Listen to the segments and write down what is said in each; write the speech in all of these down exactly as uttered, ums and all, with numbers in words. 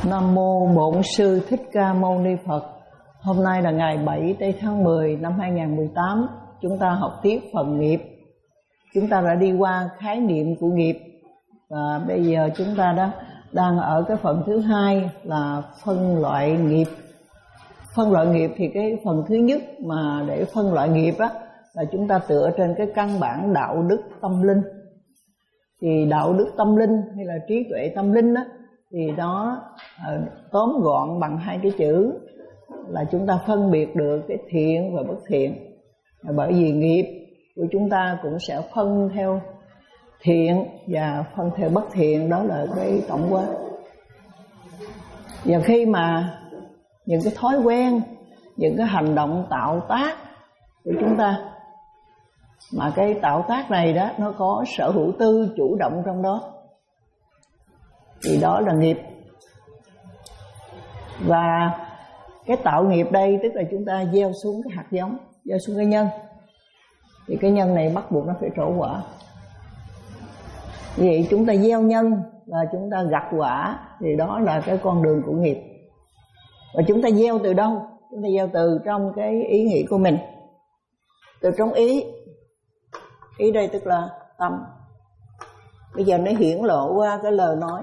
Nam mô Bổn Sư Thích Ca Mâu Ni Phật. Hôm nay là ngày bảy tây tháng mười năm hai nghìn không trăm mười tám. Chúng ta học tiếp phần nghiệp. Chúng ta đã đi qua khái niệm của nghiệp, và bây giờ chúng ta đã đang ở cái phần thứ hai là phân loại nghiệp. Phân loại nghiệp thì cái phần thứ nhất mà để phân loại nghiệp á là chúng ta tựa trên cái căn bản đạo đức tâm linh. Thì đạo đức tâm linh hay là trí tuệ tâm linh á thì đó à, tóm gọn bằng hai cái chữ là chúng ta phân biệt được cái thiện và bất thiện. À, bởi vì nghiệp của chúng ta cũng sẽ phân theo thiện và phân theo bất thiện, đó là cái tổng quát. Và khi mà những cái thói quen, những cái hành động tạo tác của chúng ta, mà cái tạo tác này đó nó có sở hữu tư chủ động trong đó, thì đó là nghiệp. Và cái tạo nghiệp đây tức là chúng ta gieo xuống cái hạt giống, gieo xuống cái nhân, thì cái nhân này bắt buộc nó phải trổ quả. Vậy chúng ta gieo nhân và chúng ta gặt quả, thì đó là cái con đường của nghiệp. Và chúng ta gieo từ đâu? Chúng ta gieo từ trong cái ý nghĩ của mình, từ trong ý. Ý đây tức là tâm. Bây giờ nó hiển lộ qua cái lời nói,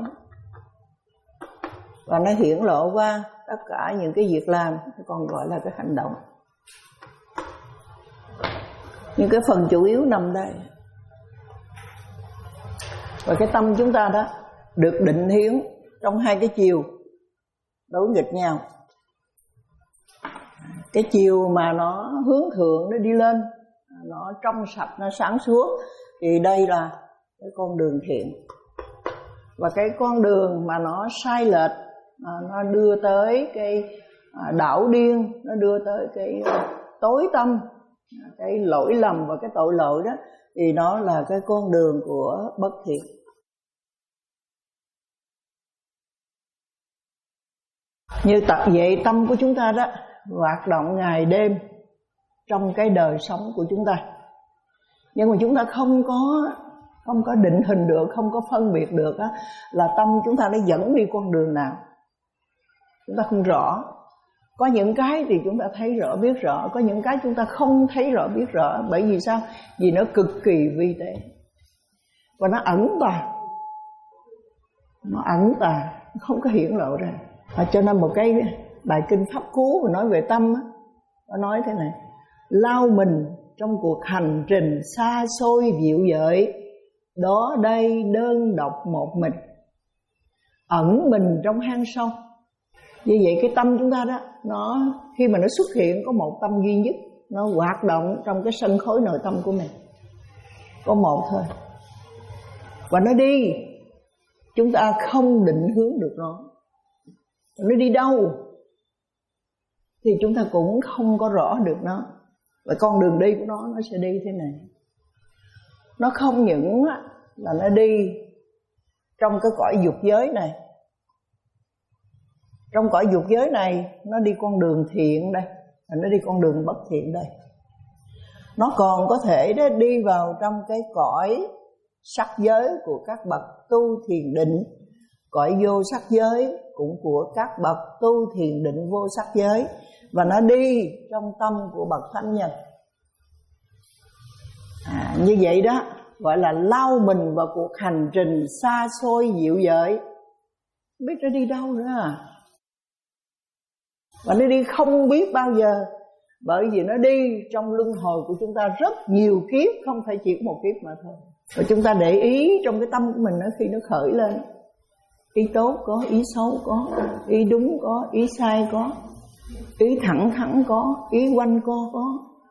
và nó hiển lộ qua tất cả những cái việc làm, còn gọi là cái hành động. Nhưng cái phần chủ yếu nằm đây. Và cái tâm chúng ta đó được định hiến trong hai cái chiều đối nghịch nhau. Cái chiều mà nó hướng thượng, nó đi lên, nó trong sạch, nó sáng suốt, thì đây là cái con đường thiện. Và cái con đường mà nó sai lệch, nó đưa tới cái đảo điên, nó đưa tới cái tối tâm, cái lỗi lầm và cái tội lỗi đó, thì nó là cái con đường của bất thiện. Như tập vậy tâm của chúng ta đó hoạt động ngày đêm trong cái đời sống của chúng ta, nhưng mà chúng ta không có không có định hình được, không có phân biệt được á, là tâm chúng ta nó dẫn đi con đường nào. Chúng ta không rõ. Có những cái thì chúng ta thấy rõ, biết rõ, có những cái chúng ta không thấy rõ, biết rõ. Bởi vì sao? Vì nó cực kỳ vi tế và nó ẩn tàng, nó ẩn tàng, không có hiển lộ ra. À, cho nên một cái bài kinh Pháp Cú mà nói về tâm á, nó nói thế này: lao mình trong cuộc hành trình xa xôi diệu dợi, đó đây đơn độc một mình, ẩn mình trong hang sâu. Như vậy cái tâm chúng ta đó, nó khi mà nó xuất hiện có một tâm duy nhất, nó hoạt động trong cái sân khối nội tâm của mình, có một thôi. Và nó đi, chúng ta không định hướng được nó. Nó đi đâu thì chúng ta cũng không có rõ được nó. Và con đường đi của nó, nó sẽ đi thế này. Nó không những là nó đi trong cái cõi dục giới này. Trong cõi dục giới này, nó đi con đường thiện đây, nó đi con đường bất thiện đây. Nó còn có thể đó đi vào trong cái cõi sắc giới của các bậc tu thiền định, cõi vô sắc giới cũng của các bậc tu thiền định vô sắc giới, và nó đi trong tâm của bậc thánh nhân. À, như vậy đó gọi là lao mình vào cuộc hành trình xa xôi diệu dợi. Không biết nó đi đâu nữa à. Và nó đi không biết bao giờ, bởi vì nó đi trong luân hồi của chúng ta rất nhiều kiếp, không phải chỉ một kiếp mà thôi. Và chúng ta để ý trong cái tâm của mình đó, khi nó khởi lên, ý tốt có, ý xấu có, ý đúng có, ý sai có, ý thẳng thắn có, ý quanh co có,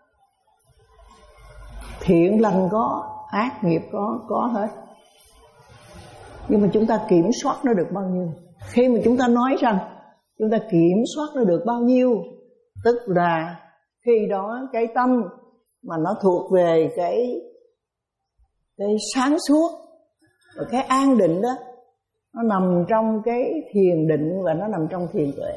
thiện lành có, ác nghiệp có, có hết. Nhưng mà chúng ta kiểm soát nó được bao nhiêu? Khi mà chúng ta nói rằng chúng ta kiểm soát nó được bao nhiêu, tức là khi đó cái tâm mà nó thuộc về cái cái sáng suốt và cái an định đó, nó nằm trong cái thiền định và nó nằm trong thiền tuệ.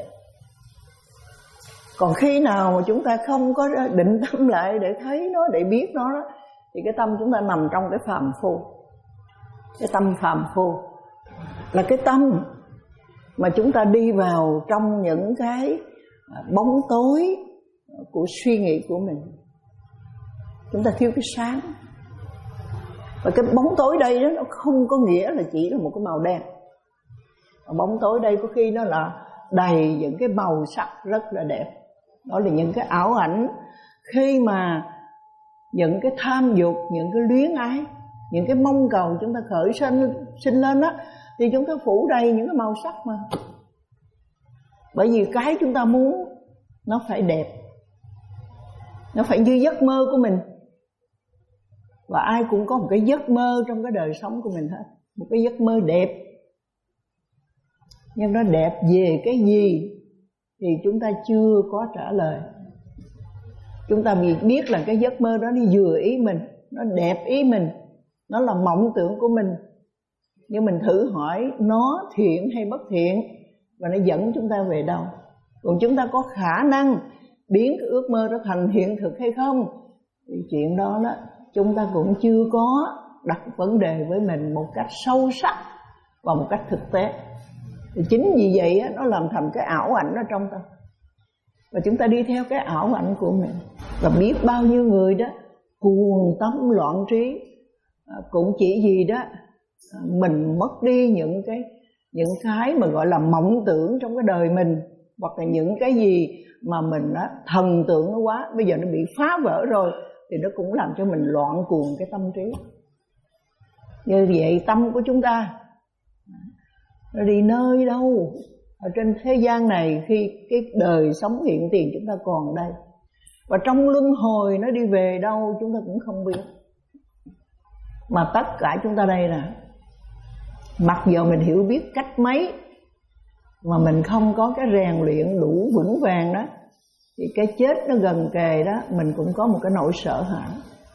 Còn khi nào mà chúng ta không có định tâm lại để thấy nó, để biết nó đó, thì cái tâm chúng ta nằm trong cái phàm phu. Cái tâm phàm phu là cái tâm mà chúng ta đi vào trong những cái bóng tối của suy nghĩ của mình. Chúng ta thiếu cái sáng. Và cái bóng tối đây đó, nó không có nghĩa là chỉ là một cái màu đen. Và bóng tối đây có khi nó là đầy những cái màu sắc rất là đẹp. Đó là những cái ảo ảnh. Khi mà những cái tham dục, những cái luyến ái, những cái mong cầu chúng ta khởi sinh, sinh lên đó, thì chúng ta phủ đầy những cái màu sắc mà. Bởi vì cái chúng ta muốn nó phải đẹp, nó phải như giấc mơ của mình. Và ai cũng có một cái giấc mơ trong cái đời sống của mình hết. Một cái giấc mơ đẹp. Nhưng nó đẹp về cái gì thì chúng ta chưa có trả lời. Chúng ta biết là cái giấc mơ đó nó vừa ý mình, nó đẹp ý mình, nó là mộng tưởng của mình. Nhưng mình thử hỏi nó thiện hay bất thiện, và nó dẫn chúng ta về đâu. Còn chúng ta có khả năng biến cái ước mơ đó thành hiện thực hay không, thì chuyện đó đó chúng ta cũng chưa có đặt vấn đề với mình một cách sâu sắc và một cách thực tế. Thì chính vì vậy á, nó làm thành cái ảo ảnh ở trong tâm. Và chúng ta đi theo cái ảo ảnh của mình. Và biết bao nhiêu người đó cuồng tâm loạn trí, cũng chỉ vì đó mình mất đi những cái những cái mà gọi là mộng tưởng trong cái đời mình, hoặc là những cái gì mà mình đó, thần tượng nó quá, bây giờ nó bị phá vỡ rồi, thì nó cũng làm cho mình loạn cuồng cái tâm trí. Như vậy tâm của chúng ta nó đi nơi đâu ở trên thế gian này khi cái đời sống hiện tiền chúng ta còn đây. Và trong luân hồi nó đi về đâu chúng ta cũng không biết. Mà tất cả chúng ta đây là mặc dù mình hiểu biết cách mấy mà mình không có cái rèn luyện đủ vững vàng đó, thì cái chết nó gần kề đó, mình cũng có một cái nỗi sợ hãi.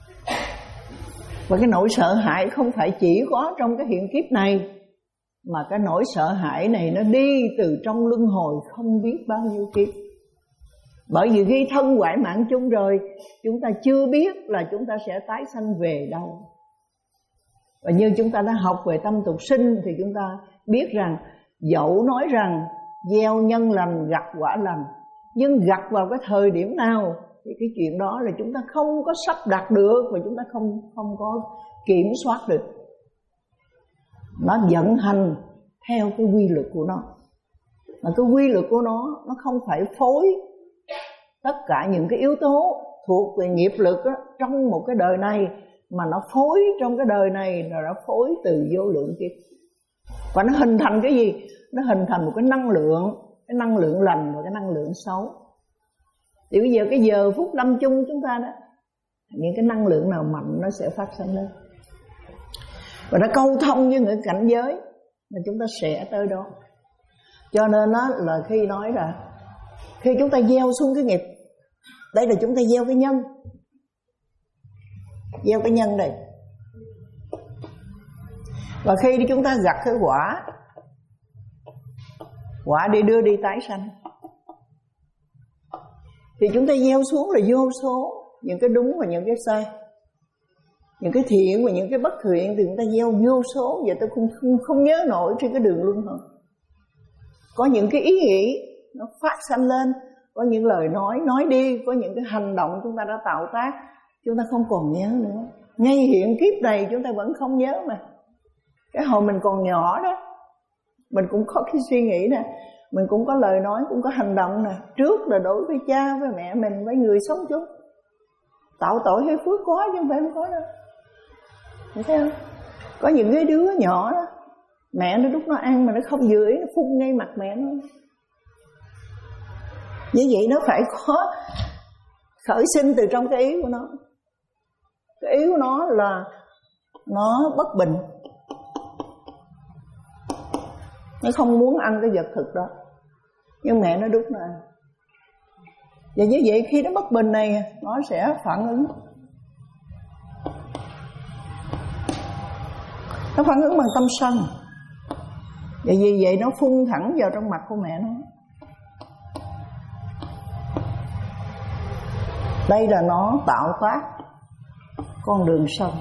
Và cái nỗi sợ hãi không phải chỉ có trong cái hiện kiếp này, mà cái nỗi sợ hãi này nó đi từ trong luân hồi không biết bao nhiêu kiếp. Bởi vì khi thân hoại mạng chung rồi, chúng ta chưa biết là chúng ta sẽ tái sanh về đâu. Và như chúng ta đã học về tâm tục sinh thì chúng ta biết rằng dẫu nói rằng gieo nhân lành gặt quả lành, nhưng gặt vào cái thời điểm nào thì cái chuyện đó là chúng ta không có sắp đặt được, và chúng ta không không có kiểm soát được. Nó vận hành theo cái quy luật của nó. Mà cái quy luật của nó nó không phải phối tất cả những cái yếu tố thuộc về nghiệp lực đó, trong một cái đời này, mà nó phối trong cái đời này là nó phối từ vô lượng kiếp. Và nó hình thành cái gì? Nó hình thành một cái năng lượng, cái năng lượng lành và cái năng lượng xấu. Thì bây giờ cái giờ phút lâm chung chúng ta đó, những cái năng lượng nào mạnh nó sẽ phát sinh lên. Và nó câu thông với những cảnh giới mà chúng ta sẽ tới đó. Cho nên đó là khi nói là khi chúng ta gieo xuống cái nghiệp, đây là chúng ta gieo cái nhân, gieo cái nhân đây. Và khi chúng ta gặt cái quả, quả đi đưa đi tái sanh, thì chúng ta gieo xuống là vô số những cái đúng và những cái sai, những cái thiện và những cái bất thiện, thì chúng ta gieo vô số. Vậy tôi không, không, không nhớ nổi trên cái đường luân hồi. Có những cái ý nghĩ nó phát sanh lên, có những lời nói nói đi, có những cái hành động chúng ta đã tạo tác chúng ta không còn nhớ nữa. Ngay hiện kiếp này chúng ta vẫn không nhớ mà. Cái hồi mình còn nhỏ đó, mình cũng có cái suy nghĩ nè, mình cũng có lời nói, cũng có hành động nè. Trước là đối với cha, với mẹ mình, với người sống chung. Tạo tội hay phước có chứ không phải không có đâu. Thấy không? Có những cái đứa nhỏ đó, mẹ nó lúc nó ăn mà nó không vừa ý, nó phun ngay mặt mẹ nó. Như vậy nó phải có khởi sinh từ trong cái ý của nó. Cái ý của nó là nó bất bình, nó không muốn ăn cái vật thực đó, nhưng mẹ nó đút nó ăn. Và như vậy khi nó bất bình này, nó sẽ phản ứng. Nó phản ứng bằng tâm sân. Và vì vậy nó phun thẳng vào trong mặt của mẹ nó. Đây là nó tạo tác con đường sân.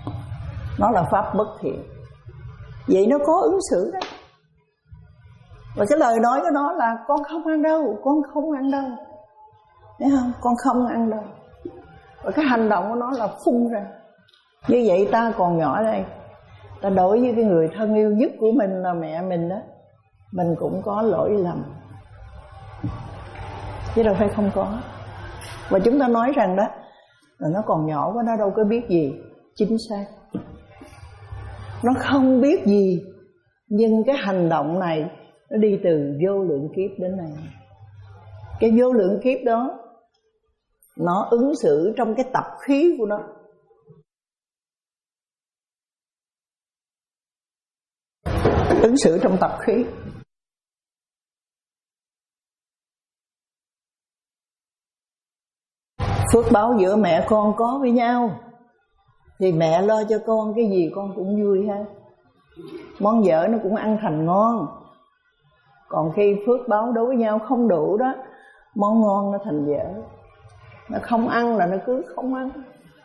Nó là pháp bất thiện. Vậy nó có ứng xử đó. Và cái lời nói của nó là con không ăn đâu, con không ăn đâu, thấy không? Con không ăn đâu. Và cái hành động của nó là phun ra. Như vậy ta còn nhỏ đây, ta đối với cái người thân yêu nhất của mình là mẹ mình đó, mình cũng có lỗi lầm, chứ đâu phải không có. Và chúng ta nói rằng đó là nó còn nhỏ quá, nó đâu có biết gì. Chính xác, nó không biết gì, nhưng cái hành động này nó đi từ vô lượng kiếp đến này. Cái vô lượng kiếp đó nó ứng xử trong cái tập khí của nó. Ứng xử trong tập khí. Phước báo giữa mẹ con có với nhau thì mẹ lo cho con cái gì con cũng vui ha. Món dở nó cũng ăn thành ngon. Còn khi phước báo đối với nhau không đủ đó, món ngon nó thành dở. Nó không ăn là nó cứ không ăn.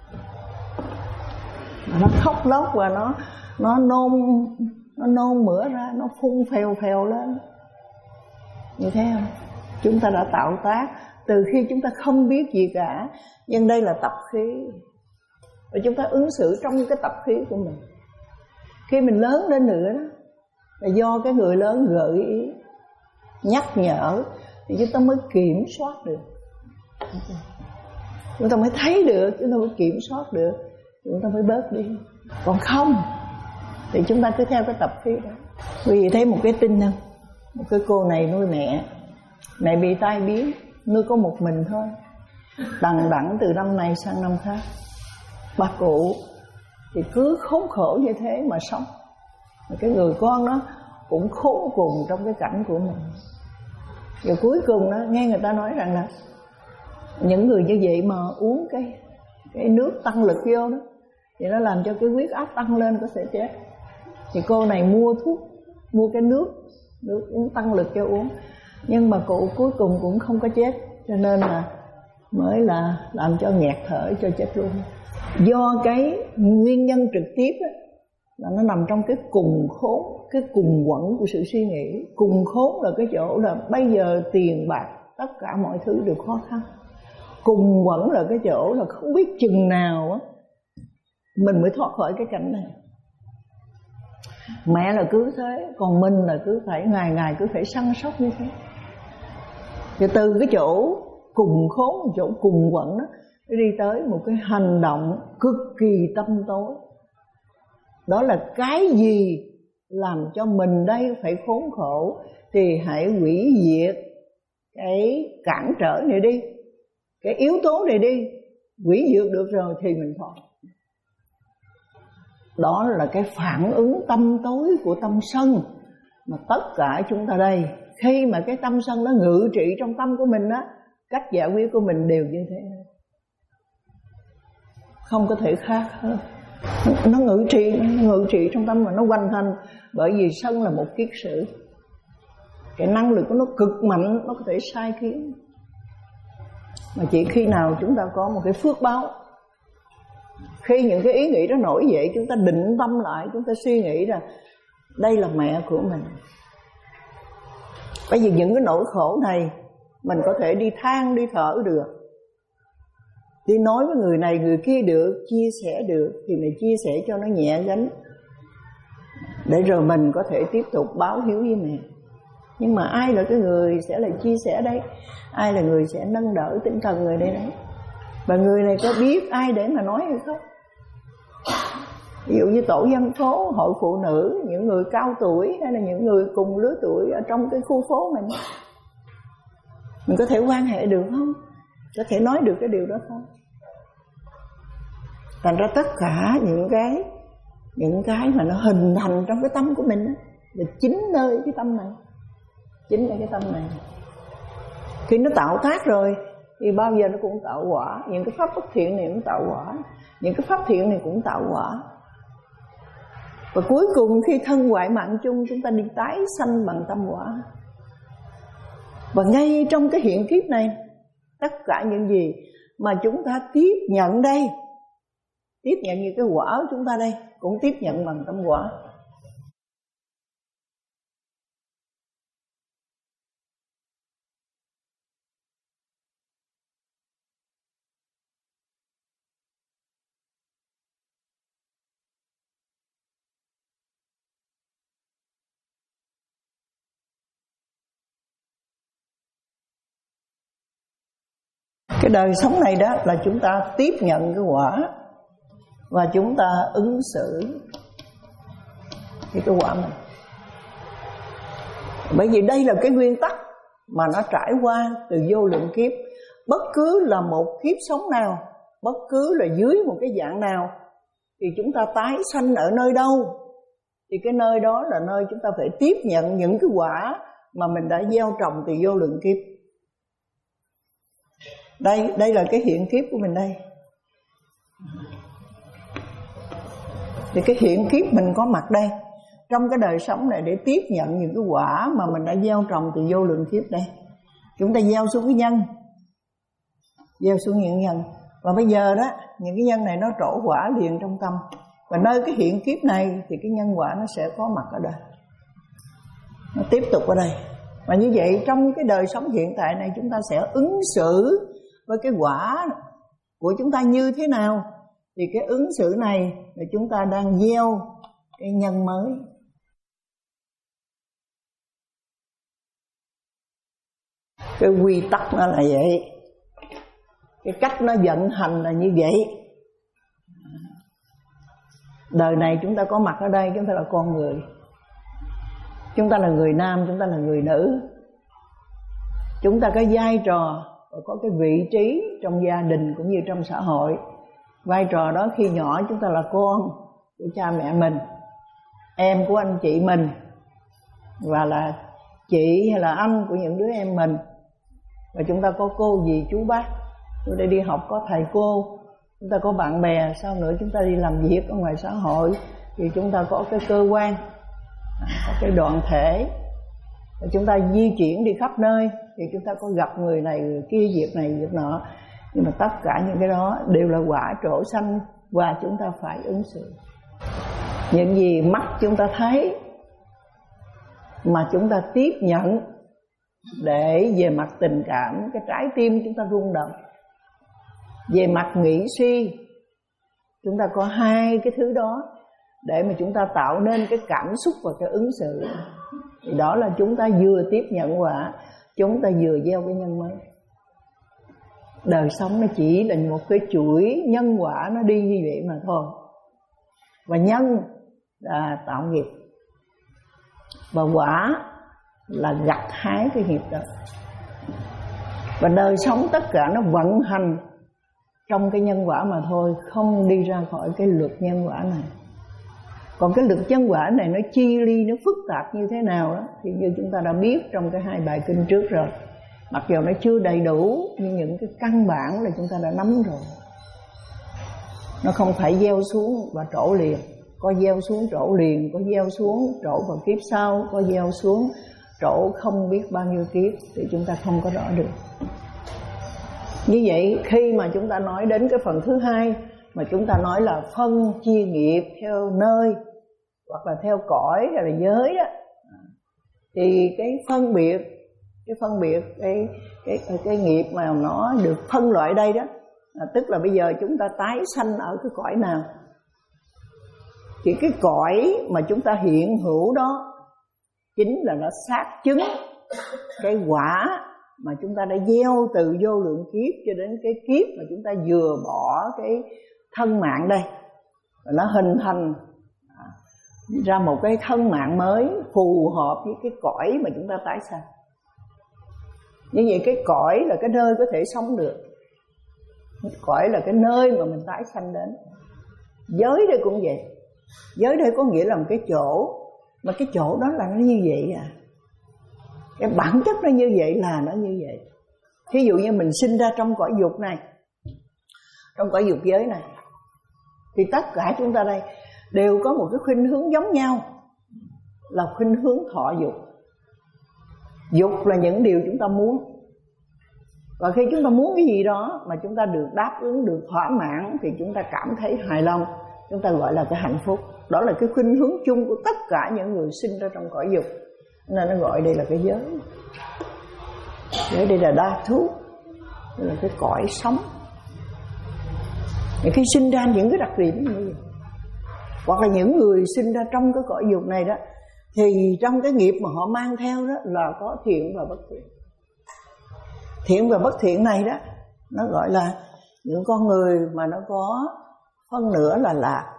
Nó khóc lóc và nó nó nôn nó nôn mửa ra, nó phun phèo phèo lên. Như thế không? Chúng ta đã tạo tác từ khi chúng ta không biết gì cả, nhưng đây là tập khí. Và chúng ta ứng xử trong cái tập khí của mình. Khi mình lớn lên nữa đó, là do cái người lớn gợi ý, nhắc nhở, thì chúng ta mới kiểm soát được. Chúng ta mới thấy được, chúng ta mới kiểm soát được, chúng ta mới bớt đi. Còn không thì chúng ta cứ theo cái tập khí đó. Quý vị thấy một cái tin không? Một cái cô này nuôi mẹ, mẹ bị tai biến, nuôi có một mình thôi, đằng đẵng từ năm này sang năm khác. Bà cụ thì cứ khốn khổ như thế mà sống. Và cái người con đó cũng khốn cùng trong cái cảnh của mình. Rồi cuối cùng đó, nghe người ta nói rằng là những người như vậy mà uống cái cái nước tăng lực vô đó thì nó làm cho cái huyết áp tăng lên, có thể chết. Thì cô này mua thuốc, mua cái nước nước uống tăng lực cho uống, nhưng mà cụ cuối cùng cũng không có chết, cho nên là mới là làm cho nghẹt thở cho chết luôn. Do cái nguyên nhân trực tiếp đó, là nó nằm trong cái cùng khốn, cái cùng quẩn của sự suy nghĩ. Cùng khốn là cái chỗ là bây giờ tiền bạc tất cả mọi thứ đều khó khăn. Cùng quẩn là cái chỗ là không biết chừng nào á mình mới thoát khỏi cái cảnh này. Mẹ là cứ thế, còn mình là cứ phải ngày ngày cứ phải săn sóc như thế. Rồi từ cái chỗ cùng khốn, chỗ cùng quẩn đó, đi tới một cái hành động cực kỳ tâm tối. Đó là cái gì làm cho mình đây phải khốn khổ thì hãy hủy diệt cái cản trở này đi, cái yếu tố này đi. Hủy diệt được rồi thì mình thoát. Đó là cái phản ứng tâm tối của tâm sân mà tất cả chúng ta đây, khi mà cái tâm sân nó ngự trị trong tâm của mình á, cách giải quyết của mình đều như thế, không có thể khác hơn. Nó ngự trị, ngự trị trong tâm mà nó hoành hành. Bởi vì sân là một kiết sử, cái năng lực của nó cực mạnh, nó có thể sai khiến. Mà chỉ khi nào chúng ta có một cái phước báo, khi những cái ý nghĩ đó nổi dậy, chúng ta định tâm lại, chúng ta suy nghĩ rằng đây là mẹ của mình. Bởi vì những cái nỗi khổ này mình có thể đi than, đi thở được, đi nói với người này người kia được, chia sẻ được, thì mình chia sẻ cho nó nhẹ gánh, để rồi mình có thể tiếp tục báo hiếu với mẹ. Nhưng mà ai là cái người sẽ là chia sẻ đây? Ai là người sẽ nâng đỡ tinh thần người đây đấy? Và người này có biết ai để mà nói hay không? Ví dụ như tổ dân phố, hội phụ nữ, những người cao tuổi hay là những người cùng lứa tuổi ở trong cái khu phố mình, mình có thể quan hệ được không? Có thể nói được cái điều đó không? Thành ra tất cả những cái những cái mà nó hình thành trong cái tâm của mình đó, là chính nơi cái tâm này, chính nơi cái tâm này. Khi nó tạo tác rồi thì bao giờ nó cũng tạo quả. Những cái pháp bất thiện này cũng tạo quả, những cái pháp thiện này cũng tạo quả. Và cuối cùng khi thân hoại mạng chung, chúng ta đi tái sanh bằng tâm quả. Và ngay trong cái hiện kiếp này, tất cả những gì mà chúng ta tiếp nhận đây, tiếp nhận như cái quả của chúng ta đây, cũng tiếp nhận bằng tâm quả. Cái đời sống này đó là chúng ta tiếp nhận cái quả và chúng ta ứng xử với cái quả mình. Bởi vì đây là cái nguyên tắc mà nó trải qua từ vô lượng kiếp. Bất cứ là một kiếp sống nào, bất cứ là dưới một cái dạng nào, thì chúng ta tái sanh ở nơi đâu, thì cái nơi đó là nơi chúng ta phải tiếp nhận những cái quả mà mình đã gieo trồng từ vô lượng kiếp. Đây, đây là cái hiện kiếp của mình đây. Thì cái hiện kiếp mình có mặt đây, trong cái đời sống này, để tiếp nhận những cái quả mà mình đã gieo trồng từ vô lượng kiếp đây. Chúng ta gieo xuống cái nhân, gieo xuống những nhân, và bây giờ đó những cái nhân này nó trổ quả liền trong tâm. Và nơi cái hiện kiếp này thì cái nhân quả nó sẽ có mặt ở đây, nó tiếp tục ở đây. Và như vậy trong cái đời sống hiện tại này, chúng ta sẽ ứng xử với cái quả của chúng ta như thế nào, thì cái ứng xử này là chúng ta đang gieo cái nhân mới. Cái quy tắc nó là vậy, cái cách nó vận hành là như vậy. Đời này chúng ta có mặt ở đây, chúng ta là con người, chúng ta là người nam, chúng ta là người nữ, chúng ta có vai trò và có cái vị trí trong gia đình cũng như trong xã hội. Vai trò đó khi nhỏ chúng ta là con của cha mẹ mình, em của anh chị mình, và là chị hay là anh của những đứa em mình. Và chúng ta có cô dì chú bác, chúng ta đi học có thầy cô, chúng ta có bạn bè, sau nữa chúng ta đi làm việc ở ngoài xã hội thì chúng ta có cái cơ quan, có cái đoàn thể, và chúng ta di chuyển đi khắp nơi thì chúng ta có gặp người này người kia, việc này việc nọ. Nhưng mà tất cả những cái đó đều là quả trổ sanh, và chúng ta phải ứng xử. Những gì mắt chúng ta thấy mà chúng ta tiếp nhận, để về mặt tình cảm cái trái tim chúng ta rung động. Về mặt nghĩ suy, chúng ta có hai cái thứ đó để mà chúng ta tạo nên cái cảm xúc và cái ứng xử. Thì đó là chúng ta vừa tiếp nhận quả, chúng ta vừa gieo cái nhân mới. Đời sống nó chỉ là một cái chuỗi nhân quả, nó đi như vậy mà thôi. Và nhân là tạo nghiệp, và quả là gặt hái cái nghiệp đó. Và đời sống tất cả nó vận hành trong cái nhân quả mà thôi, không đi ra khỏi cái luật nhân quả này. Còn cái luật nhân quả này nó chi ly, nó phức tạp như thế nào đó, thì như chúng ta đã biết trong cái hai bài kinh trước rồi. Mặc dù nó chưa đầy đủ, nhưng những cái căn bản là chúng ta đã nắm rồi. Nó không phải gieo xuống và trổ liền. Có gieo xuống trổ liền, có gieo xuống trổ vào kiếp sau, có gieo xuống trổ không biết bao nhiêu kiếp, thì chúng ta không có rõ được. Như vậy khi mà chúng ta nói đến cái phần thứ hai, mà chúng ta nói là phân chia nghiệp theo nơi hoặc là theo cõi hay là giới đó, thì cái phân biệt cái phân biệt cái cái cái nghiệp mà nó được phân loại đây đó, à, tức là bây giờ chúng ta tái sanh ở cái cõi nào, thì cái cõi mà chúng ta hiện hữu đó chính là nó xác chứng cái quả mà chúng ta đã gieo từ vô lượng kiếp cho đến cái kiếp mà chúng ta vừa bỏ cái thân mạng đây, và nó hình thành ra một cái thân mạng mới phù hợp với cái cõi mà chúng ta tái sanh. Như vậy cái cõi là cái nơi có thể sống được, cái cõi là cái nơi mà mình tái sanh đến. Giới đây cũng vậy, giới đây có nghĩa là một cái chỗ, mà cái chỗ đó là nó như vậy à, cái bản chất nó như vậy là nó như vậy. Thí dụ như mình sinh ra trong cõi dục này, trong cõi dục giới này, thì tất cả chúng ta đây đều có một cái khuynh hướng giống nhau, là khuynh hướng thọ dục. Dục là những điều chúng ta muốn, và khi chúng ta muốn cái gì đó mà chúng ta được đáp ứng, được thỏa mãn, thì chúng ta cảm thấy hài lòng, chúng ta gọi là cái hạnh phúc. Đó là cái khuynh hướng chung của tất cả những người sinh ra trong cõi dục, nên nó gọi đây là cái giới. Giới đây là đa thú, là cái cõi sống. Thì khi sinh ra những cái đặc điểm như vậy, hoặc là những người sinh ra trong cái cõi dục này đó, thì trong cái nghiệp mà họ mang theo đó là có thiện và bất thiện. Thiện và bất thiện này đó Nó gọi là những con người mà nó có phân nửa là lạc,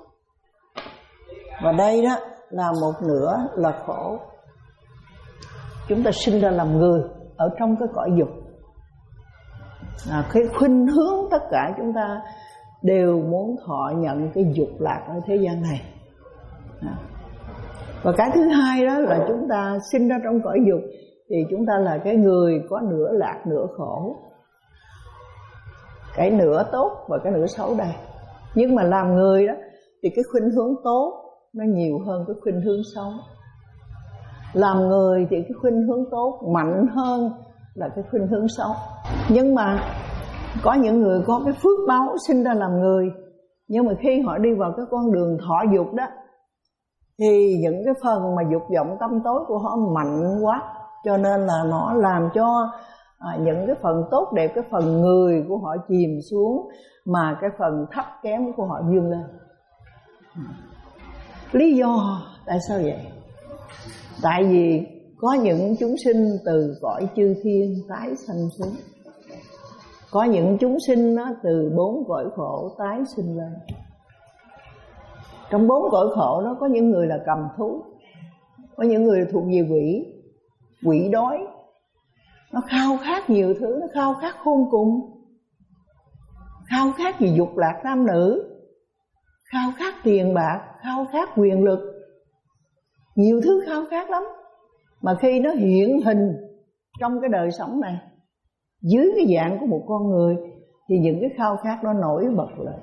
và đây đó là một nửa là khổ. Chúng ta sinh ra làm người ở trong cái cõi dục, là cái khuynh hướng tất cả chúng ta đều muốn thọ nhận cái dục lạc ở thế gian này. Và cái thứ hai đó là chúng ta sinh ra trong cõi dục thì chúng ta là cái người có nửa lạc nửa khổ, cái nửa tốt và cái nửa xấu đây. Nhưng mà làm người đó thì cái khuynh hướng tốt nó nhiều hơn cái khuynh hướng xấu. Làm người thì cái khuynh hướng tốt mạnh hơn là cái khuynh hướng xấu. Nhưng mà có những người có cái phước báo sinh ra làm người, nhưng mà khi họ đi vào cái con đường thọ dục đó thì những cái phần mà dục vọng tâm tối của họ mạnh quá, cho nên là nó làm cho à, những cái phần tốt đẹp, cái phần người của họ chìm xuống, mà cái phần thấp kém của họ vươn lên. Lý do tại sao vậy? Tại vì có những chúng sinh từ cõi chư thiên tái sanh xuống, có những chúng sinh đó, từ bốn cõi khổ tái sinh lên. Trong bốn cõi khổ đó có những người là cầm thú, có những người thuộc về quỷ, quỷ đói. Nó khao khát nhiều thứ, nó khao khát khôn cùng, khao khát về dục lạc nam nữ, khao khát tiền bạc, khao khát quyền lực, nhiều thứ khao khát lắm. Mà khi nó hiện hình trong cái đời sống này dưới cái dạng của một con người thì những cái khao khát nó nổi bật lên.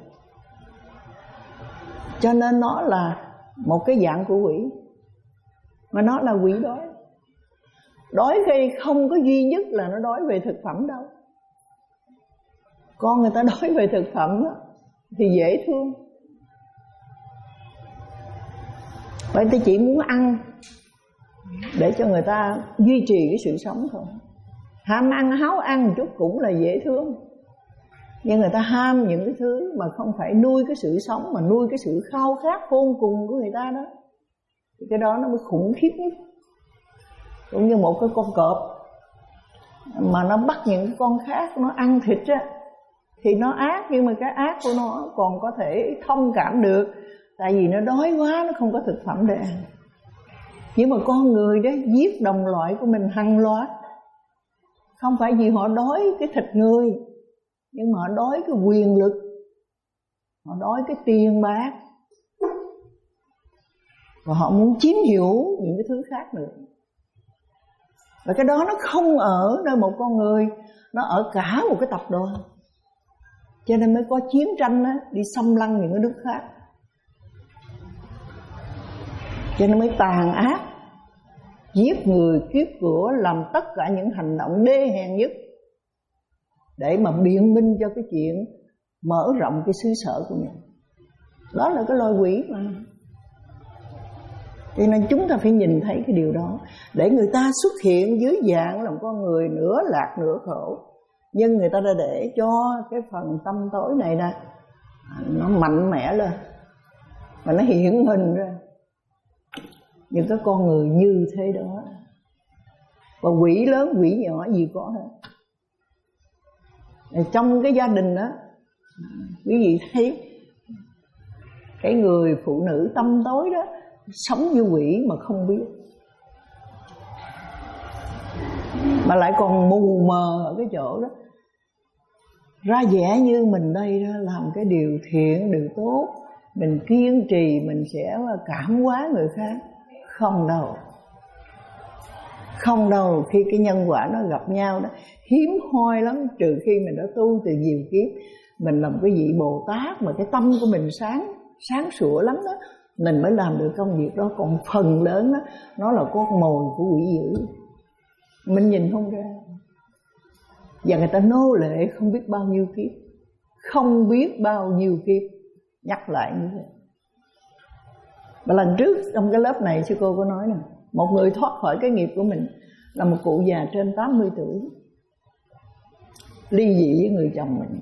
Cho nên nó là một cái dạng của quỷ, mà nó là quỷ đói. Đói khi không có duy nhất là nó đói về thực phẩm đâu. Con người ta đói về thực phẩm đó, thì dễ thương. Vậy ta chỉ muốn ăn để cho người ta duy trì cái sự sống thôi. Ham ăn háo ăn một chút cũng là dễ thương. Nhưng người ta ham những cái thứ mà không phải nuôi cái sự sống, mà nuôi cái sự khao khát khôn cùng của người ta đó, thì cái đó nó mới khủng khiếp nhất. Cũng như một cái con cọp mà nó bắt những cái con khác nó ăn thịt á, thì nó ác, nhưng mà cái ác của nó còn có thể thông cảm được, tại vì nó đói quá, nó không có thực phẩm để ăn. Nhưng mà con người đó giết đồng loại của mình hàng loạt, không phải vì họ đói cái thịt người, nhưng mà họ đói cái quyền lực, họ đói cái tiền bạc, và họ muốn chiếm hữu những cái thứ khác nữa. Và cái đó nó không ở nơi một con người, nó ở cả một cái tập đoàn. Cho nên mới có chiến tranh á, đi xâm lăng những cái nước khác. Cho nên mới tàn ác, giết người, kiếp của, làm tất cả những hành động đê hèn nhất để mà biện minh cho cái chuyện mở rộng cái xứ sở của mình. Đó là cái loài quỷ mà. Cho nên chúng ta phải nhìn thấy cái điều đó, để người ta xuất hiện dưới dạng là một con người nửa lạc nửa khổ, nhưng người ta đã để cho cái phần tâm tối này nè nó mạnh mẽ lên, và nó hiện hình ra những cái con người như thế đó. Và quỷ lớn quỷ nhỏ gì có hết. Trong cái gia đình đó, quý vị thấy cái người phụ nữ tâm tối đó sống như quỷ mà không biết, mà lại còn mù mờ ở cái chỗ đó, ra vẻ như mình đây đó làm cái điều thiện, điều tốt, mình kiên trì, mình sẽ cảm hóa người khác. Không đâu, không đâu. Khi cái nhân quả nó gặp nhau đó, hiếm hoi lắm, trừ khi mình đã tu từ nhiều kiếp, mình làm cái vị Bồ Tát mà cái tâm của mình sáng sáng sủa lắm đó, mình mới làm được công việc đó. Còn phần lớn đó, nó là con mồi của quỷ dữ, mình nhìn không ra. Và người ta nô lệ không biết bao nhiêu kiếp, không biết bao nhiêu kiếp, nhắc lại như thế. Và lần trước trong cái lớp này sư cô có nói nè, một người thoát khỏi cái nghiệp của mình là một cụ già trên tám mươi tuổi, ly dị với người chồng mình.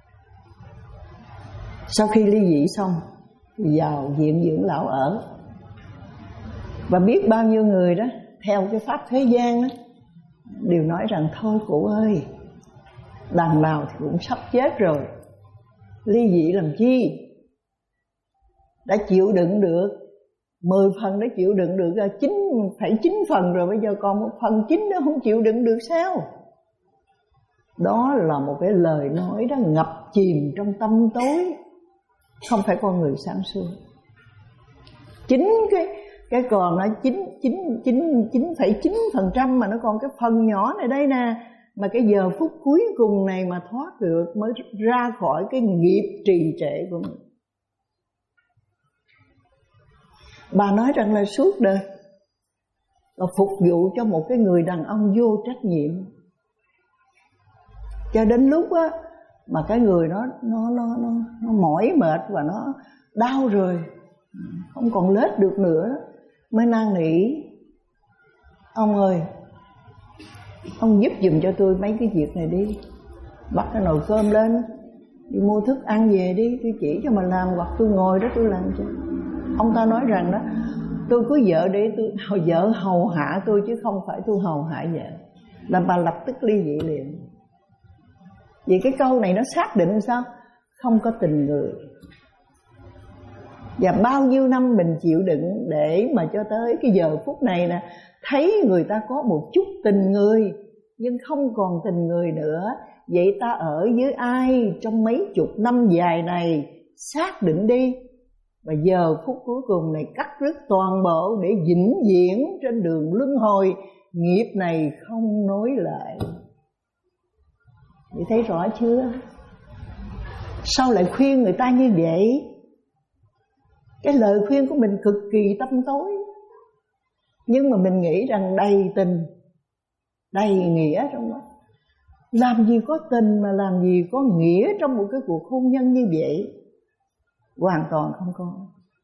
Sau khi ly dị xong thì vào viện dưỡng lão ở. Và biết bao nhiêu người đó theo cái pháp thế gian đó đều nói rằng thôi cụ ơi, Đằng nào thì cũng sắp chết rồi, ly dị làm chi? Đã chịu đựng được mười phần, đã chịu đựng được chín phẩy chín phần rồi, bây giờ còn một phần chín nữa không chịu đựng được sao? Đó là một cái lời nói đó ngập chìm trong tâm tối, không phải con người sáng suốt. Chính cái cái còn nó chín chín chín chín phẩy chín phần trăm mà nó còn cái phần nhỏ này đây nè, mà cái giờ phút cuối cùng này mà thoát được mới ra khỏi cái nghiệp trì trệ của mình. Bà nói rằng là suốt đời là phục vụ cho một cái người đàn ông vô trách nhiệm, cho đến lúc á mà cái người đó nó nó nó nó mỏi mệt và nó đau rồi, không còn lết được nữa, mới năn nỉ: ông ơi, ông giúp giùm cho tôi mấy cái việc này đi, bắt cái nồi cơm lên, đi mua thức ăn về đi, tôi chỉ cho mà làm, hoặc tôi ngồi đó tôi làm cho. Ông ta nói rằng đó, tôi có vợ để tôi vợ hầu hạ tôi chứ không phải tôi hầu hạ vợ. Là bà lập tức ly dị liền. Vì cái câu này nó xác định sao? Không có tình người. Và bao nhiêu năm mình chịu đựng để mà cho tới cái giờ phút này nè, thấy người ta có một chút tình người nhưng không còn tình người nữa. Vậy ta ở với ai trong mấy chục năm dài này? Xác định đi. Và giờ phút cuối cùng này cắt đứt toàn bộ để vĩnh viễn trên đường luân hồi, nghiệp này không nối lại. Chị thấy rõ chưa? Sao lại khuyên người ta như vậy? Cái lời khuyên của mình cực kỳ tâm tối, nhưng mà mình nghĩ rằng đầy tình, đầy nghĩa trong đó. Làm gì có tình mà làm gì có nghĩa trong một cái cuộc hôn nhân như vậy? Hoàn toàn không có.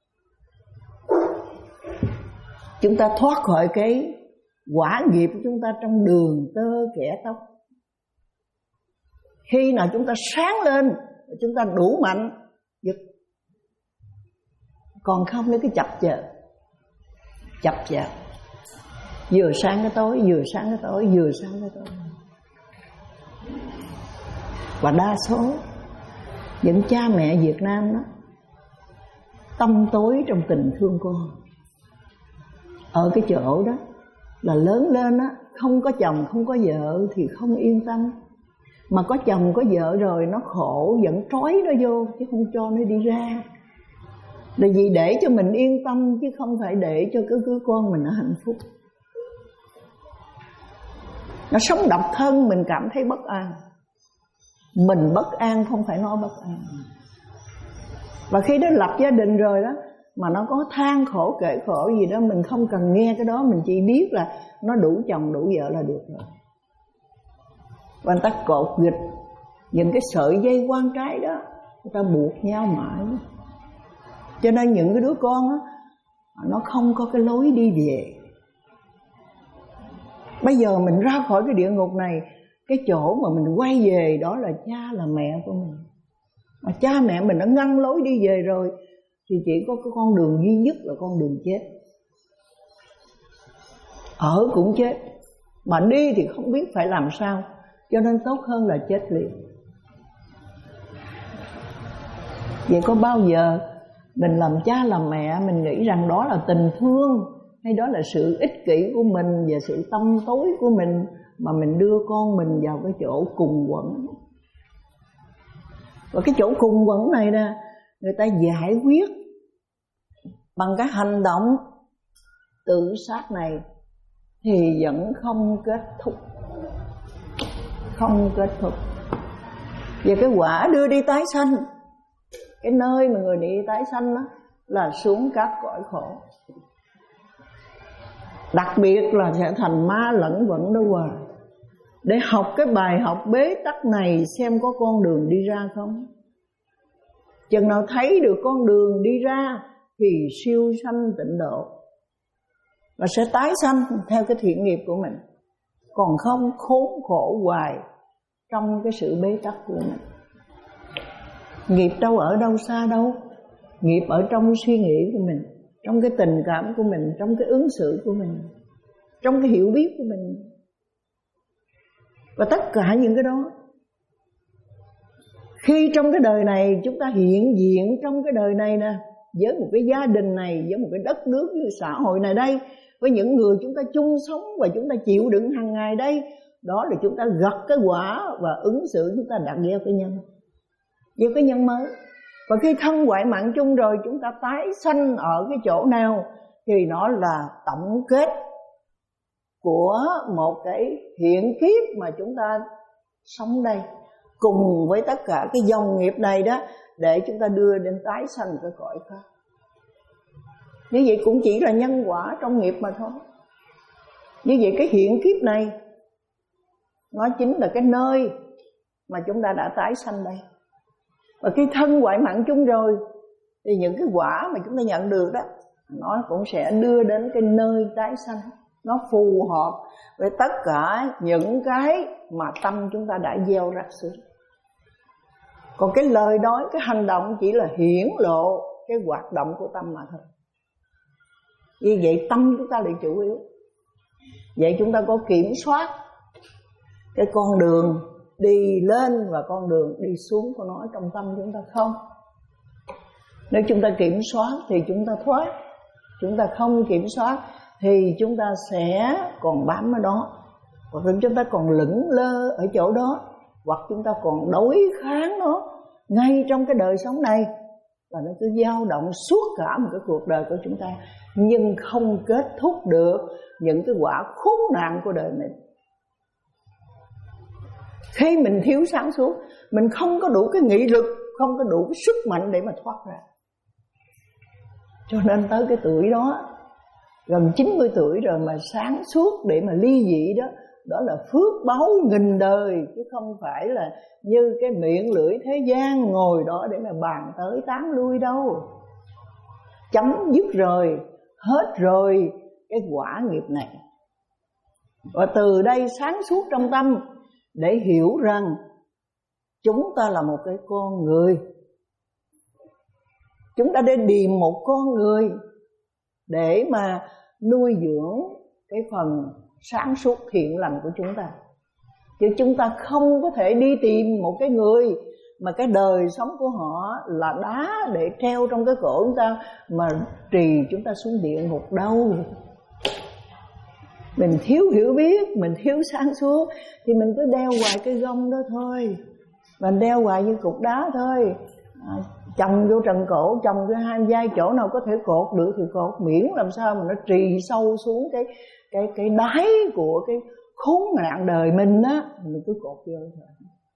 Chúng ta thoát khỏi cái quả nghiệp của chúng ta trong đường tơ kẻ tóc. Khi nào chúng ta sáng lên, chúng ta đủ mạnh, giật. Còn không nó cứ chập chờn, chập chờn, vừa sáng cái tối, vừa sáng cái tối, vừa sáng cái tối. Và đa số những cha mẹ Việt Nam đó, tâm tối trong tình thương con. Ở cái chỗ đó là lớn lên á, không có chồng không có vợ thì không yên tâm, mà có chồng có vợ rồi nó khổ, vẫn trói nó vô chứ không cho nó đi ra. Là vì để cho mình yên tâm chứ không phải để cho cái đứa con mình nó hạnh phúc. Nó sống độc thân mình cảm thấy bất an, mình bất an không phải nó bất an. Và khi nó lập gia đình rồi đó, mà nó có than khổ kể khổ gì đó, mình không cần nghe cái đó, mình chỉ biết là nó đủ chồng đủ vợ là được rồi. Và người ta cột nghịch những cái sợi dây quan trái đó, người ta buộc nhau mãi. Cho nên những cái đứa con đó, nó không có cái lối đi về. Bây giờ mình ra khỏi cái địa ngục này, cái chỗ mà mình quay về đó là cha là mẹ của mình. Mà cha mẹ mình đã ngăn lối đi về rồi thì chỉ có cái con đường duy nhất là con đường chết. Ở cũng chết, mà đi thì không biết phải làm sao, cho nên tốt hơn là chết liền. Vậy có bao giờ mình làm cha làm mẹ mình nghĩ rằng đó là tình thương, hay đó là sự ích kỷ của mình và sự tâm tối của mình mà mình đưa con mình vào cái chỗ cùng quẩn? Và cái chỗ cùng quẩn này nè, người ta giải quyết bằng cái hành động tự sát này thì vẫn không kết thúc. Không kết thúc. Và cái quả đưa đi tái sanh, cái nơi mà người đi tái sanh đó là xuống các cõi khổ. Đặc biệt là sẽ thành ma lẫn quẩn đó hoài, để học cái bài học bế tắc này xem có con đường đi ra không. Chừng nào thấy được con đường đi ra thì siêu sanh tịnh độ, và sẽ tái sanh theo cái thiện nghiệp của mình. Còn không khốn khổ hoài trong cái sự bế tắc của mình. Nghiệp đâu ở đâu xa đâu, nghiệp ở trong suy nghĩ của mình, trong cái tình cảm của mình, trong cái ứng xử của mình, trong cái hiểu biết của mình. Và tất cả những cái đó Khi trong cái đời này chúng ta hiện diện trong cái đời này nè, với một cái gia đình này, với một cái đất nước, với xã hội này đây, với những người chúng ta chung sống và chúng ta chịu đựng hàng ngày đây, đó là chúng ta gặt cái quả và ứng xử chúng ta đã gieo cái nhân, gieo cái nhân mới. Và khi thân hoại mạng chung rồi, chúng ta tái sanh ở cái chỗ nào thì nó là tổng kết của một cái hiện kiếp mà chúng ta sống đây, cùng với tất cả cái dòng nghiệp này đó, để chúng ta đưa đến tái sanh cái cõi khác. Như vậy cũng chỉ là nhân quả trong nghiệp mà thôi. Như vậy cái hiện kiếp này nó chính là cái nơi mà chúng ta đã tái sanh đây. Và khi thân hoại mạng chung rồi thì những cái quả mà chúng ta nhận được đó, nó cũng sẽ đưa đến cái nơi tái sanh. Nó phù hợp với tất cả những cái mà tâm chúng ta đã gieo rắc xưa. Còn cái lời nói, cái hành động chỉ là hiển lộ cái hoạt động của tâm mà thôi. Vì vậy tâm chúng ta lại chủ yếu. Vậy chúng ta có kiểm soát cái con đường đi lên và con đường đi xuống của nó trong tâm chúng ta không? Nếu chúng ta kiểm soát thì chúng ta thoát. Chúng ta không kiểm soát thì chúng ta sẽ còn bám ở đó, hoặc là chúng ta còn lững lơ ở chỗ đó, hoặc chúng ta còn đối kháng nó ngay trong cái đời sống này, và nó cứ dao động suốt cả một cái cuộc đời của chúng ta, nhưng không kết thúc được những cái quả khốn nạn của đời mình. Khi mình thiếu sáng suốt, mình không có đủ cái nghị lực, không có đủ cái sức mạnh để mà thoát ra. Cho nên tới cái tuổi đó, gần chín mươi tuổi rồi mà sáng suốt để mà ly dị đó, đó là phước báu nghìn đời, chứ không phải là như cái miệng lưỡi thế gian ngồi đó để mà bàn tới tán lui đâu. Chấm dứt rồi, hết rồi cái quả nghiệp này. Và từ đây sáng suốt trong tâm để hiểu rằng chúng ta là một cái con người. Chúng ta nên điềm một con người để mà nuôi dưỡng cái phần sáng suốt thiện lành của chúng ta. Chứ chúng ta không có thể đi tìm một cái người mà cái đời sống của họ là đá để treo trong cái cổ chúng ta mà trì chúng ta xuống địa ngục đâu. Mình thiếu hiểu biết, mình thiếu sáng suốt thì mình cứ đeo hoài cái gông đó thôi, mình đeo hoài như cục đá thôi. À, chồng vô trần cổ, chồng cái hai vai chỗ nào có thể cột được thì cột, miễn làm sao mà nó trì sâu xuống cái cái cái đáy của cái khốn nạn đời mình á, mình cứ cột vô thôi.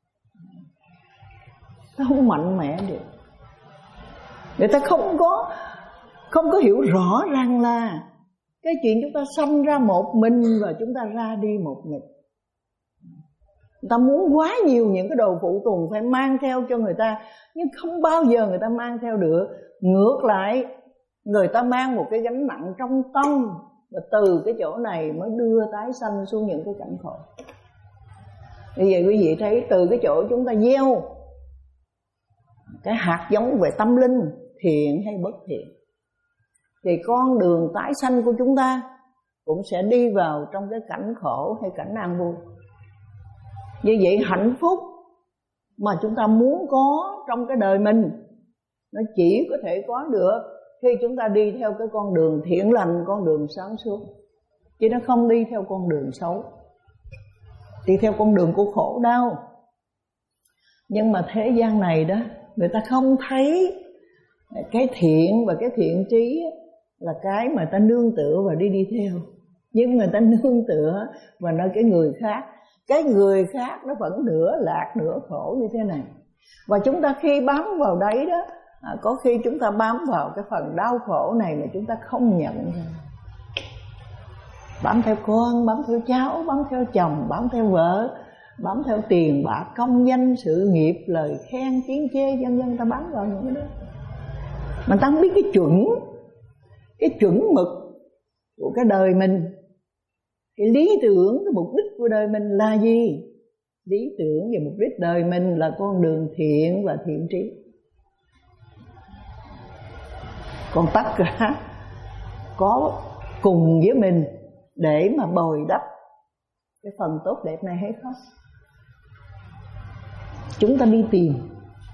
Nó không mạnh mẽ được. Người ta không có không có hiểu rõ rằng là cái chuyện chúng ta sanh ra một mình và chúng ta ra đi một mình. Người ta muốn quá nhiều những cái đồ phụ tùng phải mang theo cho người ta, nhưng không bao giờ người ta mang theo được. Ngược lại, người ta mang một cái gánh nặng trong tâm, và từ cái chỗ này mới đưa tái sanh xuống những cái cảnh khổ. Như vậy quý vị thấy, từ cái chỗ chúng ta gieo cái hạt giống về tâm linh, thiện hay bất thiện, thì con đường tái sanh của chúng ta cũng sẽ đi vào trong cái cảnh khổ hay cảnh an vui. Như vậy hạnh phúc mà chúng ta muốn có trong cái đời mình, nó chỉ có thể có được khi chúng ta đi theo cái con đường thiện lành, con đường sáng suốt, chứ nó không đi theo con đường xấu, đi theo con đường của khổ đau. Nhưng mà thế gian này đó, người ta không thấy cái thiện và cái thiện trí là cái mà ta nương tựa và đi đi theo, nhưng người ta nương tựa và nói cái người khác. Cái người khác nó vẫn nửa lạc nửa khổ như thế này. Và chúng ta khi bám vào đấy đó, à, có khi chúng ta bám vào cái phần đau khổ này mà chúng ta không nhận ra. Bám theo con, bám theo cháu, bám theo chồng, bám theo vợ, bám theo tiền bạc, công danh, sự nghiệp, lời khen, tiếng chê, vân vân, ta bám vào những cái đó. Mà ta không biết cái chuẩn, cái chuẩn mực của cái đời mình, cái lý tưởng, cái mục đích của đời mình là gì? Lý tưởng và mục đích đời mình là con đường thiện và thiện trí. Còn tất cả có cùng với mình để mà bồi đắp cái phần tốt đẹp này hay không? Chúng ta đi tìm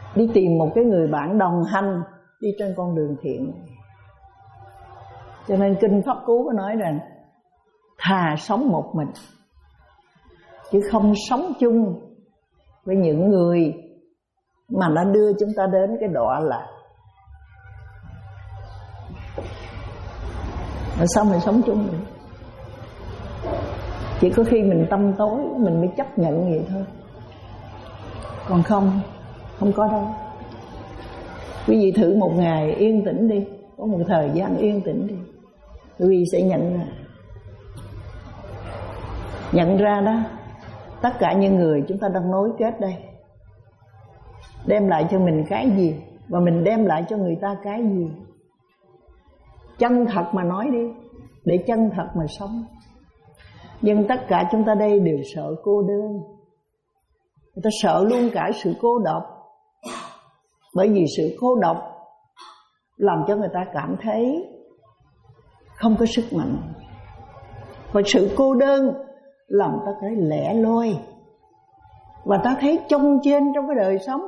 đi tìm một cái người bạn đồng hành đi trên con đường thiện. Cho nên Kinh Pháp Cú có nói rằng thà sống một mình chứ không sống chung với những người mà nó đưa chúng ta đến cái đọa lạc. Rồi sao mình sống chung được? Chỉ có khi mình tâm tối mình mới chấp nhận vậy thôi, còn không, không có đâu. Quý vị thử một ngày yên tĩnh đi, có một thời gian yên tĩnh đi, quý vị sẽ nhận ra Nhận ra đó, tất cả những người chúng ta đang nối kết đây đem lại cho mình cái gì, và mình đem lại cho người ta cái gì. Chân thật mà nói đi, để chân thật mà sống. Nhưng tất cả chúng ta đây đều sợ cô đơn. Người ta sợ luôn cả sự cô độc. Bởi vì sự cô độc làm cho người ta cảm thấy không có sức mạnh. Và sự cô đơn làm ta thấy lẻ loi, và ta thấy chông trên trong cái đời sống.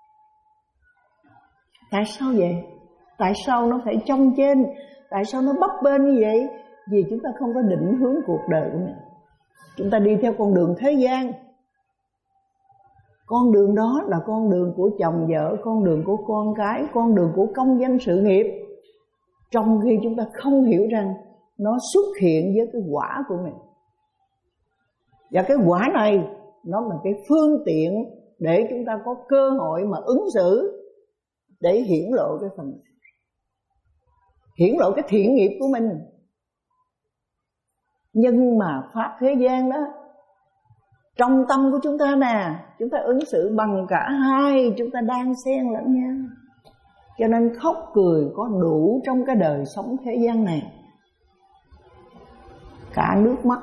Tại sao vậy? Tại sao nó phải chông trên? Tại sao nó bấp bênh như vậy? Vì chúng ta không có định hướng cuộc đời của mình. Chúng ta đi theo con đường thế gian. Con đường đó là con đường của chồng vợ, con đường của con cái, con đường của công danh sự nghiệp. Trong khi chúng ta không hiểu rằng nó xuất hiện với cái quả của mình. Và cái quả này nó là cái phương tiện để chúng ta có cơ hội mà ứng xử, để hiển lộ cái phần hiển lộ cái thiện nghiệp của mình. Nhưng mà pháp thế gian đó, trong tâm của chúng ta nè, chúng ta ứng xử bằng cả hai, chúng ta đang xen lẫn nhau. Cho nên khóc cười có đủ trong cái đời sống thế gian này. Cả nước mắt,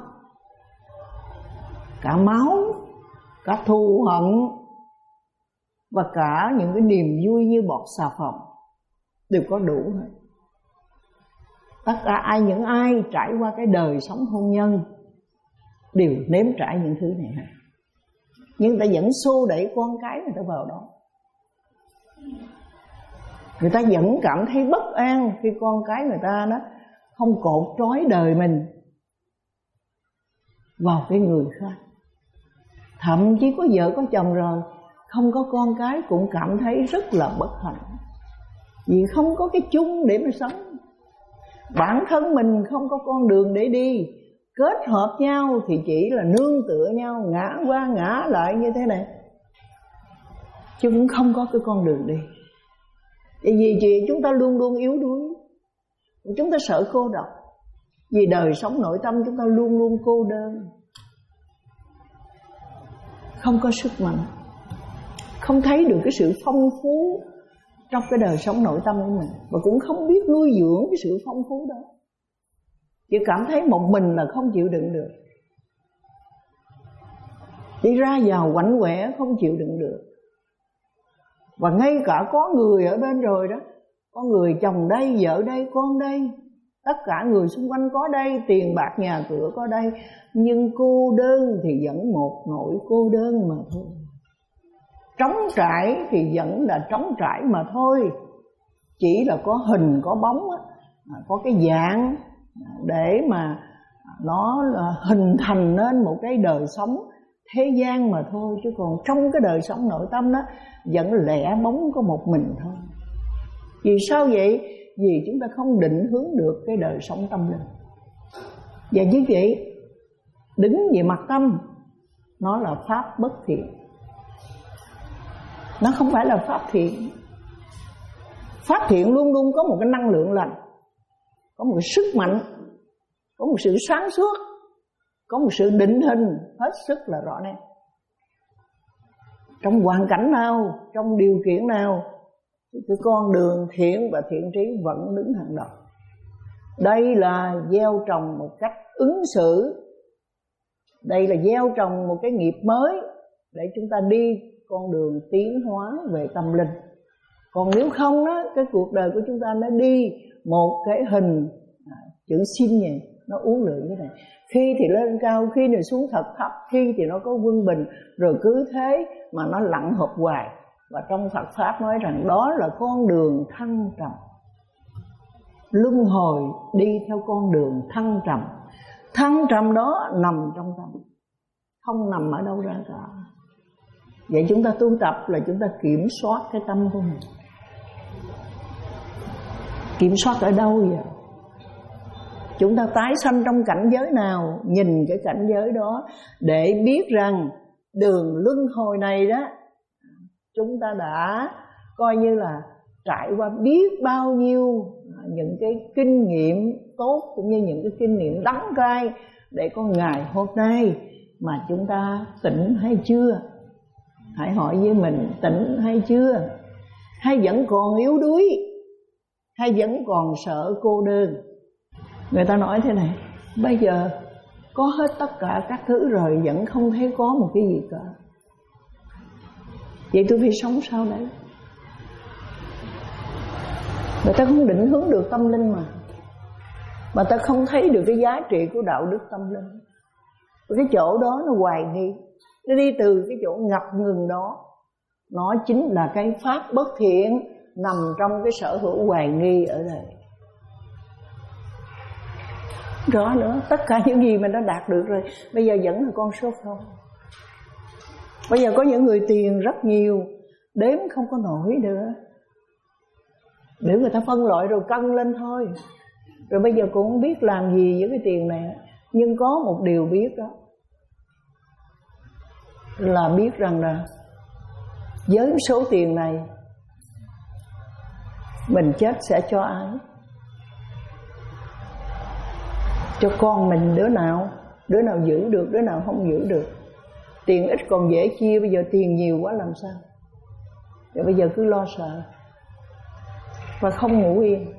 cả máu, cả thù hận, và cả những cái niềm vui như bọt xà phòng đều có đủ hết. Tất cả ai những ai trải qua cái đời sống hôn nhân đều nếm trải những thứ này hết. Nhưng người ta vẫn xô đẩy con cái người ta vào đó. Người ta vẫn cảm thấy bất an khi con cái người ta đó không cột trói đời mình vào cái người khác. Thậm chí có vợ có chồng rồi, không có con cái cũng cảm thấy rất là bất hạnh, vì không có cái chung để mà sống. Bản thân mình không có con đường để đi, kết hợp nhau thì chỉ là nương tựa nhau, ngã qua ngã lại như thế này, chứ cũng không có cái con đường đi. Tại vì chị chúng ta luôn luôn yếu đuối, chúng ta sợ cô độc, vì đời sống nội tâm chúng ta luôn luôn cô đơn, không có sức mạnh, không thấy được cái sự phong phú trong cái đời sống nội tâm của mình, và cũng không biết nuôi dưỡng cái sự phong phú đó. Chỉ cảm thấy một mình là không chịu đựng được, đi ra vào quạnh quẻ không chịu đựng được. Và ngay cả có người ở bên rồi đó, có người chồng đây, vợ đây, con đây, tất cả người xung quanh có đây, tiền bạc nhà cửa có đây, nhưng cô đơn thì vẫn một nỗi cô đơn mà thôi. Trống trải thì vẫn là trống trải mà thôi, chỉ là có hình có bóng, có cái dạng để mà nó hình thành nên một cái đời sống thế gian mà thôi. Chứ còn trong cái đời sống nội tâm đó vẫn lẻ bóng có một mình thôi. Vì sao vậy? Vì chúng ta không định hướng được cái đời sống tâm linh. Và như vậy, đứng về mặt tâm, nó là pháp bất thiện, nó không phải là pháp thiện. Pháp thiện luôn luôn có một cái năng lượng lành, có một cái sức mạnh, có một sự sáng suốt, có một sự định hình hết sức là rõ nét. Trong hoàn cảnh nào, trong điều kiện nào, cái con đường thiện và thiện trí vẫn đứng hàng đầu. Đây là gieo trồng một cách ứng xử, đây là gieo trồng một cái nghiệp mới để chúng ta đi con đường tiến hóa về tâm linh. Còn nếu không đó, cái cuộc đời của chúng ta nó đi một cái hình à, chữ xin vậy, nó uốn lượn như này. Khi thì lên cao, khi thì xuống thật thấp, khi thì nó có quân bình, rồi cứ thế mà nó lặn hộp hoài. Và trong Phật Pháp nói rằng đó là con đường thăng trầm. Luân hồi đi theo con đường thăng trầm. Thăng trầm đó nằm trong tâm, không nằm ở đâu ra cả. Vậy chúng ta tu tập là chúng ta kiểm soát cái tâm của mình. Kiểm soát ở đâu vậy? Chúng ta tái sanh trong cảnh giới nào? Nhìn cái cảnh giới đó để biết rằng đường luân hồi này đó, chúng ta đã coi như là trải qua biết bao nhiêu những cái kinh nghiệm tốt cũng như những cái kinh nghiệm đắng cay để có ngày hôm nay mà chúng ta tỉnh hay chưa? Hãy hỏi với mình, tỉnh hay chưa? Hay vẫn còn yếu đuối? Hay vẫn còn sợ cô đơn? Người ta nói thế này, bây giờ có hết tất cả các thứ rồi vẫn không thấy có một cái gì cả. Vậy tôi phải sống sao đấy? Người ta không định hướng được tâm linh mà Mà ta không thấy được cái giá trị của đạo đức tâm linh. Cái chỗ đó nó hoài nghi. Nó đi từ cái chỗ ngập ngừng đó. Nó chính là cái pháp bất thiện nằm trong cái sở hữu hoài nghi ở đây. Rõ nữa, tất cả những gì mình đã đạt được rồi bây giờ vẫn là con số không. Bây giờ có những người tiền rất nhiều, đếm không có nổi nữa, để người ta phân loại rồi cân lên thôi. Rồi bây giờ cũng không biết làm gì với cái tiền này. Nhưng có một điều biết đó, là biết rằng là với số tiền này mình chết sẽ cho ai? Cho con mình đứa nào, đứa nào giữ được, đứa nào không giữ được. Tiền ít còn dễ chia, bây giờ tiền nhiều quá làm sao? Rồi bây giờ cứ lo sợ và không ngủ yên.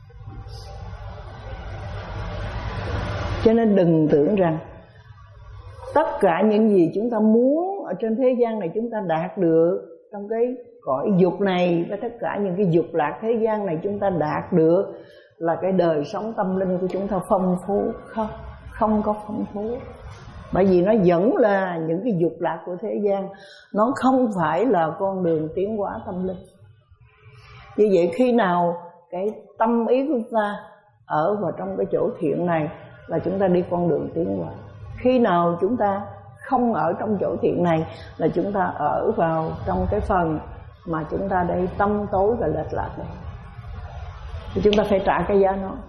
Cho nên đừng tưởng rằng tất cả những gì chúng ta muốn ở trên thế gian này chúng ta đạt được trong cái cõi dục này, và tất cả những cái dục lạc thế gian này chúng ta đạt được là cái đời sống tâm linh của chúng ta phong phú. Không, không có phong phú. Bởi vì nó vẫn là những cái dục lạc của thế gian, nó không phải là con đường tiến hóa tâm linh. Như vậy khi nào cái tâm ý của chúng ta ở vào trong cái chỗ thiện này là chúng ta đi con đường tiến hóa. Khi nào chúng ta không ở trong chỗ thiện này là chúng ta ở vào trong cái phần mà chúng ta đây tâm tối và lệch lạc này. Thì chúng ta phải trả cái giá nó.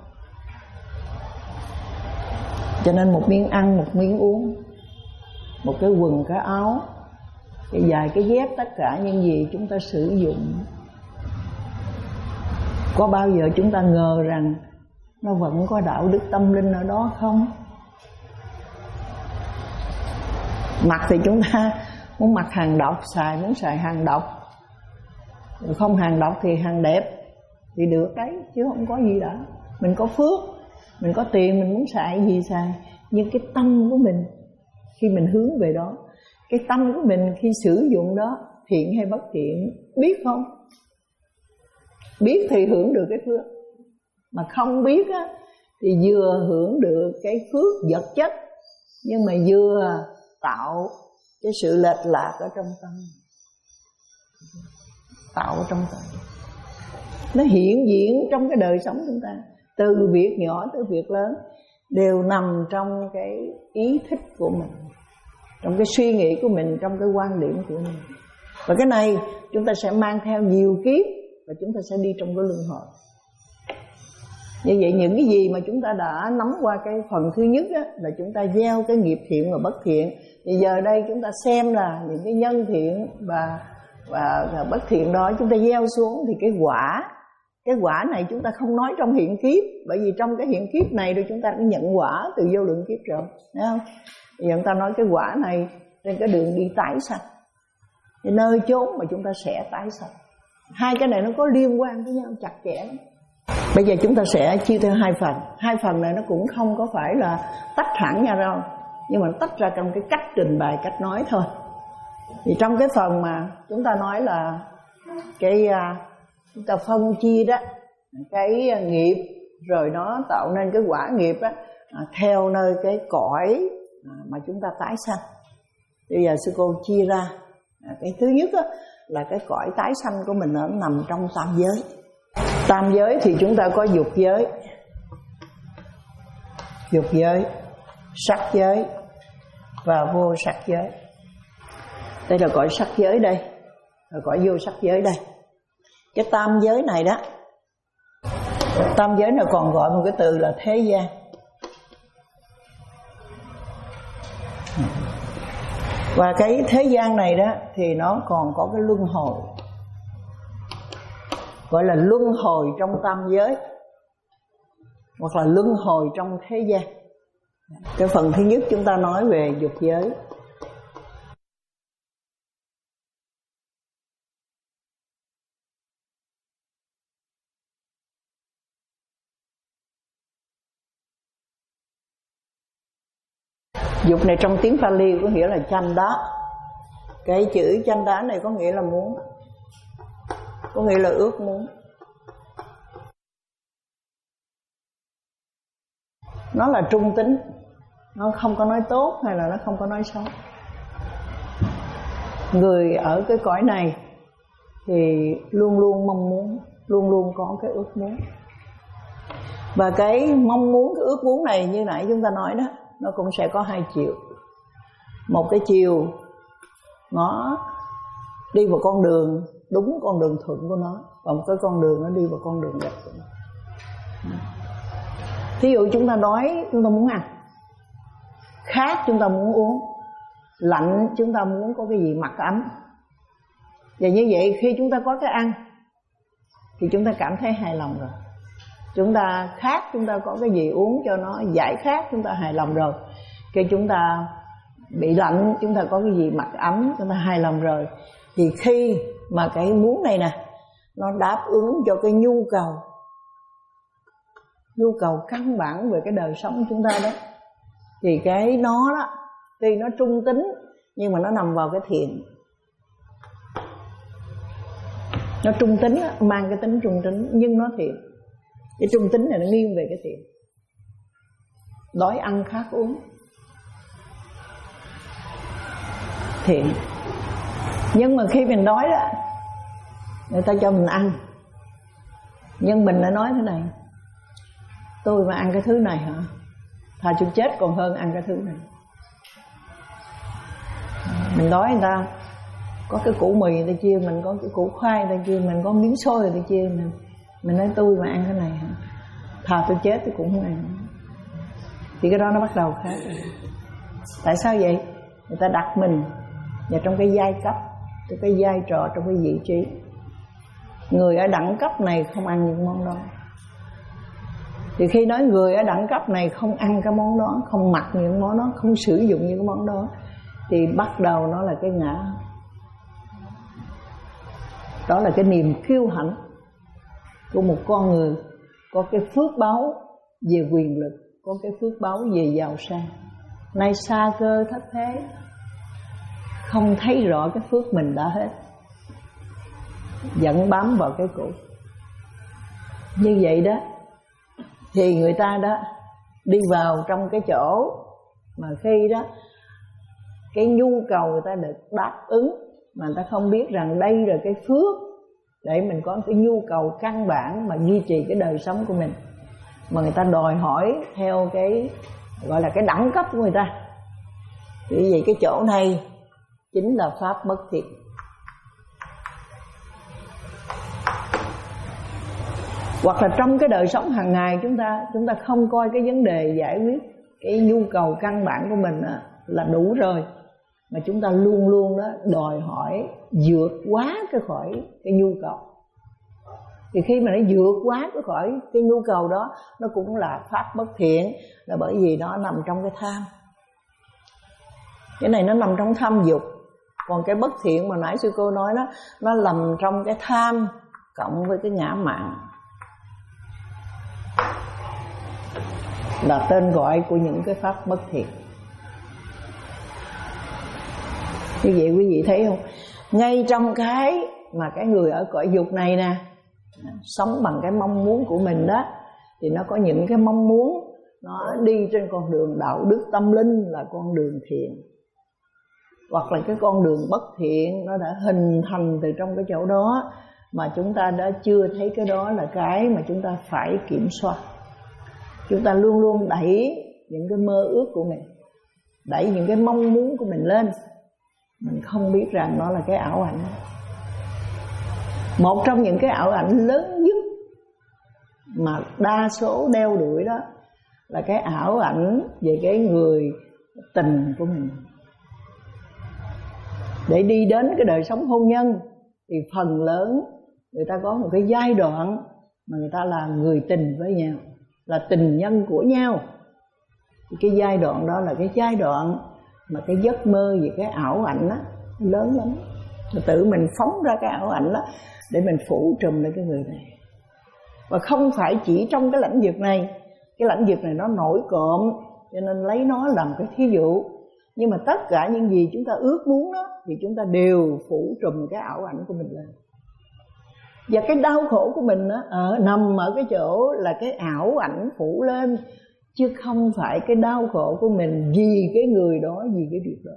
Cho nên một miếng ăn, một miếng uống, một cái quần, cái áo, cái giày, cái dép, tất cả những gì chúng ta sử dụng, có bao giờ chúng ta ngờ rằng nó vẫn có đạo đức tâm linh ở đó không? Mặc thì chúng ta muốn mặc hàng độc, xài muốn xài hàng độc, không hàng độc thì hàng đẹp thì được đấy, chứ không có gì đã. Mình có phước, mình có tiền, mình muốn xài gì xài. Nhưng cái tâm của mình khi mình hướng về đó, cái tâm của mình khi sử dụng đó, thiện hay bất thiện, biết không? Biết thì hưởng được cái phước, mà không biết á, thì vừa hưởng được cái phước vật chất, nhưng mà vừa tạo cái sự lệch lạc ở trong tâm. Tạo ở trong tâm, nó hiện diện trong cái đời sống chúng ta, từ việc nhỏ tới việc lớn đều nằm trong cái ý thích của mình, trong cái suy nghĩ của mình, trong cái quan điểm của mình. Và cái này chúng ta sẽ mang theo nhiều kiếp, và chúng ta sẽ đi trong cái luân hồi. Như vậy những cái gì mà chúng ta đã nắm qua cái phần thứ nhất á, là chúng ta gieo cái nghiệp thiện và bất thiện. Thì giờ đây chúng ta xem là những cái nhân thiện và, và, và bất thiện đó chúng ta gieo xuống, thì cái quả Cái quả này chúng ta không nói trong hiện kiếp, bởi vì trong cái hiện kiếp này rồi chúng ta đã nhận quả từ vô lượng kiếp rồi, thấy không? Bây giờ chúng ta nói cái quả này trên cái đường đi tái sanh, cái nơi chốn mà chúng ta sẽ tái sanh. Hai cái này nó có liên quan với nhau chặt chẽ lắm. Bây giờ chúng ta sẽ chia theo hai phần. Hai phần này nó cũng không có phải là tách hẳn nhau đâu, nhưng mà nó tách ra trong cái cách trình bày, cách nói thôi. Thì trong cái phần mà chúng ta nói là cái chúng ta phân chia đó, cái nghiệp rồi nó tạo nên cái quả nghiệp đó, theo nơi cái cõi mà chúng ta tái sanh. Bây giờ sư cô chia ra, cái thứ nhất đó, là cái cõi tái sanh của mình nó nằm trong tam giới. Tam giới thì chúng ta có dục giới, dục giới, sắc giới và vô sắc giới. Đây là cõi sắc giới đây, là cõi vô sắc giới đây. Cái tam giới này đó, tam giới này còn gọi một cái từ là thế gian. Và cái thế gian này đó thì nó còn có cái luân hồi, gọi là luân hồi trong tam giới, hoặc là luân hồi trong thế gian. Cái phần thứ nhất chúng ta nói về dục giới. Dục này trong tiếng Pali có nghĩa là chanda. Cái chữ chanda này có nghĩa là muốn, có nghĩa là ước muốn. Nó là trung tính, nó không có nói tốt hay là nó không có nói xấu. Người ở cái cõi này thì luôn luôn mong muốn, luôn luôn có cái ước muốn. Và cái mong muốn, cái ước muốn này như nãy chúng ta nói đó, nó cũng sẽ có hai chiều. Một cái chiều nó đi vào con đường đúng, con đường thuận của nó, và một cái con đường nó đi vào con đường nghịch của nó. Thí dụ chúng ta đói, chúng ta muốn ăn, khát chúng ta muốn uống, lạnh chúng ta muốn có cái gì mặc ấm. Và như vậy khi chúng ta có cái ăn thì chúng ta cảm thấy hài lòng rồi. Chúng ta khát, chúng ta có cái gì uống cho nó giải khát, chúng ta hài lòng rồi. Khi chúng ta bị lạnh, chúng ta có cái gì mặc ấm, chúng ta hài lòng rồi. Thì khi mà cái muốn này nè, nó đáp ứng cho cái nhu cầu, nhu cầu căn bản về cái đời sống của chúng ta đó, thì cái nó đó, tuy nó trung tính nhưng mà nó nằm vào cái thiện. Nó trung tính, mang cái tính trung tính nhưng nó thiện. Cái trung tính này nó nghiêng về cái thiện. Đói ăn khát uống, thiện. Nhưng mà khi mình đói đó, người ta cho mình ăn, nhưng mình đã nói thế này: tôi mà ăn cái thứ này hả, thà tôi chết còn hơn ăn cái thứ này. Mình đói, người ta có cái củ mì người ta chia mình, có cái củ khoai người ta chia mình, có miếng xôi người ta chia mình. Mình nói tôi mà ăn cái này hả, thà tôi chết tôi cũng không ăn. Thì cái đó nó bắt đầu khác. Tại sao vậy? Người ta đặt mình vào trong cái giai cấp, trong cái vai trò, trong cái vị trí. Người ở đẳng cấp này không ăn những món đó. Thì khi nói người ở đẳng cấp này không ăn cái món đó, không mặc những món đó, không sử dụng những món đó, thì bắt đầu nó là cái ngã. Đó là cái niềm kiêu hãnh của một con người có cái phước báo về quyền lực, có cái phước báo về giàu sang. Nay xa cơ thất thế, không thấy rõ cái phước mình đã hết, vẫn bám vào cái cũ. Như vậy đó thì người ta đó đi vào trong cái chỗ mà khi đó cái nhu cầu người ta được đáp ứng, mà người ta không biết rằng đây là cái phước để mình có cái nhu cầu căn bản mà duy trì cái đời sống của mình, mà người ta đòi hỏi theo cái gọi là cái đẳng cấp của người ta. Vì vậy cái chỗ này chính là pháp bất thiện. Hoặc là trong cái đời sống hàng ngày chúng ta chúng ta không coi cái vấn đề giải quyết cái nhu cầu căn bản của mình là đủ rồi, mà chúng ta luôn luôn đó đòi hỏi vượt quá cái khỏi cái nhu cầu. Thì khi mà nó vượt quá cái khỏi cái nhu cầu đó, nó cũng là pháp bất thiện, là bởi vì nó nằm trong cái tham. Cái này nó nằm trong tham dục. Còn cái bất thiện mà nãy sư cô nói đó, nó nằm trong cái tham cộng với cái ngã mạn, là tên gọi của những cái pháp bất thiện. Như vậy quý vị thấy không? Ngay trong cái mà cái người ở cõi dục này nè, sống bằng cái mong muốn của mình đó, thì nó có những cái mong muốn nó đi trên con đường đạo đức tâm linh, là con đường thiện. hoặc là cái con đường bất thiện nó đã hình thành từ trong cái chỗ đó, mà chúng ta đã chưa thấy cái đó là cái mà chúng ta phải kiểm soát. Chúng ta luôn luôn đẩy những cái mơ ước của mình, đẩy những cái mong muốn của mình lên, mình không biết rằng nó là cái ảo ảnh. Một trong những cái ảo ảnh lớn nhất mà đa số đeo đuổi đó là cái ảo ảnh về cái người tình của mình. Để đi đến cái đời sống hôn nhân thì phần lớn người ta có một cái giai đoạn mà người ta là người tình với nhau, là tình nhân của nhau. Thì cái giai đoạn đó là cái giai đoạn mà cái giấc mơ về cái ảo ảnh đó lớn lắm. Rồi tự mình phóng ra cái ảo ảnh đó để mình phủ trùm lên cái người này. Và không phải chỉ trong cái lãnh vực này, cái lãnh vực này nó nổi cộm cho nên lấy nó làm cái thí dụ. Nhưng mà tất cả những gì chúng ta ước muốn đó thì chúng ta đều phủ trùm cái ảo ảnh của mình lên. Và cái đau khổ của mình đó, ở, nằm ở cái chỗ là cái ảo ảnh phủ lên, chứ không phải cái đau khổ của mình vì cái người đó, vì cái việc đó.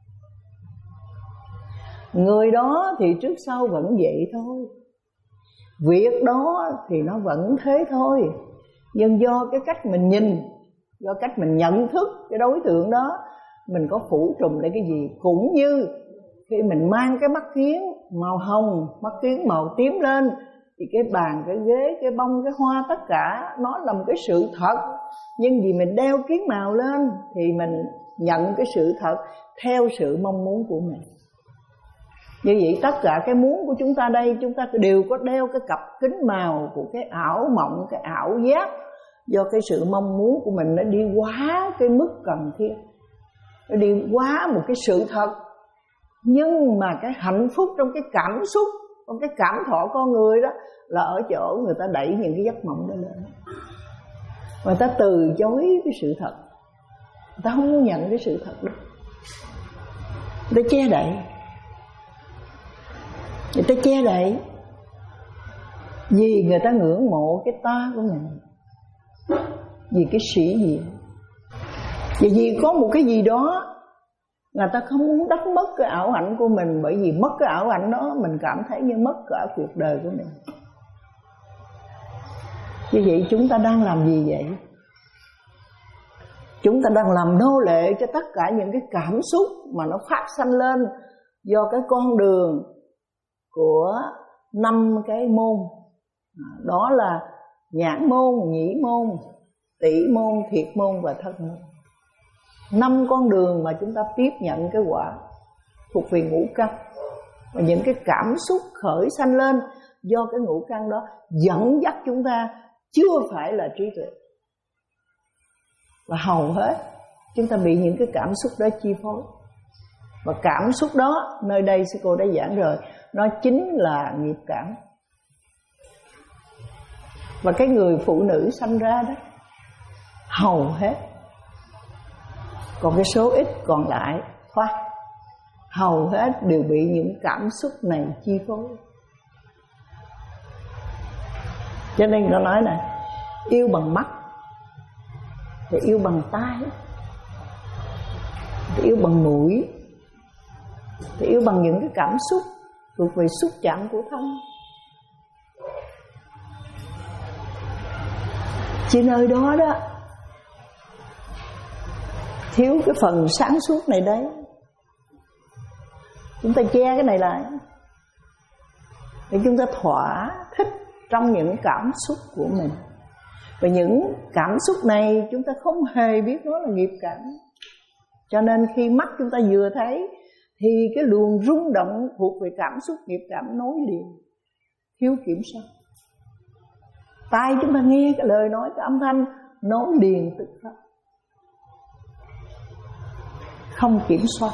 Người đó thì trước sau vẫn vậy thôi, việc đó thì nó vẫn thế thôi. Nhưng do cái cách mình nhìn, do cách mình nhận thức cái đối tượng đó, mình có phủ trùm lại cái gì. Cũng như khi mình mang cái mắt kiếng màu hồng, mắt kiếng màu tím lên, thì cái bàn, cái ghế, cái bông, cái hoa, tất cả nó là một cái sự thật. Nhưng vì mình đeo kiếng màu lên thì mình nhận cái sự thật theo sự mong muốn của mình. Như vậy tất cả cái muốn của chúng ta đây, chúng ta đều có đeo cái cặp kính màu của cái ảo mộng, cái ảo giác. Do cái sự mong muốn của mình nó đi quá cái mức cần thiết, nó đi quá một cái sự thật. Nhưng mà cái hạnh phúc trong cái cảm xúc, trong cái cảm thọ con người đó là ở chỗ người ta đẩy những cái giấc mộng đó lên. Người ta từ chối cái sự thật, người ta không muốn nhận cái sự thật đó, người ta che đậy. Người ta che đậy vì người ta ngưỡng mộ cái ta của mình, vì cái sĩ diện, và vì có một cái gì đó người ta không muốn đánh mất cái ảo ảnh của mình. Bởi vì mất cái ảo ảnh đó mình cảm thấy như mất cả cuộc đời của mình. Như vậy chúng ta đang làm gì vậy? Chúng ta đang làm nô lệ cho tất cả những cái cảm xúc mà nó phát sanh lên do cái con đường của năm cái môn. Đó là nhãn môn, nhĩ môn, tỷ môn, thiệt môn và thân môn. Năm con đường mà chúng ta tiếp nhận cái quả thuộc về ngũ căn. Và những cái cảm xúc khởi sanh lên do cái ngũ căn đó dẫn dắt chúng ta, chưa phải là trí tuệ. Và hầu hết chúng ta bị những cái cảm xúc đó chi phối. Và cảm xúc đó, nơi đây sư cô đã giảng rồi, nó chính là nghiệp cảm. Và cái người phụ nữ sanh ra đó, hầu hết, còn cái số ít còn lại thoát, hầu hết đều bị những cảm xúc này chi phối. Cho nên nó nói này, yêu bằng mắt thì yêu bằng tai, thì yêu bằng mũi, thì yêu bằng những cái cảm xúc thuộc về xúc chạm của thân. Chỉ nơi đó đó thiếu cái phần sáng suốt này đấy. Chúng ta che cái này lại để chúng ta thỏa thích trong những cảm xúc của mình. Và những cảm xúc này chúng ta không hề biết nó là nghiệp cảm. Cho nên khi mắt chúng ta vừa thấy thì cái luồng rung động thuộc về cảm xúc nghiệp cảm nối liền, thiếu kiểm soát. Tai chúng ta nghe cái lời nói, cái âm thanh nối liền tức khắc, không kiểm soát.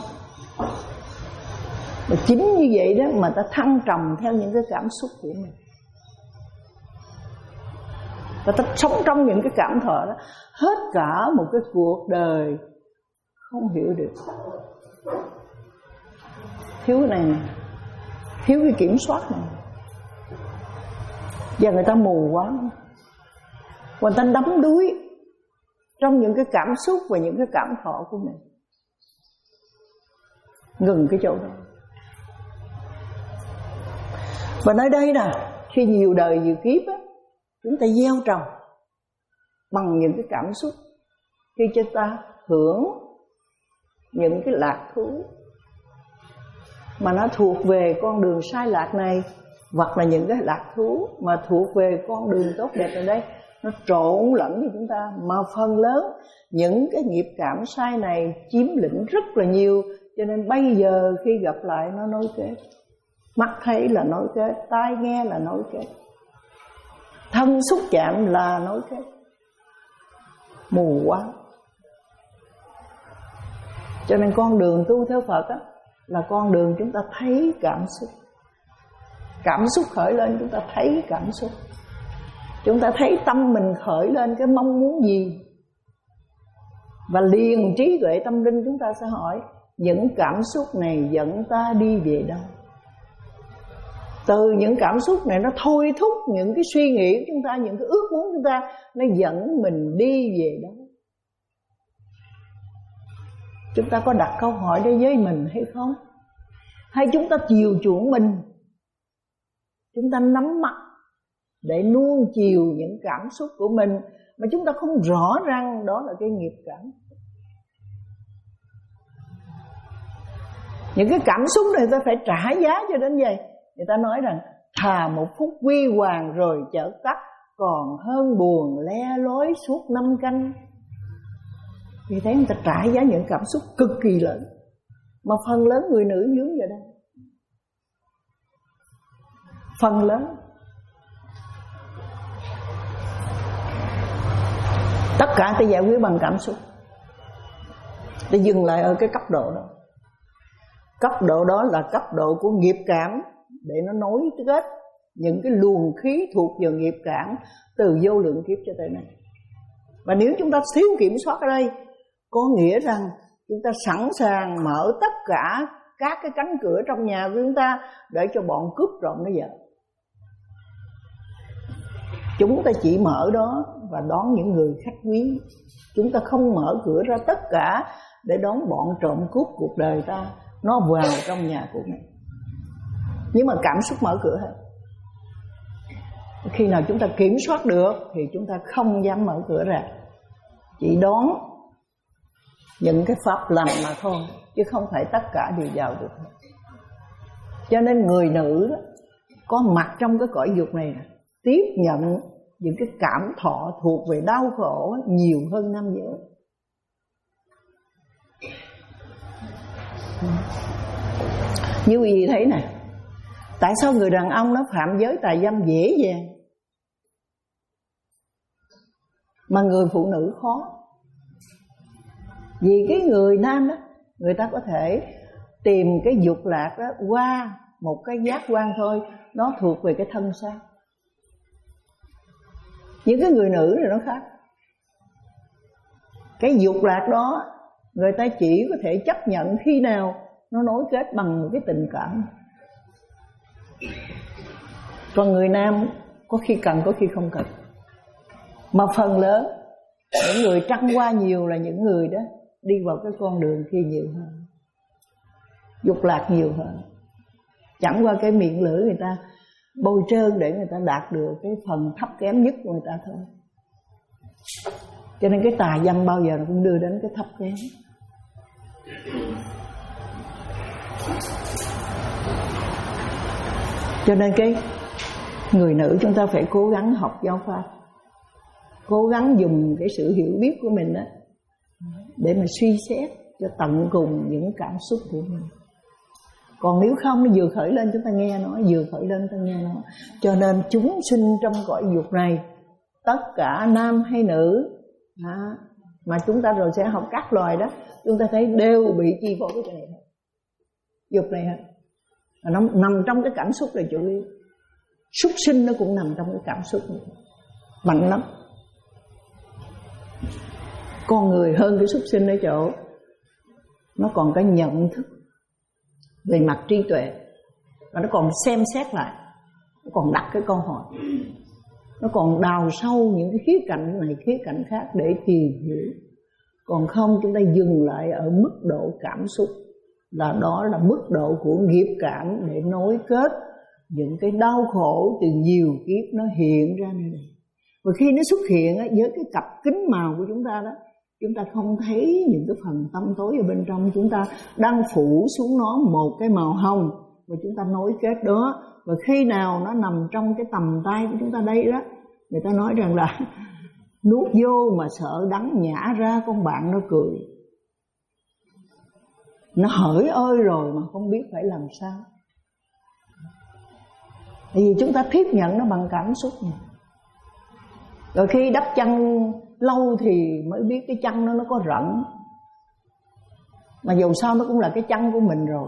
Và chính như vậy đó mà ta thăng trầm theo những cái cảm xúc của mình. Và ta sống trong những cái cảm thọ đó hết cả một cái cuộc đời không hiểu được. Thiếu cái này, thiếu cái kiểm soát này. Và người ta mù quá, người ta đắm đuối trong những cái cảm xúc và những cái cảm thọ của mình. ngừng cái chỗ đó. Và nơi đây nè, khi nhiều đời nhiều kiếp á, chúng ta gieo trồng bằng những cái cảm xúc, khi chúng ta hưởng những cái lạc thú mà nó thuộc về con đường sai lạc này, hoặc là những cái lạc thú mà thuộc về con đường tốt đẹp ở đây, nó trộn lẫn với chúng ta. Mà phần lớn những cái nghiệp cảm sai này chiếm lĩnh rất là nhiều, cho nên bây giờ khi gặp lại nó nối kết. Mắt thấy là nối kết, tai nghe là nối kết, thân xúc chạm là nối kết. Mù quá. Cho nên con đường tu theo Phật á, là con đường chúng ta thấy cảm xúc. Cảm xúc khởi lên chúng ta thấy cảm xúc. Chúng ta thấy tâm mình khởi lên cái mong muốn gì, và liền trí tuệ tâm linh chúng ta sẽ hỏi những cảm xúc này dẫn ta đi về đâu. Từ những cảm xúc này nó thôi thúc những cái suy nghĩ của chúng ta, những cái ước muốn chúng ta, nó dẫn mình đi về đâu. Chúng ta có đặt câu hỏi đó với mình hay không? Hay chúng ta chiều chuộng mình, chúng ta nắm mắt để nuông chiều những cảm xúc của mình mà chúng ta không rõ rằng đó là cái nghiệp cảm. Những cái cảm xúc này người ta phải trả giá cho đến vậy. Người ta nói rằng thà một phút huy hoàng rồi chợt tắt, còn hơn buồn le lối suốt năm canh. Vì thế người ta trả giá những cảm xúc cực kỳ lớn, mà phần lớn người nữ dướng vào đây. Phần lớn. Tất cả ta giải quyết bằng cảm xúc. Ta dừng lại ở cái cấp độ đó. Cấp độ đó là cấp độ của nghiệp cảm, để nó nối kết những cái luồng khí thuộc vào nghiệp cảm từ vô lượng kiếp cho tới nay. Và nếu chúng ta thiếu kiểm soát ở đây, có nghĩa rằng chúng ta sẵn sàng mở tất cả các cái cánh cửa trong nhà của chúng ta để cho bọn cướp trộm nó vào. Chúng ta chỉ mở đó và đón những người khách quý. Chúng ta không mở cửa ra tất cả để đón bọn trộm cướp cuộc đời ta nó vào trong nhà của mình. Nhưng mà cảm xúc mở cửa hết. Khi nào chúng ta kiểm soát được thì chúng ta không dám mở cửa ra, chỉ đón những cái pháp lành mà thôi, chứ không phải tất cả đều vào được. Cho nên người nữ đó, có mặt trong cái cõi dục này, tiếp nhận những cái cảm thọ thuộc về đau khổ nhiều hơn nam giới. Như quý vị thấy nè, tại sao người đàn ông nó phạm giới tà dâm dễ dàng mà người phụ nữ khó? Vì cái người nam đó, người ta có thể tìm cái dục lạc đó qua một cái giác quan thôi, nó thuộc về cái thân xác. Những cái người nữ này nó khác. Cái dục lạc đó người ta chỉ có thể chấp nhận khi nào nó nối kết bằng một cái tình cảm. Còn người nam có khi cần, có khi không cần. Mà phần lớn những người trăng qua nhiều là những người đó đi vào cái con đường kia nhiều hơn, dục lạc nhiều hơn. Chẳng qua cái miệng lưỡi người ta bôi trơn để người ta đạt được cái phần thấp kém nhất của người ta thôi. Cho nên cái tà dâm bao giờ nó cũng đưa đến cái thấp kém. Cho nên cái người nữ chúng ta phải cố gắng học giáo pháp, cố gắng dùng cái sự hiểu biết của mình đó để mà suy xét cho tận cùng những cảm xúc của mình. Còn nếu không, nó vừa khởi lên chúng ta nghe nó, vừa khởi lên ta nghe nó. Cho nên chúng sinh trong cõi dục này, tất cả nam hay nữ à, mà chúng ta rồi sẽ học các loài đó, chúng ta thấy đều bị chi phối cái này, dục này hết. Nó nằm trong cái cảm xúc là chủ yếu. Súc sinh nó cũng nằm trong cái cảm xúc này, mạnh lắm. Con người hơn cái súc sinh ở chỗ nó còn cái nhận thức về mặt trí tuệ, và nó còn xem xét lại, nó còn đặt cái câu hỏi, nó còn đào sâu những cái khía cạnh này khía cạnh khác để tìm hiểu. Còn không chúng ta dừng lại ở mức độ cảm xúc là đó là mức độ của nghiệp cảm để nối kết những cái đau khổ từ nhiều kiếp nó hiện ra nơi đây. Và khi nó xuất hiện á, với cái cặp kính màu của chúng ta đó, chúng ta không thấy những cái phần tâm tối ở bên trong. Chúng ta đang phủ xuống nó một cái màu hồng và chúng ta nối kết đó. Và khi nào nó nằm trong cái tầm tay của chúng ta đây đó, người ta nói rằng là nuốt vô mà sợ đắng, nhả ra con bạn nó cười. Nó hỡi ơi rồi mà không biết phải làm sao. Tại vì chúng ta tiếp nhận nó bằng cảm xúc này. Rồi khi đắp chăn lâu thì mới biết cái chăn nó nó có rận. Mà dù sao nó cũng là cái chăn của mình rồi.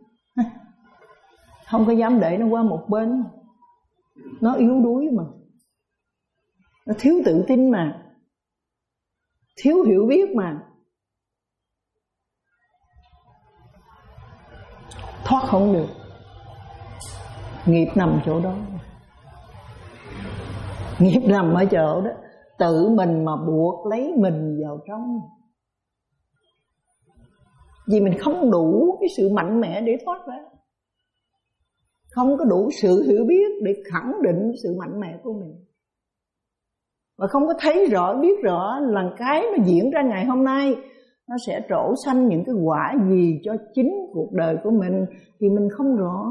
Không có dám để nó qua một bên. Nó yếu đuối mà. Nó thiếu tự tin mà. Thiếu hiểu biết mà. Thoát không được. Nghiệp nằm chỗ đó. Nghiệp nằm ở chỗ đó. Tự mình mà buộc lấy mình vào trong. Vì mình không đủ cái sự mạnh mẽ để thoát ra. Không có đủ sự hiểu biết để khẳng định sự mạnh mẽ của mình. Và không có thấy rõ, biết rõ là cái nó diễn ra ngày hôm nay nó sẽ trổ xanh những cái quả gì cho chính cuộc đời của mình thì mình không rõ.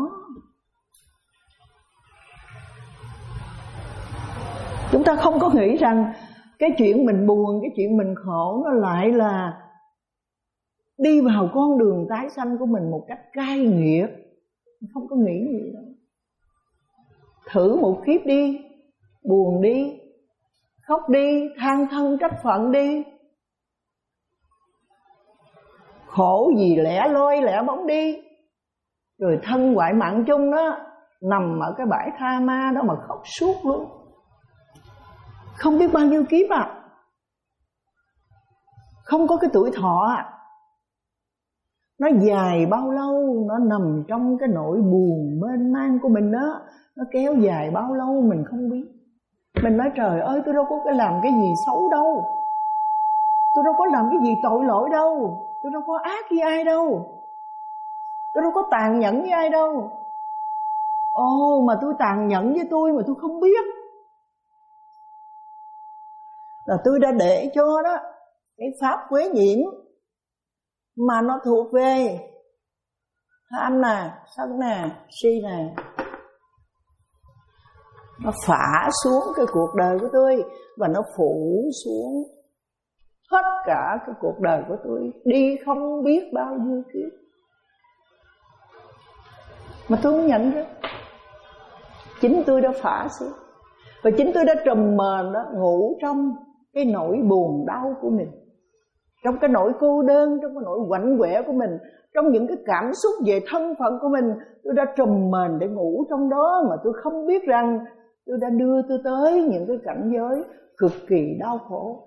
Chúng ta không có nghĩ rằng cái chuyện mình buồn, cái chuyện mình khổ nó lại là đi vào con đường tái sanh của mình một cách cay nghiệt. Không có nghĩ gì đâu. Thử một kiếp đi, buồn đi, khóc đi, than thân trách phận đi. Khổ gì lẻ loi lẻ bóng đi. Rồi thân ngoại mạng chung đó, nằm ở cái bãi tha ma đó mà khóc suốt luôn. Không biết bao nhiêu kiếp à. Không có cái tuổi thọ à. Nó dài bao lâu, nó nằm trong cái nỗi buồn mênh mang của mình đó. Nó kéo dài bao lâu mình không biết. Mình nói trời ơi, tôi đâu có cái làm cái gì xấu đâu. Tôi đâu có làm cái gì tội lỗi đâu. Tôi đâu có ác với ai đâu. Tôi đâu có tàn nhẫn với ai đâu. Ồ, mà tôi tàn nhẫn với tôi mà tôi không biết. Là tôi đã để cho đó cái pháp quế nhiễm mà nó thuộc về tham nè, sân nè, si nè, nó phả xuống cái cuộc đời của tôi. Và nó phủ xuống hết cả cái cuộc đời của tôi, đi không biết bao nhiêu kiếp mà tôi không nhận ra. Chính tôi đã phả xuống. Và chính tôi đã trùm mền đó, ngủ trong cái nỗi buồn đau của mình, trong cái nỗi cô đơn, trong cái nỗi quạnh quẻ của mình, trong những cái cảm xúc về thân phận của mình. Tôi đã trùm mền để ngủ trong đó mà tôi không biết rằng tôi đã đưa tôi tới những cái cảnh giới cực kỳ đau khổ.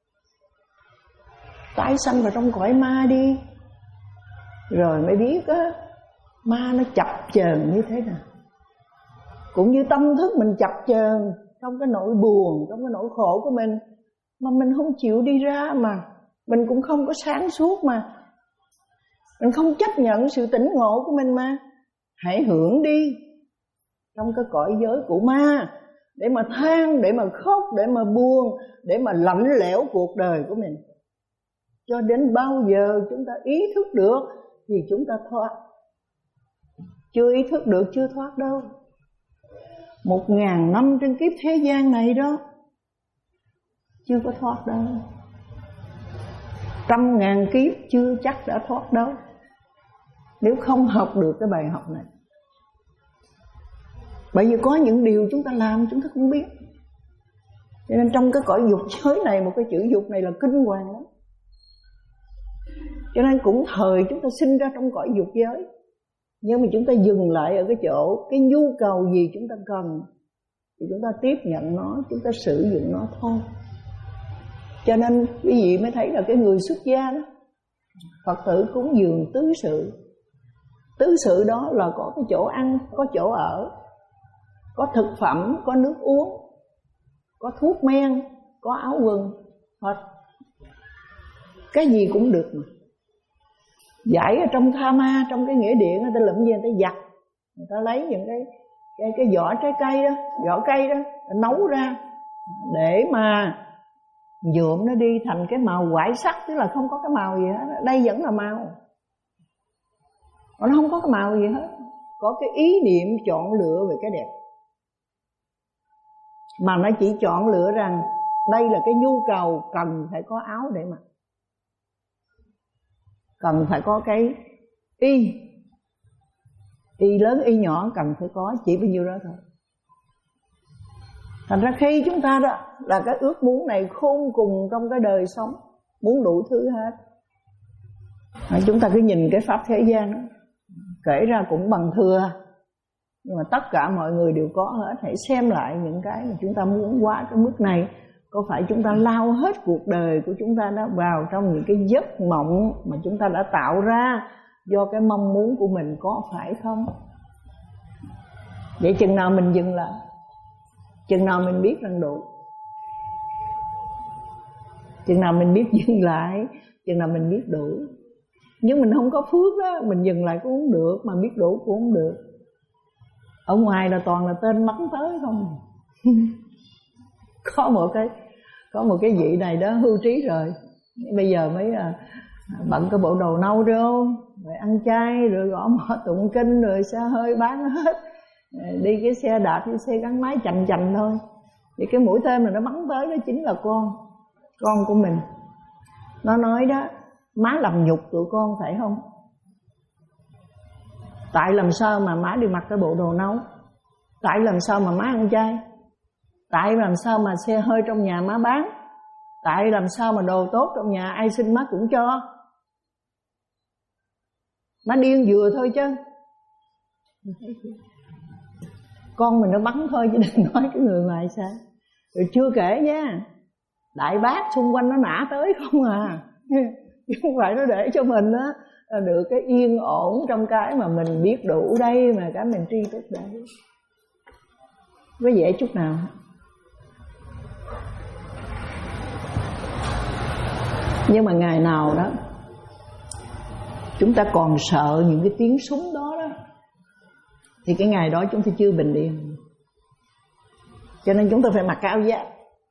Tái sanh vào trong cõi ma đi, rồi mới biết á, ma nó chập chờn như thế nào. Cũng như tâm thức mình chập chờn trong cái nỗi buồn, trong cái nỗi khổ của mình, mà mình không chịu đi ra, mà mình cũng không có sáng suốt, mà mình không chấp nhận sự tỉnh ngộ của mình. Mà hãy hưởng đi trong cái cõi giới của ma, để mà than, để mà khóc, để mà buồn, để mà lạnh lẽo cuộc đời của mình. Cho đến bao giờ chúng ta ý thức được thì chúng ta thoát. Chưa ý thức được chưa thoát đâu. Một ngàn năm trên kiếp thế gian này đó, chưa có thoát đâu. Trăm ngàn kiếp chưa chắc đã thoát đâu, nếu không học được cái bài học này. Bởi vì có những điều chúng ta làm chúng ta không biết. Cho nên trong cái cõi dục giới này, một cái chữ dục này là kinh hoàng lắm. Cho nên cũng thời chúng ta sinh ra trong cõi dục giới, nhưng mà chúng ta dừng lại ở cái chỗ cái nhu cầu gì chúng ta cần thì chúng ta tiếp nhận nó, chúng ta sử dụng nó thôi. Cho nên quý vị mới thấy là cái người xuất gia đó, Phật tử cúng dường tứ sự. Tứ sự đó là có cái chỗ ăn, có chỗ ở, có thực phẩm, có nước uống, có thuốc men, có áo quần, hết. Cái gì cũng được mà. Giải ở trong tha ma, trong cái nghĩa điện người ta lụm về người ta giặt, người ta lấy những cái cái cái vỏ trái cây đó, vỏ cây đó nấu ra để mà nhuộm nó đi thành cái màu quải sắc, tức là không có cái màu gì hết. Đây vẫn là màu, nó không có cái màu gì hết. Có cái ý niệm chọn lựa về cái đẹp, mà nó chỉ chọn lựa rằng đây là cái nhu cầu cần phải có áo để mặc, cần phải có cái y, y lớn y nhỏ cần phải có, chỉ bao nhiêu đó thôi. Thành ra khi chúng ta đó là cái ước muốn này khôn cùng trong cái đời sống, muốn đủ thứ hết. Và chúng ta cứ nhìn cái pháp thế gian đó, kể ra cũng bằng thừa, nhưng mà tất cả mọi người đều có hết. Hãy xem lại những cái mà chúng ta muốn qua cái mức này, có phải chúng ta lao hết cuộc đời của chúng ta đó vào trong những cái giấc mộng mà chúng ta đã tạo ra do cái mong muốn của mình, có phải không? Vậy chừng nào mình dừng lại, chừng nào mình biết rằng đủ, chừng nào mình biết dừng lại, chừng nào mình biết đủ. Nhưng mình không có phước đó, mình dừng lại cũng không được, mà biết đủ cũng không được. Ở ngoài là toàn là tên bắn tới không. Có một cái Có một cái vị này đó hưu trí rồi, bây giờ mới bận cái bộ đồ nâu rô, rồi ăn chay, rồi gõ mõ tụng kinh, rồi xe hơi bán hết, đi cái xe đạp, cái xe gắn máy chành chành thôi. Thì cái mũi tên mà nó bắn tới đó chính là con Con của mình. Nó nói đó, má làm nhục tụi con phải không? Tại làm sao mà má đi mặc cái bộ đồ nâu? Tại làm sao mà má ăn chay? Tại làm sao mà xe hơi trong nhà má bán? Tại làm sao mà đồ tốt trong nhà ai xin má cũng cho? Má điên vừa thôi chứ. Con mình nó bắn thôi chứ đừng nói cái người ngoài sao. Rồi chưa kể nha, đại bác xung quanh nó nã tới không à. Chứ không phải nó để cho mình á được cái yên ổn trong cái mà mình biết đủ đây, mà cái mình tri túc đây. Có dễ chút nào. Nhưng mà ngày nào đó chúng ta còn sợ những cái tiếng súng đó đó, thì cái ngày đó chúng ta chưa bình yên. Cho nên chúng ta phải mặc cái áo giáp.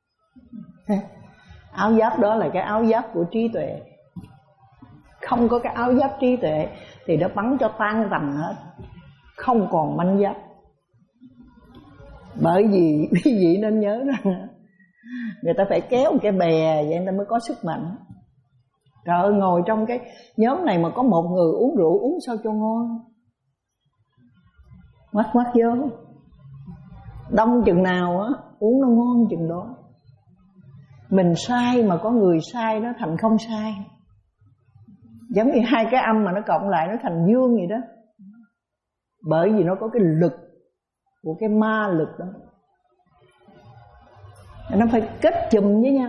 Áo giáp đó là cái áo giáp của trí tuệ. Không có cái áo giáp trí tuệ thì nó bắn cho tan tành hết, không còn manh giáp. Bởi vì quý vị nên nhớ rằng người ta phải kéo một cái bè vậy người ta mới có sức mạnh. Trời ơi, ngồi trong cái nhóm này mà có một người uống rượu, uống sao cho ngon. Ngoắt ngoắt vô. Đông chừng nào á, uống nó ngon chừng đó. Mình sai mà có người sai nó thành không sai. Giống như hai cái âm mà nó cộng lại nó thành dương vậy đó. Bởi vì nó có cái lực của cái ma lực đó, nó phải kết chùm với nhau.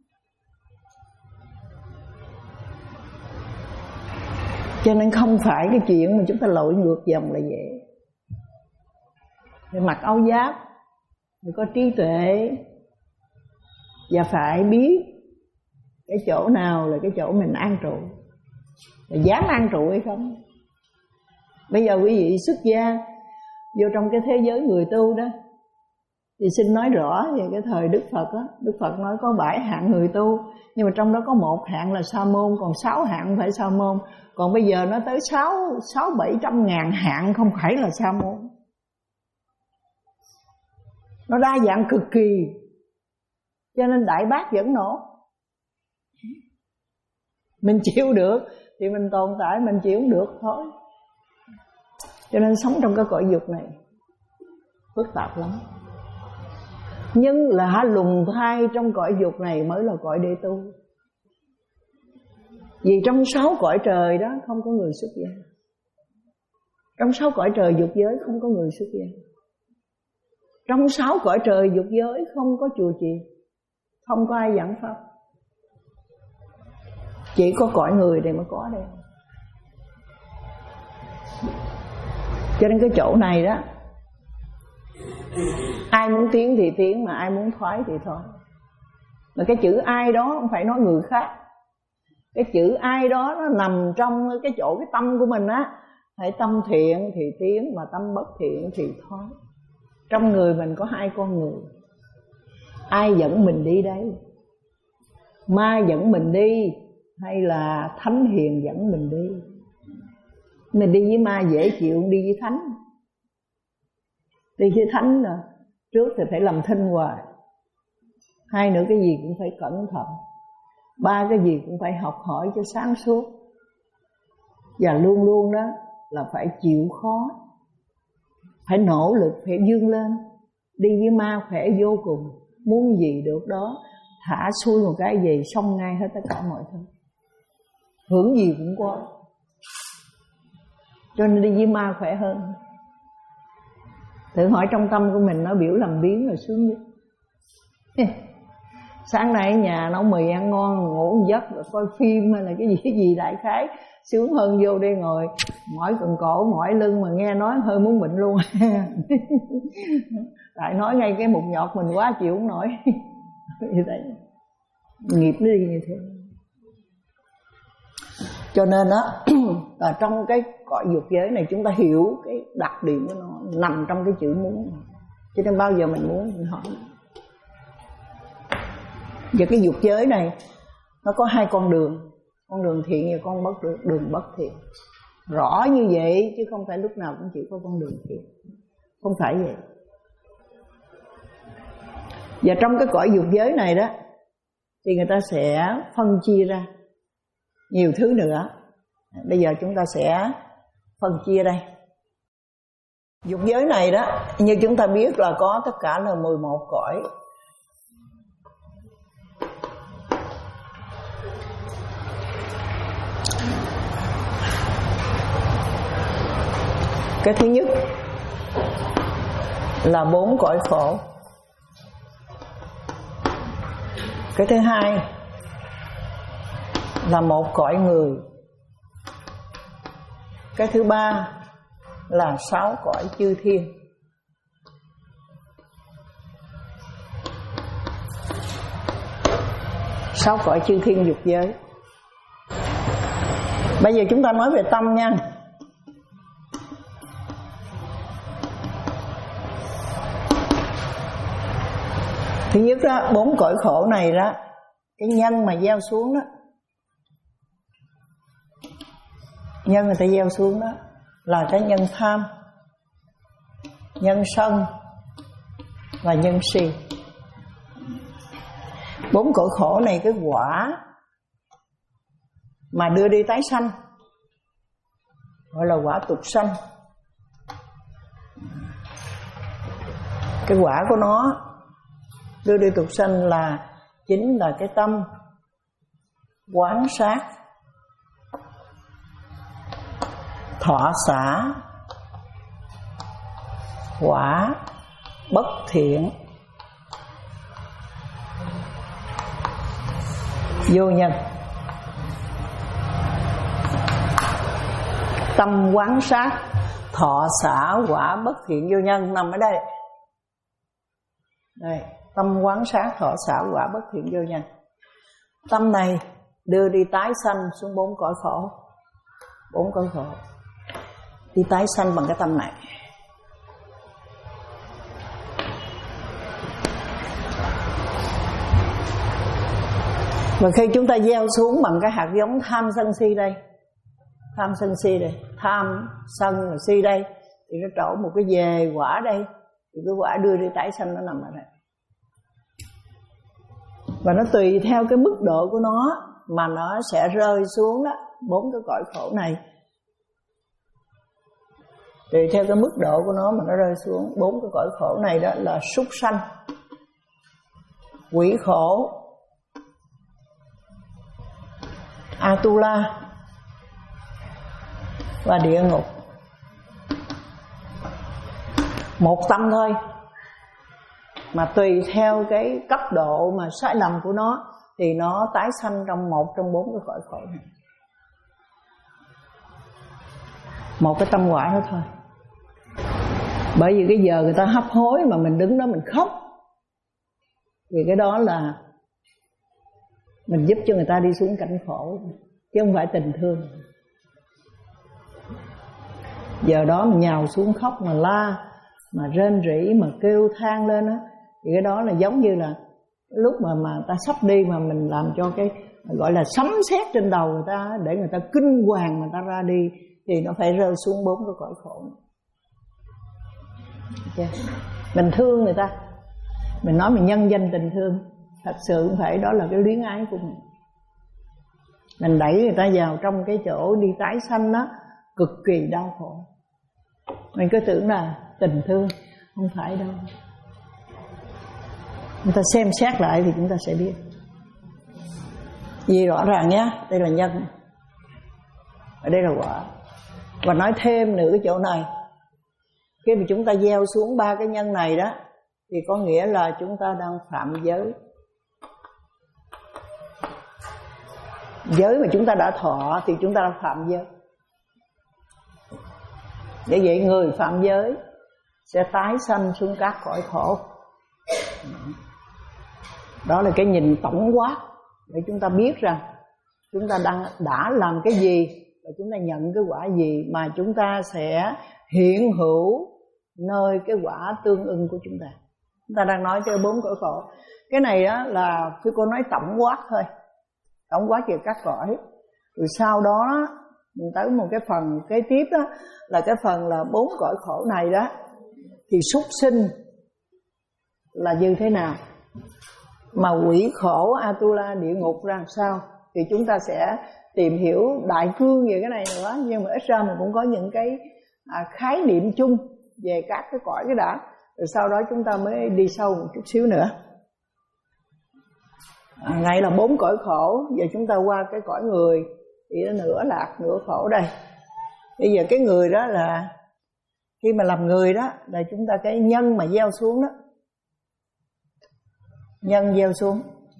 Cho nên không phải cái chuyện mà chúng ta lội ngược dòng là dễ. Phải mặc áo giáp, phải có trí tuệ, và phải biết cái chỗ nào là cái chỗ mình an trụ, là dám an trụ hay không. Bây giờ quý vị xuất gia vô trong cái thế giới người tu đó, thì xin nói rõ về cái thời Đức Phật đó. Đức Phật nói có bảy hạng người tu, nhưng mà trong đó có một hạng là sa môn, còn sáu hạng không phải sa môn. Còn bây giờ nó tới sáu, sáu bảy trăm ngàn hạng không phải là sa môn. Nó đa dạng cực kỳ. Cho nên đại bác vẫn nổ. Mình chịu được thì mình tồn tại, mình chịu không được thôi. Cho nên sống trong cái cõi dục này phức tạp lắm. Nhưng lạ lùng thay trong cõi dục này mới là cõi để tu. Vì trong sáu cõi trời đó không có người xuất gia. Trong sáu cõi trời dục giới không có người xuất gia. Trong sáu cõi trời dục giới không có chùa chiền, không có ai giảng pháp. Chỉ có cõi người này mới có đây. Cho nên cái chỗ này đó, ai muốn tiến thì tiến, mà ai muốn thoái thì thoái. Mà cái chữ ai đó không phải nói người khác. Cái chữ ai đó nó nằm trong cái chỗ cái tâm của mình á. Hãy tâm thiện thì tiến, mà tâm bất thiện thì thoái. Trong người mình có hai con người. Ai dẫn mình đi đấy? Ma dẫn mình đi hay là thánh hiền dẫn mình đi? Mình đi với ma dễ chịu, đi với thánh. Đi với thánh nè, trước thì phải làm thinh hoài. Hai nữa cái gì cũng phải cẩn thận. Ba cái gì cũng phải học hỏi cho sáng suốt. Và luôn luôn đó là phải chịu khó, phải nỗ lực, phải vươn lên. Đi với ma khỏe vô cùng, muốn gì được đó, thả xuôi một cái gì xong ngay hết tất cả mọi thứ, hưởng gì cũng có. Cho nên đi với ma khỏe hơn. Thử hỏi trong tâm của mình nó biểu làm biến là sướng nhất. Sáng nay ở nhà nấu mì ăn ngon, ngủ một giấc rồi coi phim hay là cái gì cái gì đại khái sướng hơn vô đây ngồi mỏi cần cổ mỏi lưng mà nghe nói hơi muốn bệnh luôn. Tại nói ngay cái mụn nhọt mình quá chịu không nổi. Như vậy nghiệp nó đi như thế. Cho nên đó là trong cái cõi dục giới này chúng ta hiểu cái đặc điểm của nó nằm trong cái chữ muốn. Cho nên bao giờ mình muốn mình hỏi. Và cái dục giới này nó có hai con đường, con đường thiện và con bất đường, đường bất thiện. Rõ như vậy chứ không phải lúc nào cũng chỉ có con đường thiện. Không phải vậy. Và trong cái cõi dục giới này đó thì người ta sẽ phân chia ra nhiều thứ nữa. Bây giờ chúng ta sẽ phân chia đây. Dục giới này đó, như chúng ta biết là có tất cả là mười một cõi. Cái thứ nhất là bốn cõi khổ. Cái thứ hai là một cõi người. Cái thứ ba là sáu cõi chư thiên. Sáu cõi chư thiên dục giới. Bây giờ chúng ta nói về tâm nha. Thứ nhất đó, bốn cõi khổ này đó, cái nhân mà gieo xuống đó, nhân người ta gieo xuống đó là cái nhân tham, nhân sân và nhân si. Bốn cõi khổ này cái quả mà đưa đi tái sanh gọi là quả tục sanh. Cái quả của nó đưa đi tục sanh là chính là cái tâm quán sát, thọ xả quả bất thiện vô nhân. Tâm quán sát thọ xả quả bất thiện vô nhân nằm ở đây. Đây, tâm quán sát thọ xả quả bất thiện vô nhân. Tâm này đưa đi tái sanh xuống bốn cõi khổ. Bốn cõi khổ đi tái sanh bằng cái tâm này. Và khi chúng ta gieo xuống bằng cái hạt giống tham sân si đây, tham sân si đây, tham sân và si đây, thì nó trổ một cái về quả đây, thì cái quả đưa đi tái sanh nó nằm ở đây. Và nó tùy theo cái mức độ của nó mà nó sẽ rơi xuống đó, bốn cái cõi khổ này. Tùy theo cái mức độ của nó mà nó rơi xuống bốn cái cõi khổ này đó là súc sanh, quỷ khổ, Atula và địa ngục. Một tâm thôi mà tùy theo cái cấp độ mà sai lầm của nó thì nó tái sanh trong một trong bốn cái cõi khổ này. Một cái tâm quả đó thôi. Bởi vì cái giờ người ta hấp hối mà mình đứng đó mình khóc, vì cái đó là mình giúp cho người ta đi xuống cảnh khổ. chứ không phải tình thương. Giờ đó mà nhào xuống khóc mà la, mà rên rỉ, mà kêu than lên á, thì cái đó là giống như là lúc mà mà ta sắp đi mà mình làm cho cái gọi là sấm sét trên đầu người ta, để người ta kinh hoàng mà ta ra đi, thì nó phải rơi xuống bốn cái cõi khổ. Okay. Mình thương người ta, mình nói mình nhân danh tình thương, thật sự không phải đó là cái luyến ái của mình. Mình đẩy người ta vào trong cái chỗ đi tái sanh đó, cực kỳ đau khổ. Mình cứ tưởng là tình thương, không phải đâu. Chúng ta xem xét lại thì chúng ta sẽ biết. Vì rõ ràng nhé, đây là nhân, ở đây là quả. Và nói thêm nữa cái chỗ này, khi mà chúng ta gieo xuống ba cái nhân này đó, thì có nghĩa là chúng ta đang phạm giới. Giới mà chúng ta đã thọ thì chúng ta đã phạm giới. Để vậy người phạm giới sẽ tái sanh xuống các cõi khổ. Đó là cái nhìn tổng quát để chúng ta biết rằng chúng ta đang đã làm cái gì và chúng ta nhận cái quả gì, mà chúng ta sẽ hiện hữu nơi cái quả tương ưng của chúng ta. Chúng ta đang nói tới bốn cõi khổ. Cái này đó là khi cô nói tổng quát thôi, tổng quát về các cõi. Rồi sau đó mình tới một cái phần kế tiếp đó, là cái phần là bốn cõi khổ này đó, thì súc sinh là như thế nào, mà quỷ khổ Atula địa ngục ra làm sao, thì chúng ta sẽ tìm hiểu đại cương về cái này nữa. Nhưng mà ít ra mình cũng có những cái à, khái niệm chung về các cái cõi cái đã, rồi sau đó chúng ta mới đi sâu một chút xíu nữa. À, này là bốn cõi khổ. Giờ chúng ta qua cái cõi người, thì nó nửa lạc nửa khổ đây. Bây giờ cái người đó là khi mà làm người đó, là chúng ta cái nhân mà gieo xuống đó, nhân gieo xuống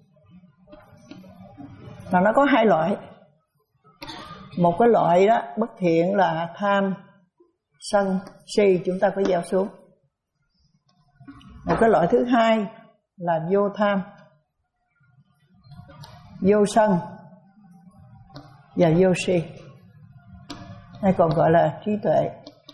là nó có hai loại. Một cái loại đó bất thiện là tham, sân, si, chúng ta phải gieo xuống. Một cái loại thứ hai là vô tham, vô sân và vô si, hay còn gọi là trí tuệ.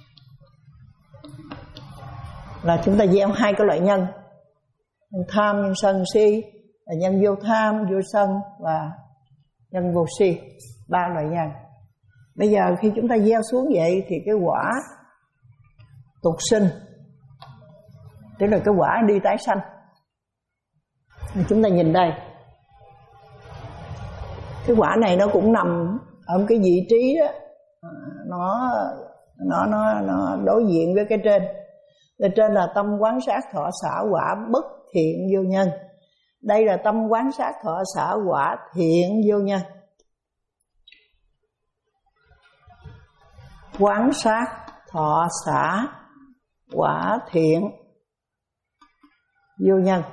Là chúng ta gieo hai cái loại nhân, nhân tham, nhân sân, si, là nhân vô tham, vô sân và nhân vô si, ba loại nhân. Bây giờ khi chúng ta gieo xuống vậy thì cái quả tục sinh, tức là cái quả đi tái sanh. Chúng ta nhìn đây, cái quả này nó cũng nằm ở một cái vị trí đó, nó nó nó nó đối diện với cái trên. Cái trên là tâm quán sát thọ xả quả bất thiện vô nhân. Đây là tâm quán sát thọ xả quả thiện vô nhân. Quán sát thọ xả quả thiện vô nhân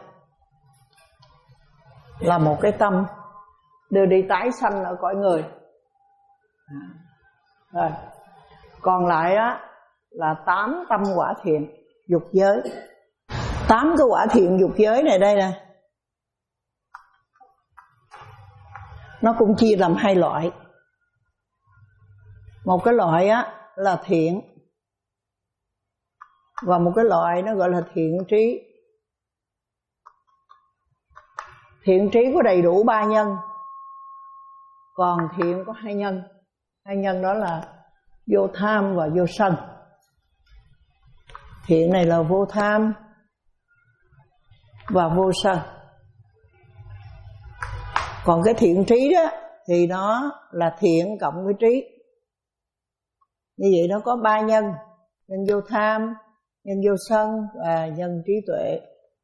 là một cái tâm đưa đi tái sanh ở cõi người. Rồi. Còn lại á là tám tâm quả thiện dục giới. Tám cái quả thiện dục giới này đây nè, nó cũng chia làm hai loại. Một cái loại á là thiện, và một cái loại nó gọi là thiện trí. Thiện trí có đầy đủ ba nhân, còn thiện có hai nhân. Hai nhân đó là vô tham và vô sân. Thiện này là vô tham và vô sân. Còn cái thiện trí đó thì nó là thiện cộng với trí. Như vậy nó có ba nhân, nhân vô tham, nhân vô sân và nhân trí tuệ.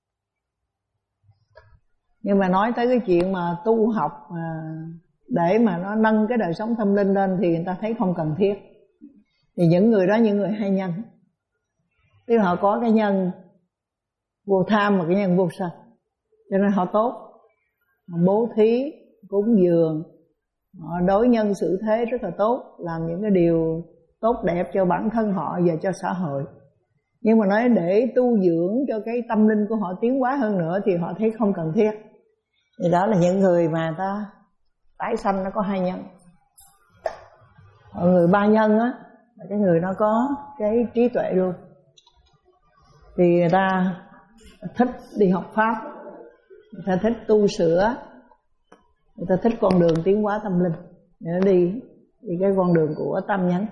Nhưng mà nói tới cái chuyện mà tu học mà để mà nó nâng cái đời sống tâm linh lên thì người ta thấy không cần thiết. Thì những người đó những người hay nhân, tức là họ có cái nhân vô tham và cái nhân vô sân, cho nên họ tốt. Họ bố thí, cúng dường, họ đối nhân xử thế rất là tốt, làm những cái điều tốt đẹp cho bản thân họ và cho xã hội. Nhưng mà nói để tu dưỡng cho cái tâm linh của họ tiến hóa hơn nữa thì họ thấy không cần thiết. Thì đó là những người mà ta tái sanh nó có hai nhân. Còn người ba nhân á là cái người nó có cái trí tuệ luôn, thì người ta thích đi học pháp, người ta thích tu sửa, người ta thích con đường tiến hóa tâm linh, để nó đi đi cái con đường của tam nhân.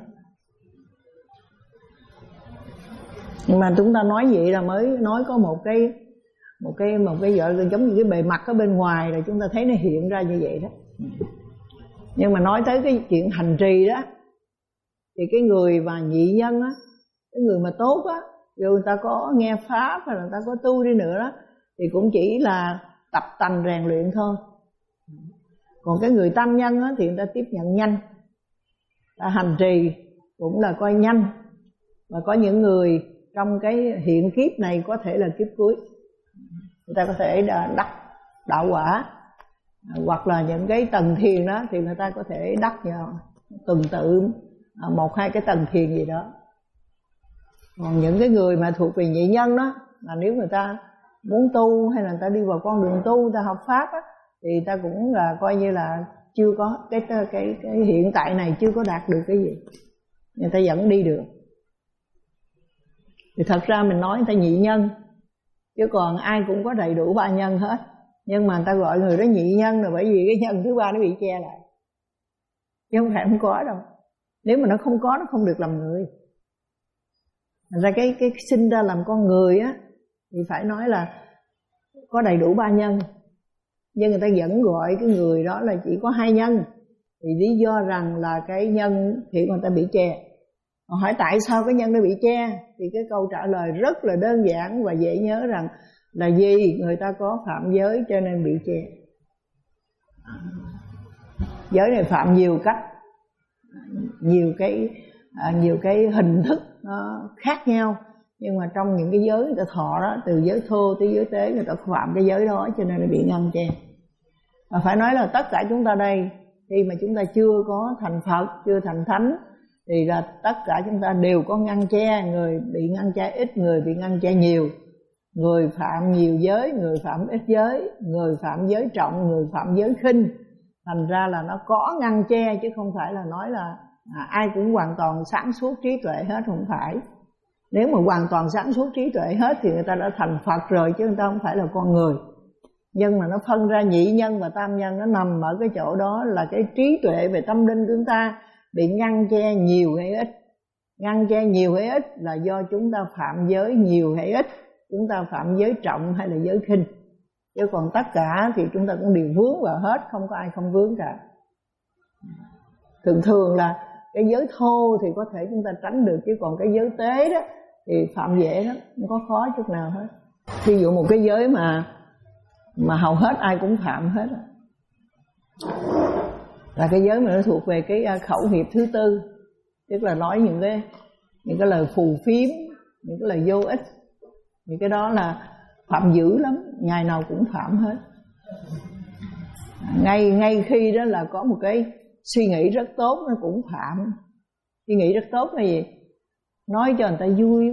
Nhưng mà chúng ta nói vậy là mới nói có một cái một cái một cái gọi là giống như cái bề mặt ở bên ngoài, rồi chúng ta thấy nó hiện ra như vậy đó. Nhưng mà nói tới cái chuyện hành trì đó, thì cái người mà nhị nhân á, cái người mà tốt á, dù người ta có nghe pháp hay là người ta có tu đi nữa đó, thì cũng chỉ là tập tành rèn luyện thôi. Còn cái người tam nhân á, thì người ta tiếp nhận nhanh, ta hành trì cũng là coi nhanh. Và có những người trong cái hiện kiếp này có thể là kiếp cuối, người ta có thể đắc đạo quả, hoặc là những cái tầng thiền đó thì người ta có thể đắc nhờ tuần tự một hai cái tầng thiền gì đó. Còn những cái người mà thuộc về nhị nhân đó, là nếu người ta muốn tu hay là người ta đi vào con đường tu, người ta học pháp á, thì người ta cũng là coi như là chưa có cái cái cái, cái hiện tại này chưa có đạt được cái gì, người ta vẫn đi được. Thì thật ra mình nói người ta nhị nhân, chứ còn ai cũng có đầy đủ ba nhân hết. Nhưng mà người ta gọi người đó nhị nhân là bởi vì cái nhân thứ ba nó bị che lại, chứ không phải không có đâu. Nếu mà nó không có, nó không được làm người. Thành ra cái cái sinh ra làm con người á, thì phải nói là có đầy đủ ba nhân. Nhưng người ta vẫn gọi cái người đó là chỉ có hai nhân, thì lý do rằng là cái nhân thì người ta bị che. Họ hỏi tại sao cái nhân nó bị che, thì cái câu trả lời rất là đơn giản và dễ nhớ rằng là vì người ta có phạm giới cho nên bị che. Giới này phạm nhiều cách, nhiều cái à, nhiều cái hình thức nó khác nhau, nhưng mà trong những cái giới người ta thọ đó, từ giới thô tới giới tế, người ta phạm cái giới đó cho nên nó bị ngăn che. Và phải nói là tất cả chúng ta đây, khi mà chúng ta chưa có thành Phật, chưa thành Thánh, thì là tất cả chúng ta đều có ngăn che. Người bị ngăn che ít, người bị ngăn che nhiều. Người phạm nhiều giới, người phạm ít giới, người phạm giới trọng, người phạm giới khinh. Thành ra là nó có ngăn che, chứ không phải là nói là à, ai cũng hoàn toàn sáng suốt trí tuệ hết, không phải. Nếu mà hoàn toàn sáng suốt trí tuệ hết thì người ta đã thành Phật rồi, chứ người ta không phải là con người. Nhưng mà nó phân ra nhị nhân và tam nhân, nó nằm ở cái chỗ đó là cái trí tuệ về tâm linh của chúng ta bị ngăn che nhiều hay ít. Ngăn che nhiều hay ít là do chúng ta phạm giới nhiều hay ít, chúng ta phạm giới trọng hay là giới khinh. Chứ còn tất cả thì chúng ta cũng đều vướng vào hết, không có ai không vướng cả. Thường thường là cái giới thô thì có thể chúng ta tránh được, chứ còn cái giới tế đó thì phạm dễ lắm, không có khó chút nào hết. Ví dụ một cái giới mà mà hầu hết ai cũng phạm hết, là cái giới mà nó thuộc về cái khẩu nghiệp thứ tư, tức là nói những cái những cái lời phù phiếm, những cái lời vô ích. Những cái đó là phạm dữ lắm, ngày nào cũng phạm hết. Ngay ngay khi đó là có một cái suy nghĩ rất tốt nó cũng phạm. Suy nghĩ rất tốt là gì? Nói cho người ta vui,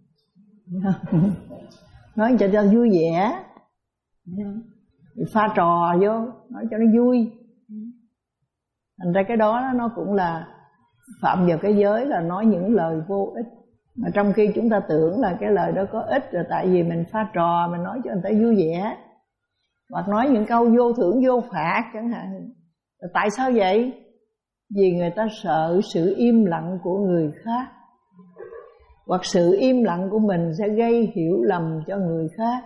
nói cho người ta vui vẻ, pha trò vô, nói cho nó vui. Thành ra cái đó nó cũng là phạm vào cái giới là nói những lời vô ích. Mà trong khi chúng ta tưởng là cái lời đó có ích, là tại vì mình pha trò, mình nói cho người ta vui vẻ, hoặc nói những câu vô thưởng vô phạt chẳng hạn. Tại sao vậy? Vì người ta sợ sự im lặng của người khác, hoặc sự im lặng của mình sẽ gây hiểu lầm cho người khác.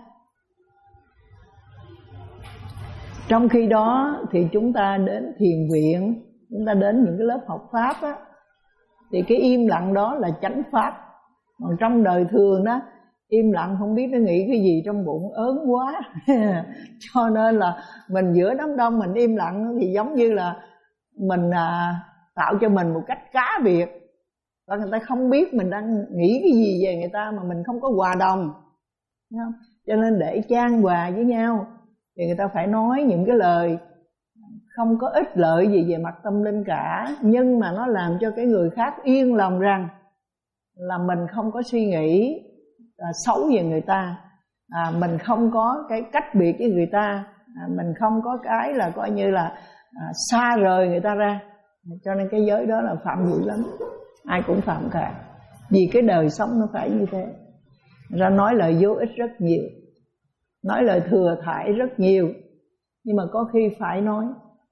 Trong khi đó thì chúng ta đến thiền viện, chúng ta đến những cái lớp học pháp á, thì cái im lặng đó là chánh pháp. Còn trong đời thường đó, im lặng không biết nó nghĩ cái gì trong bụng, ớn quá. Cho nên là mình giữa đám đông mình im lặng thì giống như là mình à, tạo cho mình một cách cá biệt, và người ta không biết mình đang nghĩ cái gì về người ta, mà mình không có hòa đồng. Không? Cho nên để chan hòa với nhau thì người ta phải nói những cái lời không có ích lợi gì về mặt tâm linh cả, nhưng mà nó làm cho cái người khác yên lòng rằng là mình không có suy nghĩ à, xấu về người ta, à, mình không có cái cách biệt với người ta, à, mình không có cái là coi như là à, xa rời người ta ra. Cho nên cái giới đó là phạm dữ lắm, ai cũng phạm cả. Vì cái đời sống nó phải như thế. Ra nói lời vô ích rất nhiều, nói lời thừa thãi rất nhiều, nhưng mà có khi phải nói.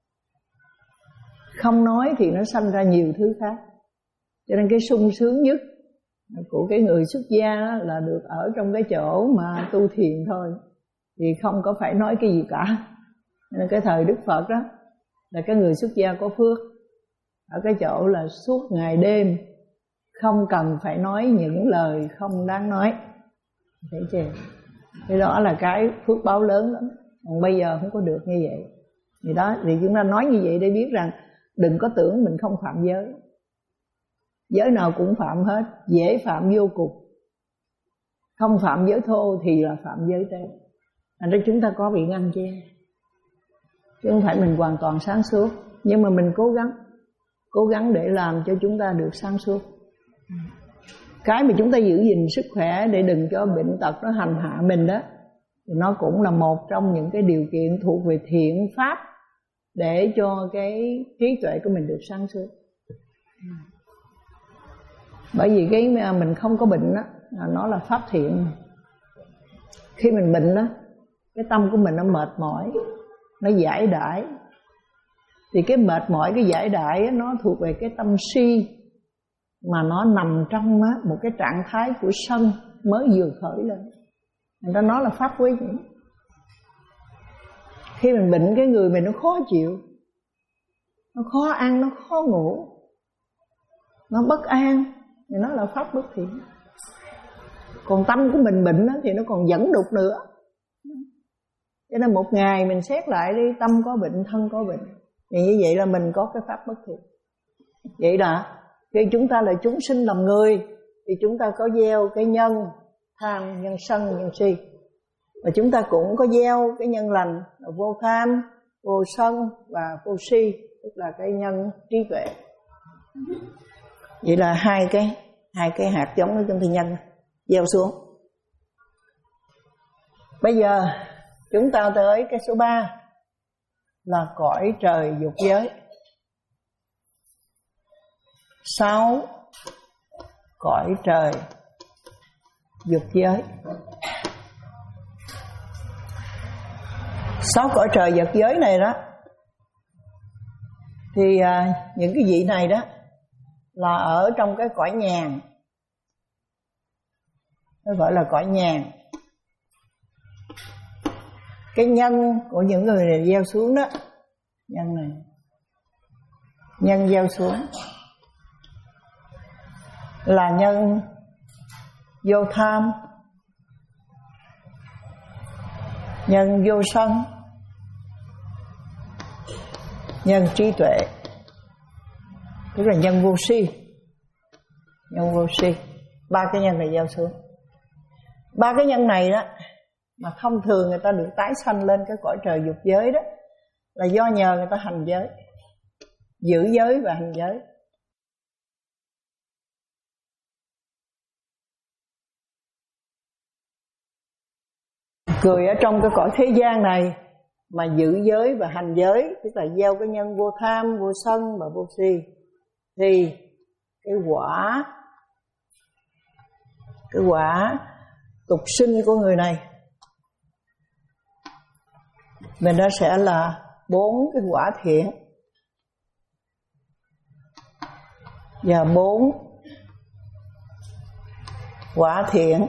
Không nói thì nó sanh ra nhiều thứ khác. Cho nên cái sung sướng nhất của cái người xuất gia là được ở trong cái chỗ mà tu thiền thôi, thì không có phải nói cái gì cả. Nên cái thời Đức Phật đó là cái người xuất gia có phước ở cái chỗ là suốt ngày đêm không cần phải nói những lời không đáng nói. Thấy chưa? Cái đó là cái phước báo lớn lắm. Còn bây giờ không có được như vậy. Thì đó, thì chúng ta nói như vậy để biết rằng đừng có tưởng mình không phạm giới. Giới nào cũng phạm hết, dễ phạm vô cùng. Không phạm giới thô thì là phạm giới tế. Thành ra chúng ta có bị ngăn che, chứ không phải mình hoàn toàn sáng suốt. Nhưng mà mình cố gắng, cố gắng để làm cho chúng ta được sáng suốt. Cái mà chúng ta giữ gìn sức khỏe để đừng cho bệnh tật nó hành hạ mình đó, thì nó cũng là một trong những cái điều kiện thuộc về thiện pháp để cho cái trí tuệ của mình được sáng suốt. Bởi vì cái mình không có bệnh đó, nó là pháp thiện. Khi mình bệnh đó, cái tâm của mình nó mệt mỏi, nó giải đãi. Thì cái mệt mỏi, cái giải đãi đó, nó thuộc về cái tâm si, mà nó nằm trong á, một cái trạng thái của sân mới vừa khởi lên. Người ta nói là pháp quý. Khi mình bệnh, cái người mình nó khó chịu, nó khó ăn, nó khó ngủ, nó bất an, thì nó là pháp bất thiện. Còn tâm của mình bệnh đó, thì nó còn dẫn đục nữa. Cho nên một ngày mình xét lại đi, tâm có bệnh, thân có bệnh, thì như vậy là mình có cái pháp bất thiện. Vậy là khi chúng ta là chúng sinh làm người, thì chúng ta có gieo cái nhân tham, nhân sân, nhân si. Và chúng ta cũng có gieo cái nhân lành là vô tham, vô sân và vô si, tức là cái nhân trí tuệ. Vậy là hai cái hai cái hạt giống của trong thiên nhân gieo xuống. Bây giờ chúng ta tới cái số ba là cõi trời dục giới. Sáu cõi trời dục giới. Sáu cõi trời dục giới này đó, thì à, những cái vị này đó là ở trong cái cõi nhàn, nó gọi là cõi nhàn. Cái nhân của những người này gieo xuống đó, nhân này, nhân gieo xuống là nhân vô tham, nhân vô sân, nhân trí tuệ, tức là nhân vô si. Nhân vô si, ba cái nhân này gieo xuống. Ba cái nhân này đó mà thông thường người ta được tái sanh lên cái cõi trời dục giới đó là do nhờ người ta hành giới, giữ giới và hành giới. Người ở trong cái cõi thế gian này mà giữ giới và hành giới, tức là gieo cái nhân vô tham, vô sân và vô si, thì cái quả cái quả tục sinh của người này mình nó sẽ là bốn cái quả thiện và bốn quả thiện,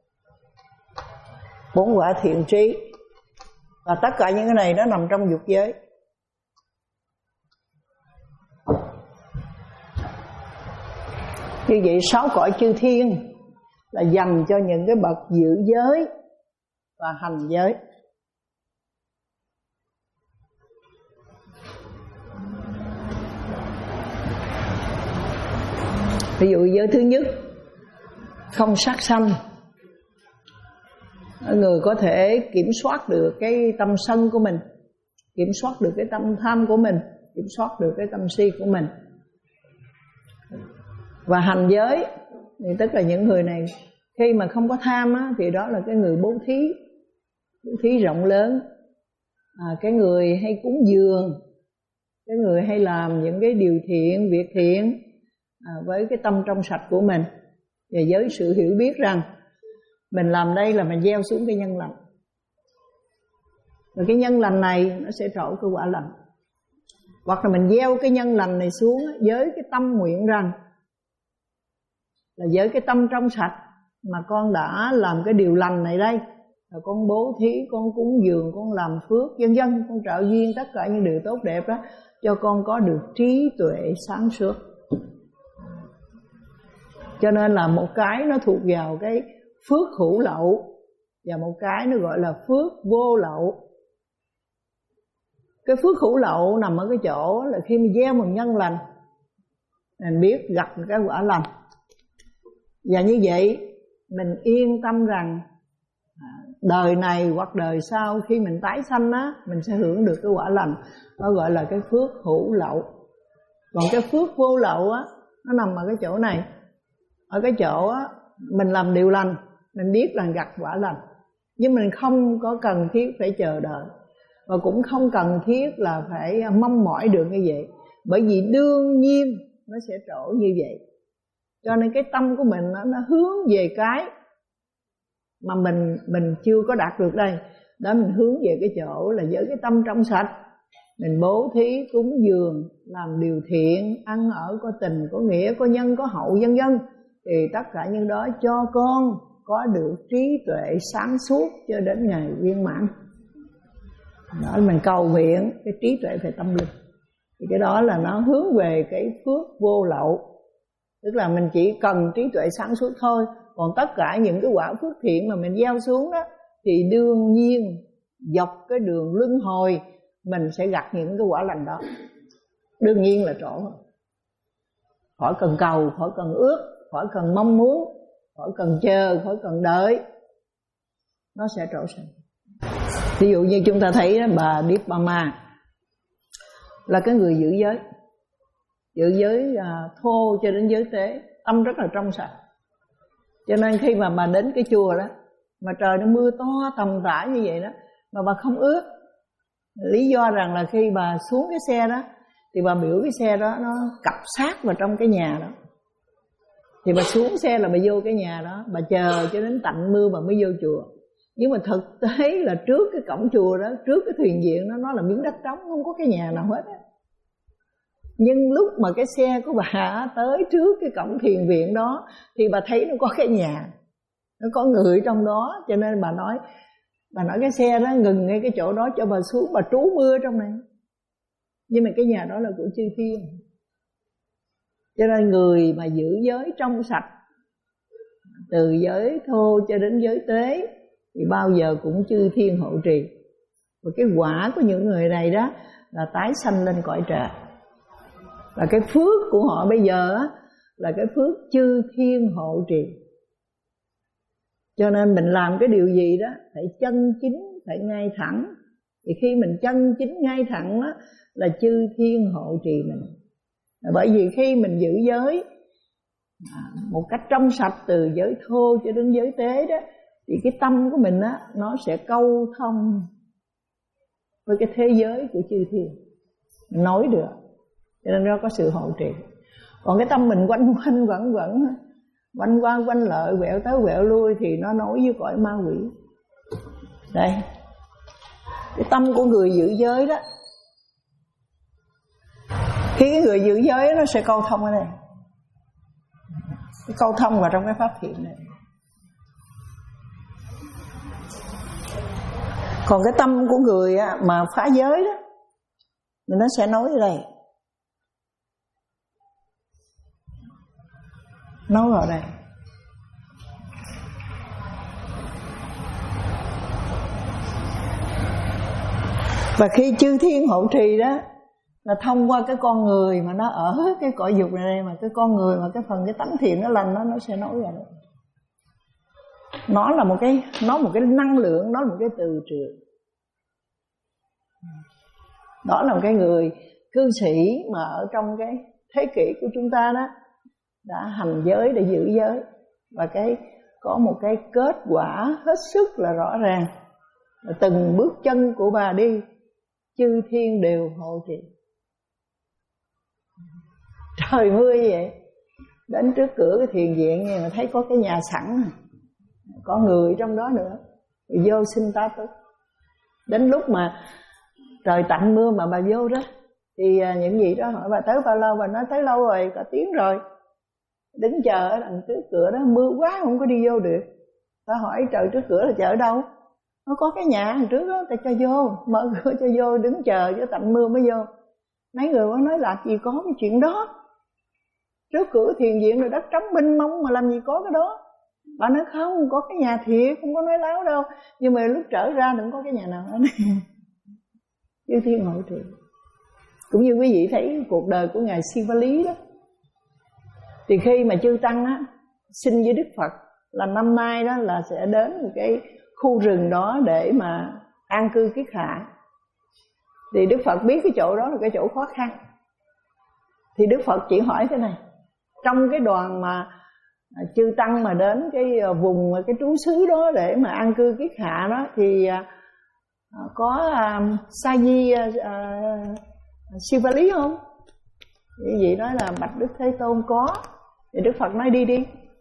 bốn quả thiện trí. Và tất cả những cái này nó nằm trong dục giới. Như vậy sáu cõi chư thiên là dành cho những cái bậc giữ giới và hành giới. Ví dụ giới thứ nhất, không sát sanh. Người có thể kiểm soát được cái tâm sân của mình, kiểm soát được cái tâm tham của mình, kiểm soát được cái tâm si của mình. Và hành giới thì tức là những người này khi mà không có tham á, thì đó là cái người bố thí, bố thí rộng lớn, à, cái người hay cúng dường, cái người hay làm những cái điều thiện, việc thiện à, với cái tâm trong sạch của mình, và với sự hiểu biết rằng mình làm đây là mình gieo xuống cái nhân lành, và cái nhân lành này nó sẽ trổ cái quả lành. Hoặc là mình gieo cái nhân lành này xuống với cái tâm nguyện rằng là với cái tâm trong sạch mà con đã làm cái điều lành này đây, là con bố thí, con cúng dường, con làm phước, vân vân, con trợ duyên tất cả những điều tốt đẹp đó, cho con có được trí tuệ sáng suốt. Cho nên là một cái nó thuộc vào cái phước hữu lậu, và một cái nó gọi là phước vô lậu. Cái phước hữu lậu nằm ở cái chỗ là khi mình gieo một nhân lành, mình biết gặp cái quả lành, và như vậy mình yên tâm rằng đời này hoặc đời sau khi mình tái sanh á, mình sẽ hưởng được cái quả lành. Nó gọi là cái phước hữu lậu. Còn cái phước vô lậu á, nó nằm ở cái chỗ này. Ở cái chỗ á, mình làm điều lành, mình biết là gặp quả lành, nhưng mình không có cần thiết phải chờ đợi, và cũng không cần thiết là phải mong mỏi được như vậy, bởi vì đương nhiên nó sẽ trổ như vậy. Cho nên cái tâm của mình nó, nó hướng về cái mà mình mình chưa có đạt được đây. Đó, mình hướng về cái chỗ là với cái tâm trong sạch, mình bố thí, cúng dường, làm điều thiện, ăn ở có tình, có nghĩa, có nhân, có hậu, vân vân, thì tất cả những đó cho con có được trí tuệ sáng suốt cho đến ngày viên mãn. Đó, mình cầu nguyện cái trí tuệ về tâm linh, thì cái đó là nó hướng về cái phước vô lậu. Tức là mình chỉ cần trí tuệ sáng suốt thôi. Còn tất cả những cái quả phước thiện mà mình gieo xuống đó, thì đương nhiên dọc cái đường luân hồi mình sẽ gặp những cái quả lành đó. Đương nhiên là trổ. Khỏi cần cầu, khỏi cần ước, khỏi cần mong muốn, khỏi cần chờ, khỏi cần đợi, nó sẽ trổ sinh. Ví dụ như chúng ta thấy đó, bà Dippama là cái người giữ giới, giữ giới à, thô cho đến giới tế, tâm rất là trong sạch. Cho nên khi mà bà đến cái chùa đó, mà trời nó mưa to tầm tã như vậy đó, mà bà không ướt, lý do rằng là khi bà xuống cái xe đó, thì bà biểu cái xe đó nó cặp sát vào trong cái nhà đó, thì bà xuống xe là bà vô cái nhà đó, bà chờ cho đến tạnh mưa bà mới vô chùa. Nhưng mà thực tế là trước cái cổng chùa đó, trước cái thuyền viện đó, nó là miếng đất trống, không có cái nhà nào hết á. Nhưng lúc mà cái xe của bà tới trước cái cổng thiền viện đó, thì bà thấy nó có cái nhà, nó có người trong đó. Cho nên bà nói Bà nói cái xe đó ngừng ngay cái chỗ đó cho bà xuống, bà trú mưa trong này. Nhưng mà cái nhà đó là của chư thiên. Cho nên người mà giữ giới trong sạch, từ giới thô cho đến giới tế, thì bao giờ cũng chư thiên hộ trì. Và cái quả của những người này đó là tái sanh lên cõi trời. Và cái phước của họ bây giờ á, là cái phước chư thiên hộ trì. Cho nên mình làm cái điều gì đó phải chân chính, phải ngay thẳng. Thì khi mình chân chính ngay thẳng đó, là chư thiên hộ trì mình. Bởi vì khi mình giữ giới một cách trong sạch, từ giới thô cho đến giới tế đó, thì cái tâm của mình á, nó sẽ câu thông với cái thế giới của chư thiên, mình nói được. Cho nên nó có sự hộ trì. Còn cái tâm mình quanh quanh quẩn quẩn, quanh qua quanh lợi, quẹo tới quẹo lui, thì nó nối với cõi ma quỷ. Đây, cái tâm của người giữ giới đó, khi cái người giữ giới nó sẽ câu thông ở đây, cái câu thông vào trong cái pháp thiện này. Còn cái tâm của người mà phá giới đó, thì nó sẽ nói ở đây, nói vào đây. Và khi chư thiên hộ trì đó, là thông qua cái con người mà nó ở cái cõi dục này đây, mà cái con người mà cái phần cái tánh thiện nó lành, nó nó sẽ nói ra đây. Nó là một cái nó một cái năng lượng, nó là một cái từ trường. Đó là một cái người cư sĩ mà ở trong cái thế kỷ của chúng ta đó, đã hành giới để giữ giới, và cái có một cái kết quả hết sức là rõ ràng. Từng bước chân của bà đi, chư thiên đều hộ trì. trời mưa như vậy. Đến trước cửa cái thiền viện nhưng mà thấy có cái nhà sẵn, có người trong đó nữa, rồi vô xin tá túc. Đến lúc mà trời tạnh mưa mà bà vô đó, thì những vị đó hỏi bà tới bao lâu, bà nói tới lâu rồi, cả tiếng rồi. Đứng chờ ở đằng trước cửa đó, mưa quá không có đi vô được. Ta hỏi trời trước cửa là chờ ở đâu? Nó có cái nhà đằng trước đó, ta cho vô, mở cửa cho vô, đứng chờ cho tạnh mưa mới vô. Mấy người có nói là gì có cái chuyện đó. Trước cửa thiền viện rồi đất trống mênh mông mà làm gì có cái đó. Bà nói không, có cái nhà thiệt, không có nói láo đâu. Nhưng mà lúc trở ra đừng có cái nhà nào hết. Chư thiên hộ trì. Cũng như quý vị thấy cuộc đời của Ngài Siva Lý đó. Thì khi mà chư Tăng á xin với Đức Phật là năm nay đó là sẽ đến một cái khu rừng đó để mà an cư kiết hạ. Thì Đức Phật biết cái chỗ đó là cái chỗ khó khăn. Thì Đức Phật chỉ hỏi thế này: trong cái đoàn mà chư Tăng mà đến cái vùng, cái trú xứ đó để mà an cư kiết hạ đó, thì có uh, Sa Di uh, uh, Siva Lý không? Thì vậy nói là bạch Đức Thế Tôn có. Thì Đức Phật nói đi đi.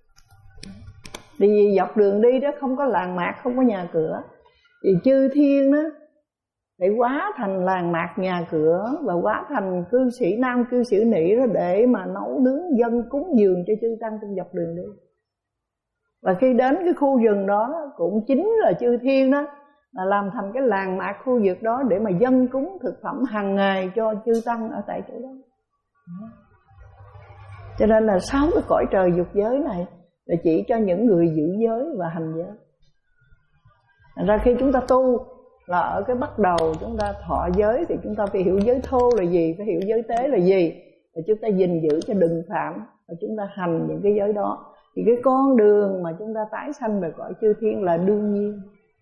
Thì dọc đường đi đó không có làng mạc, không có nhà cửa. Thì chư thiên đó để hóa thành làng mạc nhà cửa, và hóa thành cư sĩ nam cư sĩ nữ đó để mà nấu nướng dân cúng dường cho chư Tăng trên dọc đường đi. Và khi đến cái khu rừng đó cũng chính là chư thiên đó là làm thành cái làng mạc khu vực đó để mà dân cúng thực phẩm hàng ngày cho chư Tăng ở tại chỗ đó. Cho nên là sáu cái cõi trời dục giới này là chỉ cho những người giữ giới và hành giới. Thành ra khi chúng ta tu là ở cái bắt đầu chúng ta thọ giới thì chúng ta phải hiểu giới thô là gì, phải hiểu giới tế là gì, và chúng ta gìn giữ cho đừng phạm, và chúng ta hành những cái giới đó. Thì cái con đường mà chúng ta tái sanh về cõi chư thiên là đương nhiên,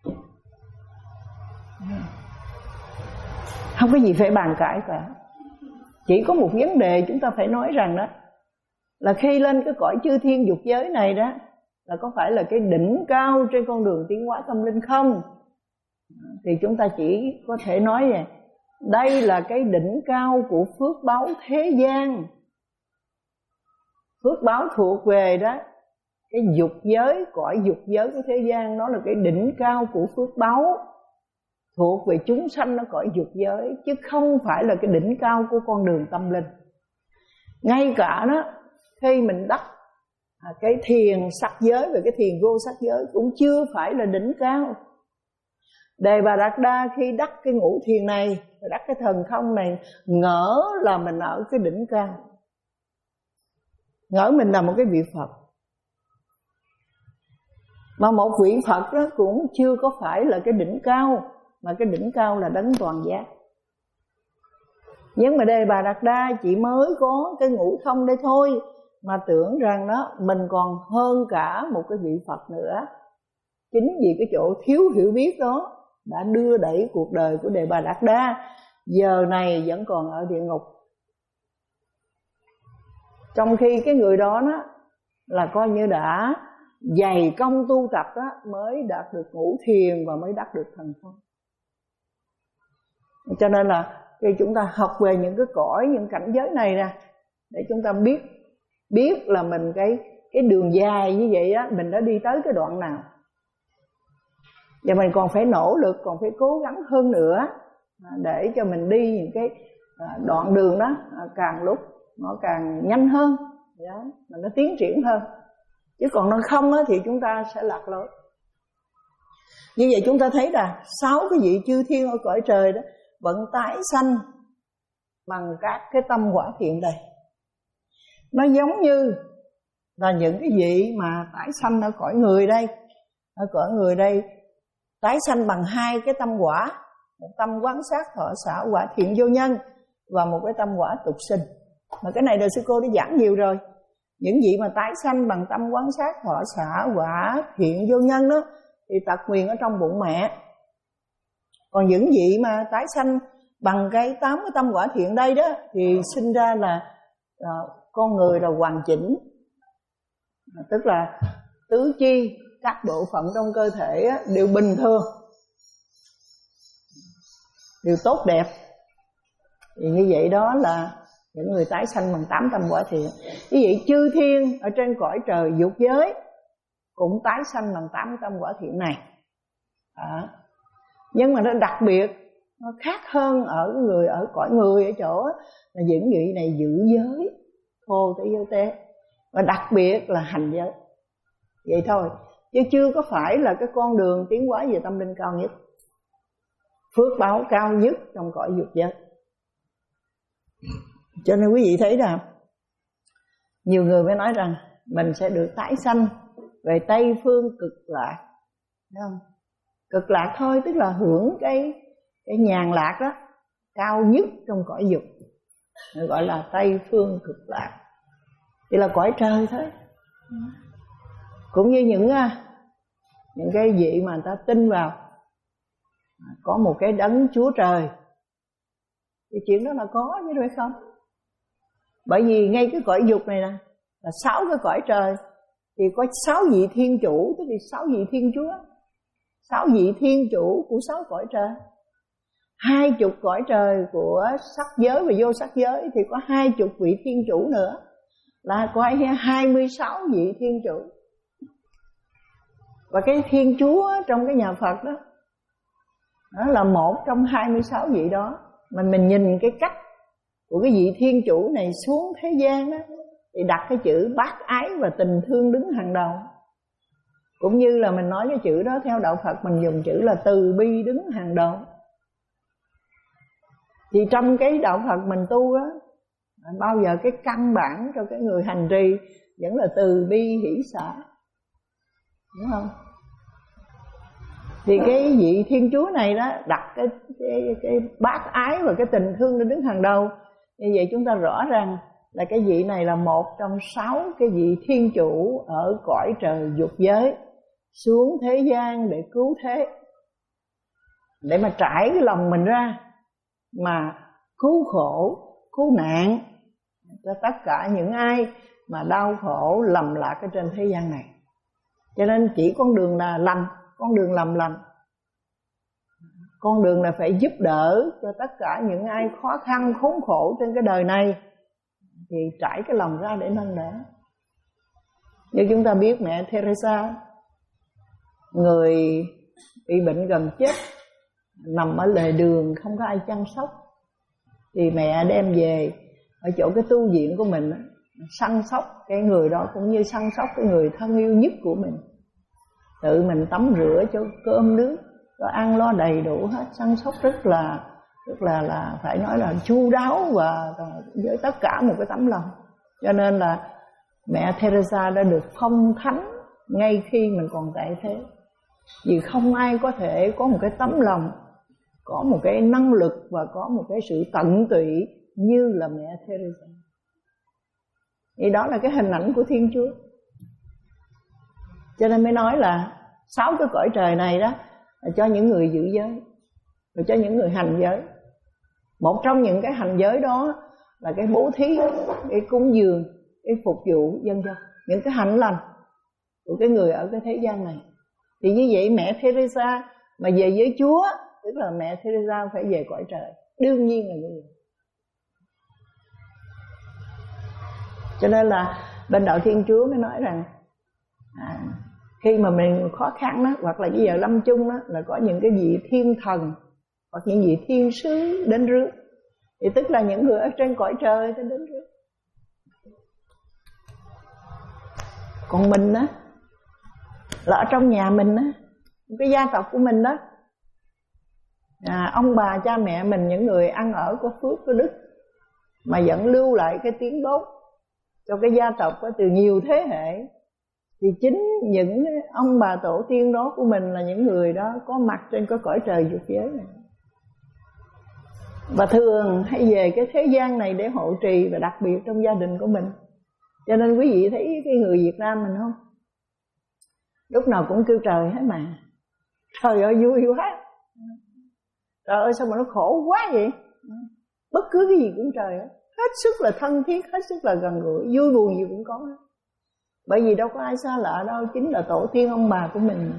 không có gì phải bàn cãi cả. Chỉ có một vấn đề chúng ta phải nói rằng đó là khi lên cái cõi chư thiên dục giới này đó là có phải là cái đỉnh cao trên con đường tiến hóa tâm linh không? Thì chúng ta chỉ có thể nói vậy, đây là cái đỉnh cao của phước báo thế gian. Phước báo thuộc về đó cái dục giới, cõi dục giới của thế gian, nó là cái đỉnh cao của phước báo thuộc về chúng sanh ở cõi dục giới, chứ không phải là cái đỉnh cao của con đường tâm linh. Ngay cả đó khi mình đắc cái thiền sắc giới và cái thiền vô sắc giới cũng chưa phải là đỉnh cao. Đề Bà Đạt Đa khi đắc cái ngũ thiền này, đắc cái thần không này, ngỡ là mình ở cái đỉnh cao, ngỡ mình là một cái vị Phật. Mà một vị Phật đó cũng chưa có phải là cái đỉnh cao, mà cái đỉnh cao là đấng toàn giác. Nhưng mà Đề Bà Đạt Đa chỉ mới có cái ngũ thông đây thôi, mà tưởng rằng đó mình còn hơn cả một cái vị Phật nữa. Chính vì cái chỗ thiếu hiểu biết đó đã đưa đẩy cuộc đời của Đề Bà Đạt Đa giờ này vẫn còn ở địa ngục. Trong khi cái người đó, đó là coi như đã dày công tu tập đó mới đạt được ngũ thiền và mới đạt được thần thông. Cho nên là khi chúng ta học về những cái cõi, những cảnh giới này nè, để chúng ta biết biết là mình cái cái đường dài như vậy á, mình đã đi tới cái đoạn nào, và mình còn phải nỗ lực, còn phải cố gắng hơn nữa để cho mình đi những cái đoạn đường đó càng lúc nó càng nhanh hơn, đó, mà nó tiến triển hơn. Chứ còn nó không á, thì chúng ta sẽ lạc lối. Như vậy chúng ta thấy là sáu cái vị chư thiên ở cõi trời đó vẫn tái sanh bằng các cái tâm quả thiện đầy. Nó giống như là những cái vị mà tái sanh ở cõi người đây, ở cõi người đây tái sanh bằng hai cái tâm quả, một tâm quán sát thọ xả quả thiện vô nhân, và một cái tâm quả tục sinh. Mà cái này đời sư cô đã giảng nhiều rồi. Những vị mà tái sanh bằng tâm quán sát thọ xả quả thiện vô nhân đó thì tật nguyền ở trong bụng mẹ. Còn những vị mà tái sanh bằng cái tám cái tâm quả thiện đây đó thì sinh ra là à, con người là hoàn chỉnh, à, tức là tứ chi, các bộ phận trong cơ thể á, đều bình thường, đều tốt đẹp. Thì như vậy đó là những người tái sanh bằng tám tâm quả thiện. Như vậy chư thiên ở trên cõi trời dục giới cũng tái sanh bằng tám tâm quả thiện này. À. Nhưng mà nó đặc biệt, nó khác hơn ở người ở cõi người ở chỗ là những vị này giữ giới thô tế giới tế, và đặc biệt là hành giới. Vậy thôi, chứ chưa có phải là cái con đường tiến hóa về tâm linh cao nhất, phước báo cao nhất trong cõi dục giới. Cho nên quý vị thấy rằng nhiều người mới nói rằng mình sẽ được tái sanh về Tây phương cực lạc, thấy không? Cực lạc thôi, tức là hưởng cái cái nhàn lạc đó cao nhất trong cõi dục, gọi là Tây phương cực lạc, thì là cõi trời thôi. Cũng như những những cái vị mà người ta tin vào có một cái đấng Chúa Trời, thì chuyện đó là có chứ phải không? Bởi vì ngay cái cõi dục này nè là sáu cái cõi trời, thì có sáu vị thiên chủ, tức là sáu vị thiên chúa, sáu vị thiên chủ của sáu cõi trời. Hai chục cõi trời của sắc giới và vô sắc giới thì có hai chục vị thiên chủ nữa, là có hai mươi sáu vị thiên chủ. Và cái thiên chúa trong cái nhà Phật đó, đó là một trong hai mươi sáu vị đó. Mình mình nhìn cái cách của cái vị thiên chủ này xuống thế gian đó, thì đặt cái chữ bác ái và tình thương đứng hàng đầu. Cũng như là mình nói cái chữ đó theo đạo Phật, mình dùng chữ là từ bi đứng hàng đầu. Thì trong cái đạo Phật mình tu đó, bao giờ cái căn bản cho cái người hành trì vẫn là từ bi hỷ xả, đúng không? Thì cái vị thiên chúa này đó đặt cái cái cái bác ái và cái tình thương nó đứng hàng đầu. Như vậy chúng ta rõ ràng là cái vị này là một trong sáu cái vị thiên chủ ở cõi trời dục giới xuống thế gian để cứu thế, để mà trải cái lòng mình ra mà cứu khổ, cứu nạn cho tất cả những ai mà đau khổ lầm lạc ở trên thế gian này. Cho nên chỉ con đường là lành, con đường làm lành, con đường là phải giúp đỡ cho tất cả những ai khó khăn khốn khổ trên cái đời này, thì trải cái lòng ra để nâng đỡ. Như chúng ta biết mẹ Teresa, người bị bệnh gần chết, nằm ở lề đường không có ai chăm sóc, thì mẹ đem về ở chỗ cái tu viện của mình, săn sóc cái người đó cũng như săn sóc cái người thân yêu nhất của mình. Tự mình tắm rửa cho cơm nước, cho ăn lo đầy đủ hết, săn sóc rất là rất là là phải nói là chu đáo và với tất cả một cái tấm lòng. Cho nên là mẹ Teresa đã được phong thánh ngay khi mình còn tại thế. Vì không ai có thể có một cái tấm lòng, có một cái năng lực và có một cái sự tận tụy như là mẹ Teresa. Thì đó là cái hình ảnh của Thiên Chúa. Cho nên mới nói là sáu cái cõi trời này đó là cho những người giữ giới, rồi cho những người hành giới. Một trong những cái hành giới đó là cái bố thí, cái cúng dường, cái phục vụ dân dân, những cái hạnh lành của cái người ở cái thế gian này. Thì như vậy mẹ Teresa mà về với Chúa, tức là mẹ Teresa phải về cõi trời, đương nhiên là như vậy. Cho nên là bên đạo Thiên Chúa mới nói rằng à, khi mà mình khó khăn đó, hoặc là bây giờ lâm chung đó, là có những cái vị thiên thần hoặc những vị thiên sứ đến rước, thì tức là những người ở trên cõi trời đến rước. Còn mình á, là ở trong nhà mình á, cái gia tộc của mình đó, à, ông bà cha mẹ mình, những người ăn ở có phước có đức mà vẫn lưu lại cái tiếng đốt cho cái gia tộc đó từ nhiều thế hệ, thì chính những ông bà tổ tiên đó của mình là những người đó có mặt trên cái cõi trời dục giới này, và thường hay về cái thế gian này để hộ trì, và đặc biệt trong gia đình của mình. Cho nên quý vị thấy cái người Việt Nam mình không, lúc nào cũng kêu trời hết mà. Trời ơi vui quá, trời ơi sao mà nó khổ quá vậy. Bất cứ cái gì cũng trời hết, hết sức là thân thiết, hết sức là gần gũi, vui buồn gì cũng có hết. Bởi vì đâu có ai xa lạ đâu, chính là tổ tiên ông bà của mình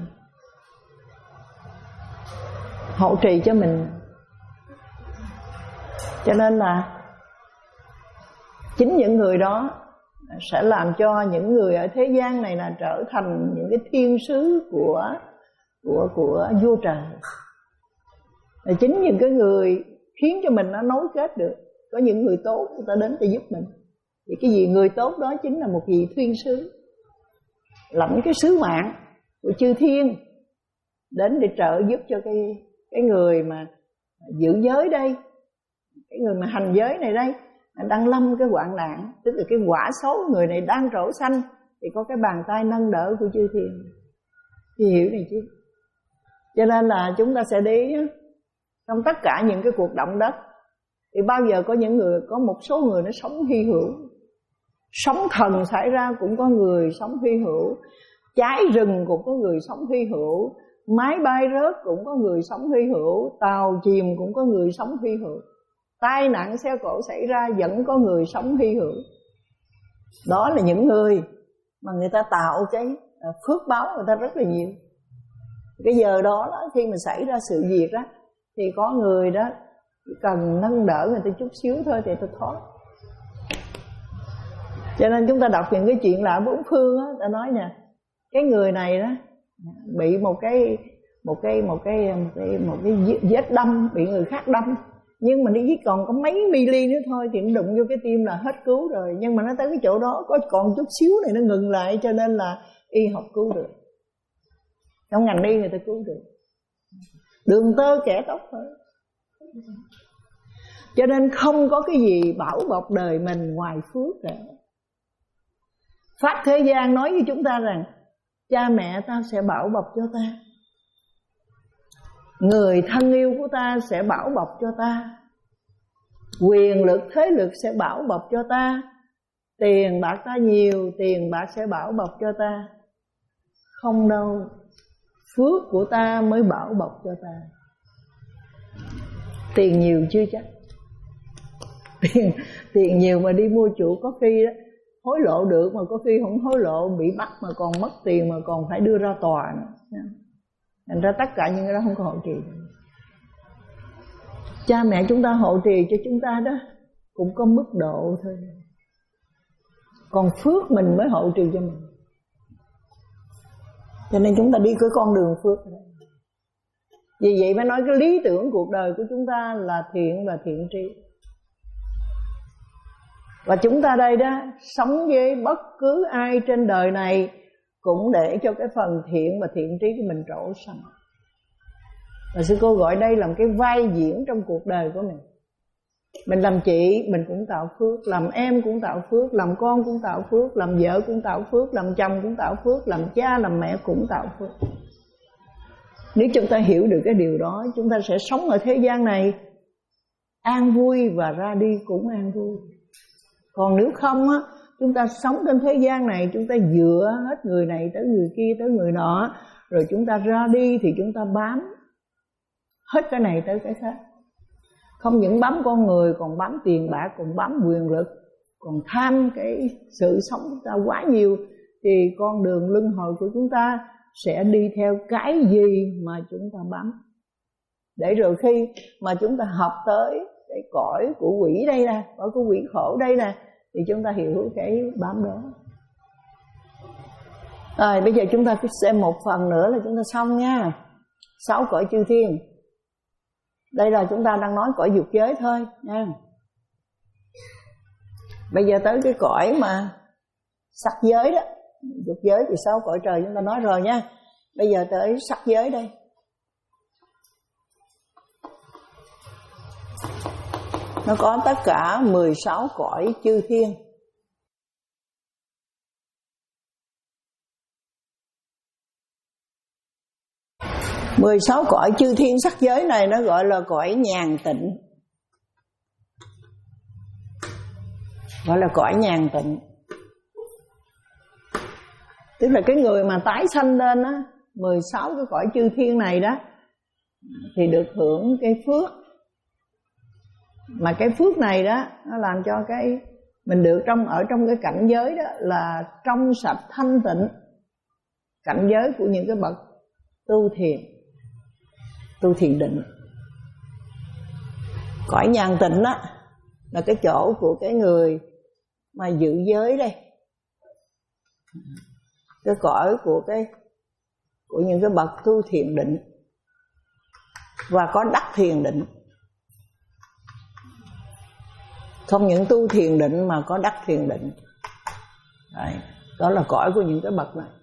hộ trì cho mình. Cho nên là Chính những người đó sẽ làm cho những người ở thế gian này là trở thành những cái thiên sứ của của của vua trời. Là chính những cái người khiến cho mình nó nối kết được. Có những người tốt người ta đến để giúp mình. Thì cái gì người tốt đó chính là một vị thiên sứ, lãnh cái sứ mạng của chư thiên đến để trợ giúp cho cái cái người mà giữ giới đây, cái người mà hành giới này đây đang lâm cái hoạn nạn, tức là cái quả xấu người này đang trổ xanh, thì có cái bàn tay nâng đỡ của chư thiên. Thì hiểu này chứ. Cho nên là chúng ta sẽ đi trong tất cả những cái cuộc động đất thì bao giờ có những người, có một số người nó sống hy hữu. Sóng thần xảy ra cũng có người sống hy hữu, cháy rừng cũng có người sống hy hữu, máy bay rớt cũng có người sống hy hữu, tàu chìm cũng có người sống hy hữu, tai nạn xe cộ xảy ra vẫn có người sống hy hữu. Đó là những người mà người ta tạo cái phước báo người ta rất là nhiều. Cái giờ đó, đó khi mà xảy ra sự việc đó thì có người đó cần nâng đỡ người ta chút xíu thôi thì ta thoát. Cho nên chúng ta đọc những cái chuyện lạ bốn phương á, ta nói nè, cái người này đó bị một cái một cái một cái một cái một cái vết đâm, bị người khác đâm, nhưng mà nó chỉ còn có mấy mili nữa thôi thì nó đụng vô cái tim là hết cứu rồi. Nhưng mà nó tới cái chỗ đó có còn chút xíu này nó ngừng lại, cho nên là y học cứu được. Trong ngành y người ta cứu được. Đường tơ kẻ tóc thôi. Cho nên không có cái gì bảo bọc đời mình ngoài phước cả. Pháp thế gian nói với chúng ta rằng cha mẹ ta sẽ bảo bọc cho ta, người thân yêu của ta sẽ bảo bọc cho ta, quyền lực thế lực sẽ bảo bọc cho ta, tiền bạc ta nhiều, tiền bạc sẽ bảo bọc cho ta. Không đâu, phước của ta mới bảo bọc cho ta. Tiền nhiều chưa chắc. Tiền, tiền nhiều mà đi mua chuộc có khi đó hối lộ được, mà có khi không hối lộ bị bắt mà còn mất tiền, mà còn phải đưa ra tòa nữa. Thành ra tất cả những cái đó không có hộ trì. Cha mẹ chúng ta hộ trì cho chúng ta đó cũng có mức độ thôi, còn phước mình mới hộ trì cho mình. Cho nên chúng ta đi cái con đường phước. Vì vậy mới nói cái lý tưởng cuộc đời của chúng ta là thiện và thiện tri. Và chúng ta đây đó, sống với bất cứ ai trên đời này cũng để cho cái phần thiện và thiện trí của mình trổ sanh. Và sư cô gọi đây là một cái vai diễn trong cuộc đời của mình. Mình làm chị mình cũng tạo phước, làm em cũng tạo phước, làm con cũng tạo phước, làm vợ cũng tạo phước, làm chồng cũng tạo phước, làm cha làm mẹ cũng tạo phước. Nếu chúng ta hiểu được cái điều đó, chúng ta sẽ sống ở thế gian này an vui và ra đi cũng an vui. Còn nếu không á, chúng ta sống trên thế gian này, chúng ta dựa hết người này tới người kia tới người nọ, rồi chúng ta ra đi thì chúng ta bám hết cái này tới cái khác. Không những bám con người, còn bám tiền bạc, còn bám quyền lực, còn tham cái sự sống của chúng ta quá nhiều, thì con đường luân hồi của chúng ta sẽ đi theo cái gì mà chúng ta bám. Để rồi khi mà chúng ta học tới cái cõi của quỷ đây nè, cõi của quỷ khổ đây nè, thì chúng ta hiểu cái bám đó. Rồi bây giờ chúng ta cứ xem một phần nữa là chúng ta xong nha. Sáu cõi chư thiên. Đây là chúng ta đang nói cõi dục giới thôi nha. Bây giờ tới cái cõi mà sắc giới đó. Dục giới thì sáu cõi trời chúng ta nói rồi nha. Bây giờ tới sắc giới đây. Nó có tất cả mười sáu cõi chư thiên. mười sáu cõi chư thiên sắc giới này nó gọi là cõi nhàn tịnh. Gọi là cõi nhàn tịnh. Tức là cái người mà tái sanh lên á, mười sáu cái cõi chư thiên này đó, thì được hưởng cái phước. Mà cái phước này đó, nó làm cho cái mình được trong ở trong cái cảnh giới đó là trong sạch thanh tịnh. Cảnh giới của những cái bậc tu thiền, tu thiền định. Cõi nhàn tịnh đó là cái chỗ của cái người mà giữ giới đây, cái cõi của cái của những cái bậc tu thiền định và có đắc thiền định. Không những tu thiền định mà có đắc thiền định. Đấy, đó là cõi của những cái bậc này.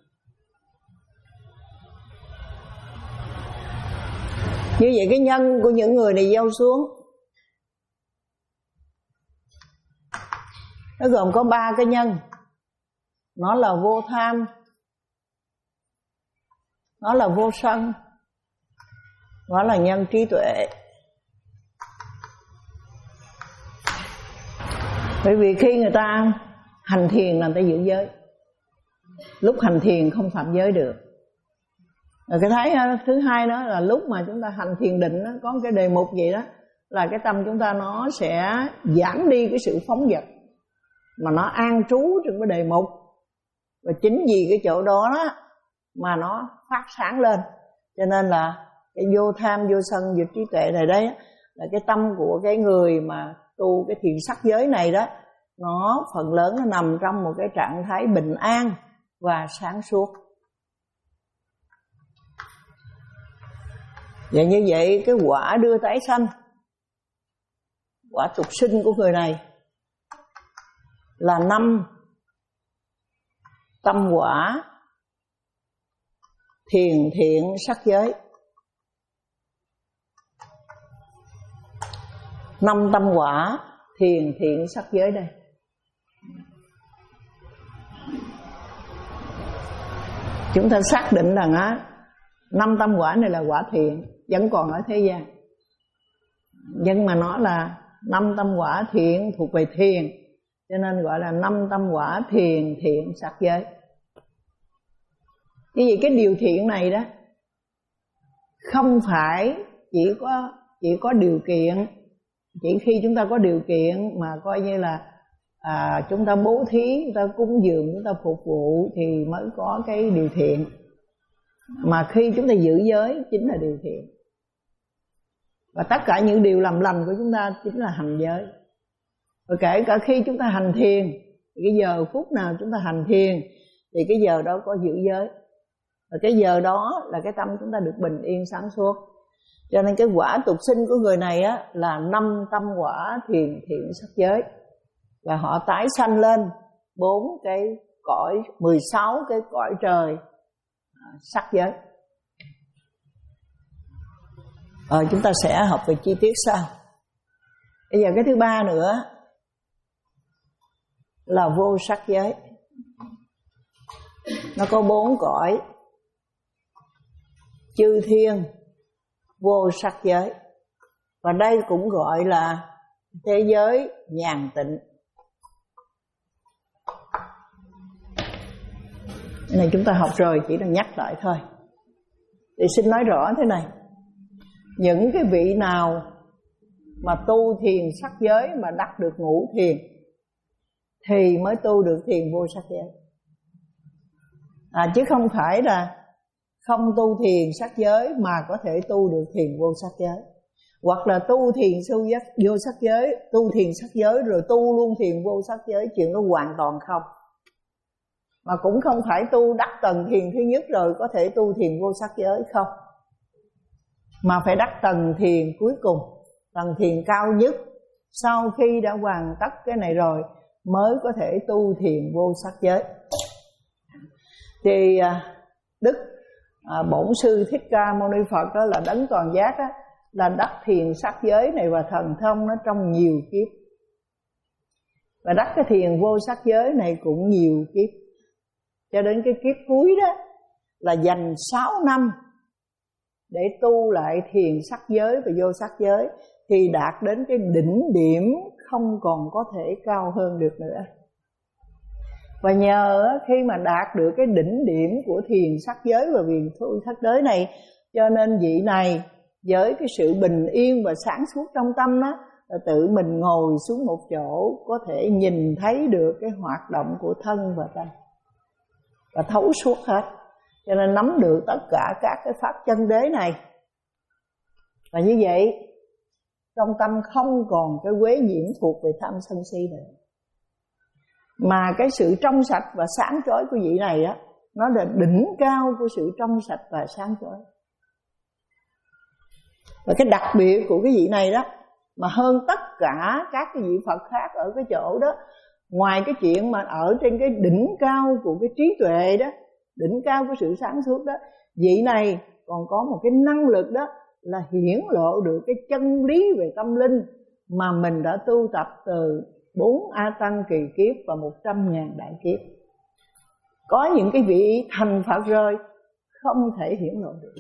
Như vậy cái nhân của những người này gieo xuống, nó gồm có ba cái nhân. Nó là vô tham, nó là vô sân, nó là nhân trí tuệ. Bởi vì khi người ta hành thiền là người ta giữ giới, lúc hành thiền không phạm giới được. Rồi cái thái thứ hai đó là lúc mà chúng ta hành thiền định đó, có cái đề mục vậy đó, là cái tâm chúng ta nó sẽ giảm đi cái sự phóng dật, mà nó an trú trong cái đề mục. Và chính vì cái chỗ đó, đó mà nó phát sáng lên. Cho nên là cái vô tham, vô sân, vô trí tuệ này đấy là cái tâm của cái người mà tu cái thiền sắc giới này đó, nó phần lớn nó nằm trong một cái trạng thái bình an và sáng suốt. Và như vậy cái quả đưa tái sanh, quả tục sinh của người này là năm tâm quả thiền thiện sắc giới. Năm tâm quả thiền thiện sắc giới đây. Chúng ta xác định rằng á, năm tâm quả này là quả thiện, vẫn còn ở thế gian. Nhưng mà nó là năm tâm quả thiện thuộc về thiền, cho nên gọi là năm tâm quả thiền thiện sắc giới. Như vậy cái điều thiện này đó không phải chỉ có chỉ có điều kiện, chỉ khi chúng ta có điều kiện mà coi như là à, chúng ta bố thí, chúng ta cúng dường, chúng ta phục vụ thì mới có cái điều thiện. Mà khi chúng ta giữ giới chính là điều thiện. Và tất cả những điều làm lành của chúng ta chính là hành giới. Và kể cả khi chúng ta hành thiền, thì cái giờ phút nào chúng ta hành thiền thì cái giờ đó có giữ giới. Và cái giờ đó là cái tâm chúng ta được bình yên sáng suốt. Cho nên cái quả tục sinh của người này á, là năm tâm quả thiền thiện sắc giới. Và họ tái sanh lên bốn cái cõi, mười sáu cái cõi trời sắc giới. Ờ, chúng ta sẽ học về chi tiết sau. Bây giờ cái thứ ba nữa là vô sắc giới. Nó có bốn cõi: chư thiên, vô sắc giới. Và đây cũng gọi là thế giới nhàn tịnh. Cái này chúng ta học rồi, chỉ là nhắc lại thôi. Thì xin nói rõ thế này: những cái vị nào mà tu thiền sắc giới mà đắc được ngũ thiền thì mới tu được thiền vô sắc giới. À, chứ không phải là không tu thiền sắc giới mà có thể tu được thiền vô sắc giới. Hoặc là tu thiền vô sắc giới, tu thiền sắc giới rồi tu luôn thiền vô sắc giới, chuyện đó hoàn toàn không. Mà cũng không phải tu đắc tầng thiền thứ nhất rồi có thể tu thiền vô sắc giới, không. Mà phải đắc tầng thiền cuối cùng, tầng thiền cao nhất. Sau khi đã hoàn tất cái này rồi mới có thể tu thiền vô sắc giới. Thì Đức Bổn Sư Thích Ca Mâu Ni Phật đó là đấng toàn giác á, là đắc thiền sắc giới này và thần thông nó trong nhiều kiếp. Và đắc cái thiền vô sắc giới này cũng nhiều kiếp. Cho đến cái kiếp cuối đó là dành sáu năm để tu lại thiền sắc giới và vô sắc giới, thì đạt đến cái đỉnh điểm không còn có thể cao hơn được nữa. Và nhờ khi mà đạt được cái đỉnh điểm của thiền sắc giới và viền thôi sắc giới này, cho nên vị này với cái sự bình yên và sáng suốt trong tâm đó, là tự mình ngồi xuống một chỗ có thể nhìn thấy được cái hoạt động của thân và tâm và thấu suốt hết, cho nên nắm được tất cả các cái pháp chân đế này. Và như vậy trong tâm không còn cái quế nhiễm thuộc về tham sân si nữa. Mà cái sự trong sạch và sáng chói của vị này á, nó là đỉnh cao của sự trong sạch và sáng chói. Và cái đặc biệt của cái vị này đó, mà hơn tất cả các cái vị Phật khác ở cái chỗ đó, ngoài cái chuyện mà ở trên cái đỉnh cao của cái trí tuệ đó, đỉnh cao của sự sáng suốt đó, vị này còn có một cái năng lực đó là hiển lộ được cái chân lý về tâm linh mà mình đã tu tập từ bốn A Tăng kỳ kiếp và một trăm ngàn đại kiếp. Có những cái vị thành Phật rồi không thể hiển lộ được,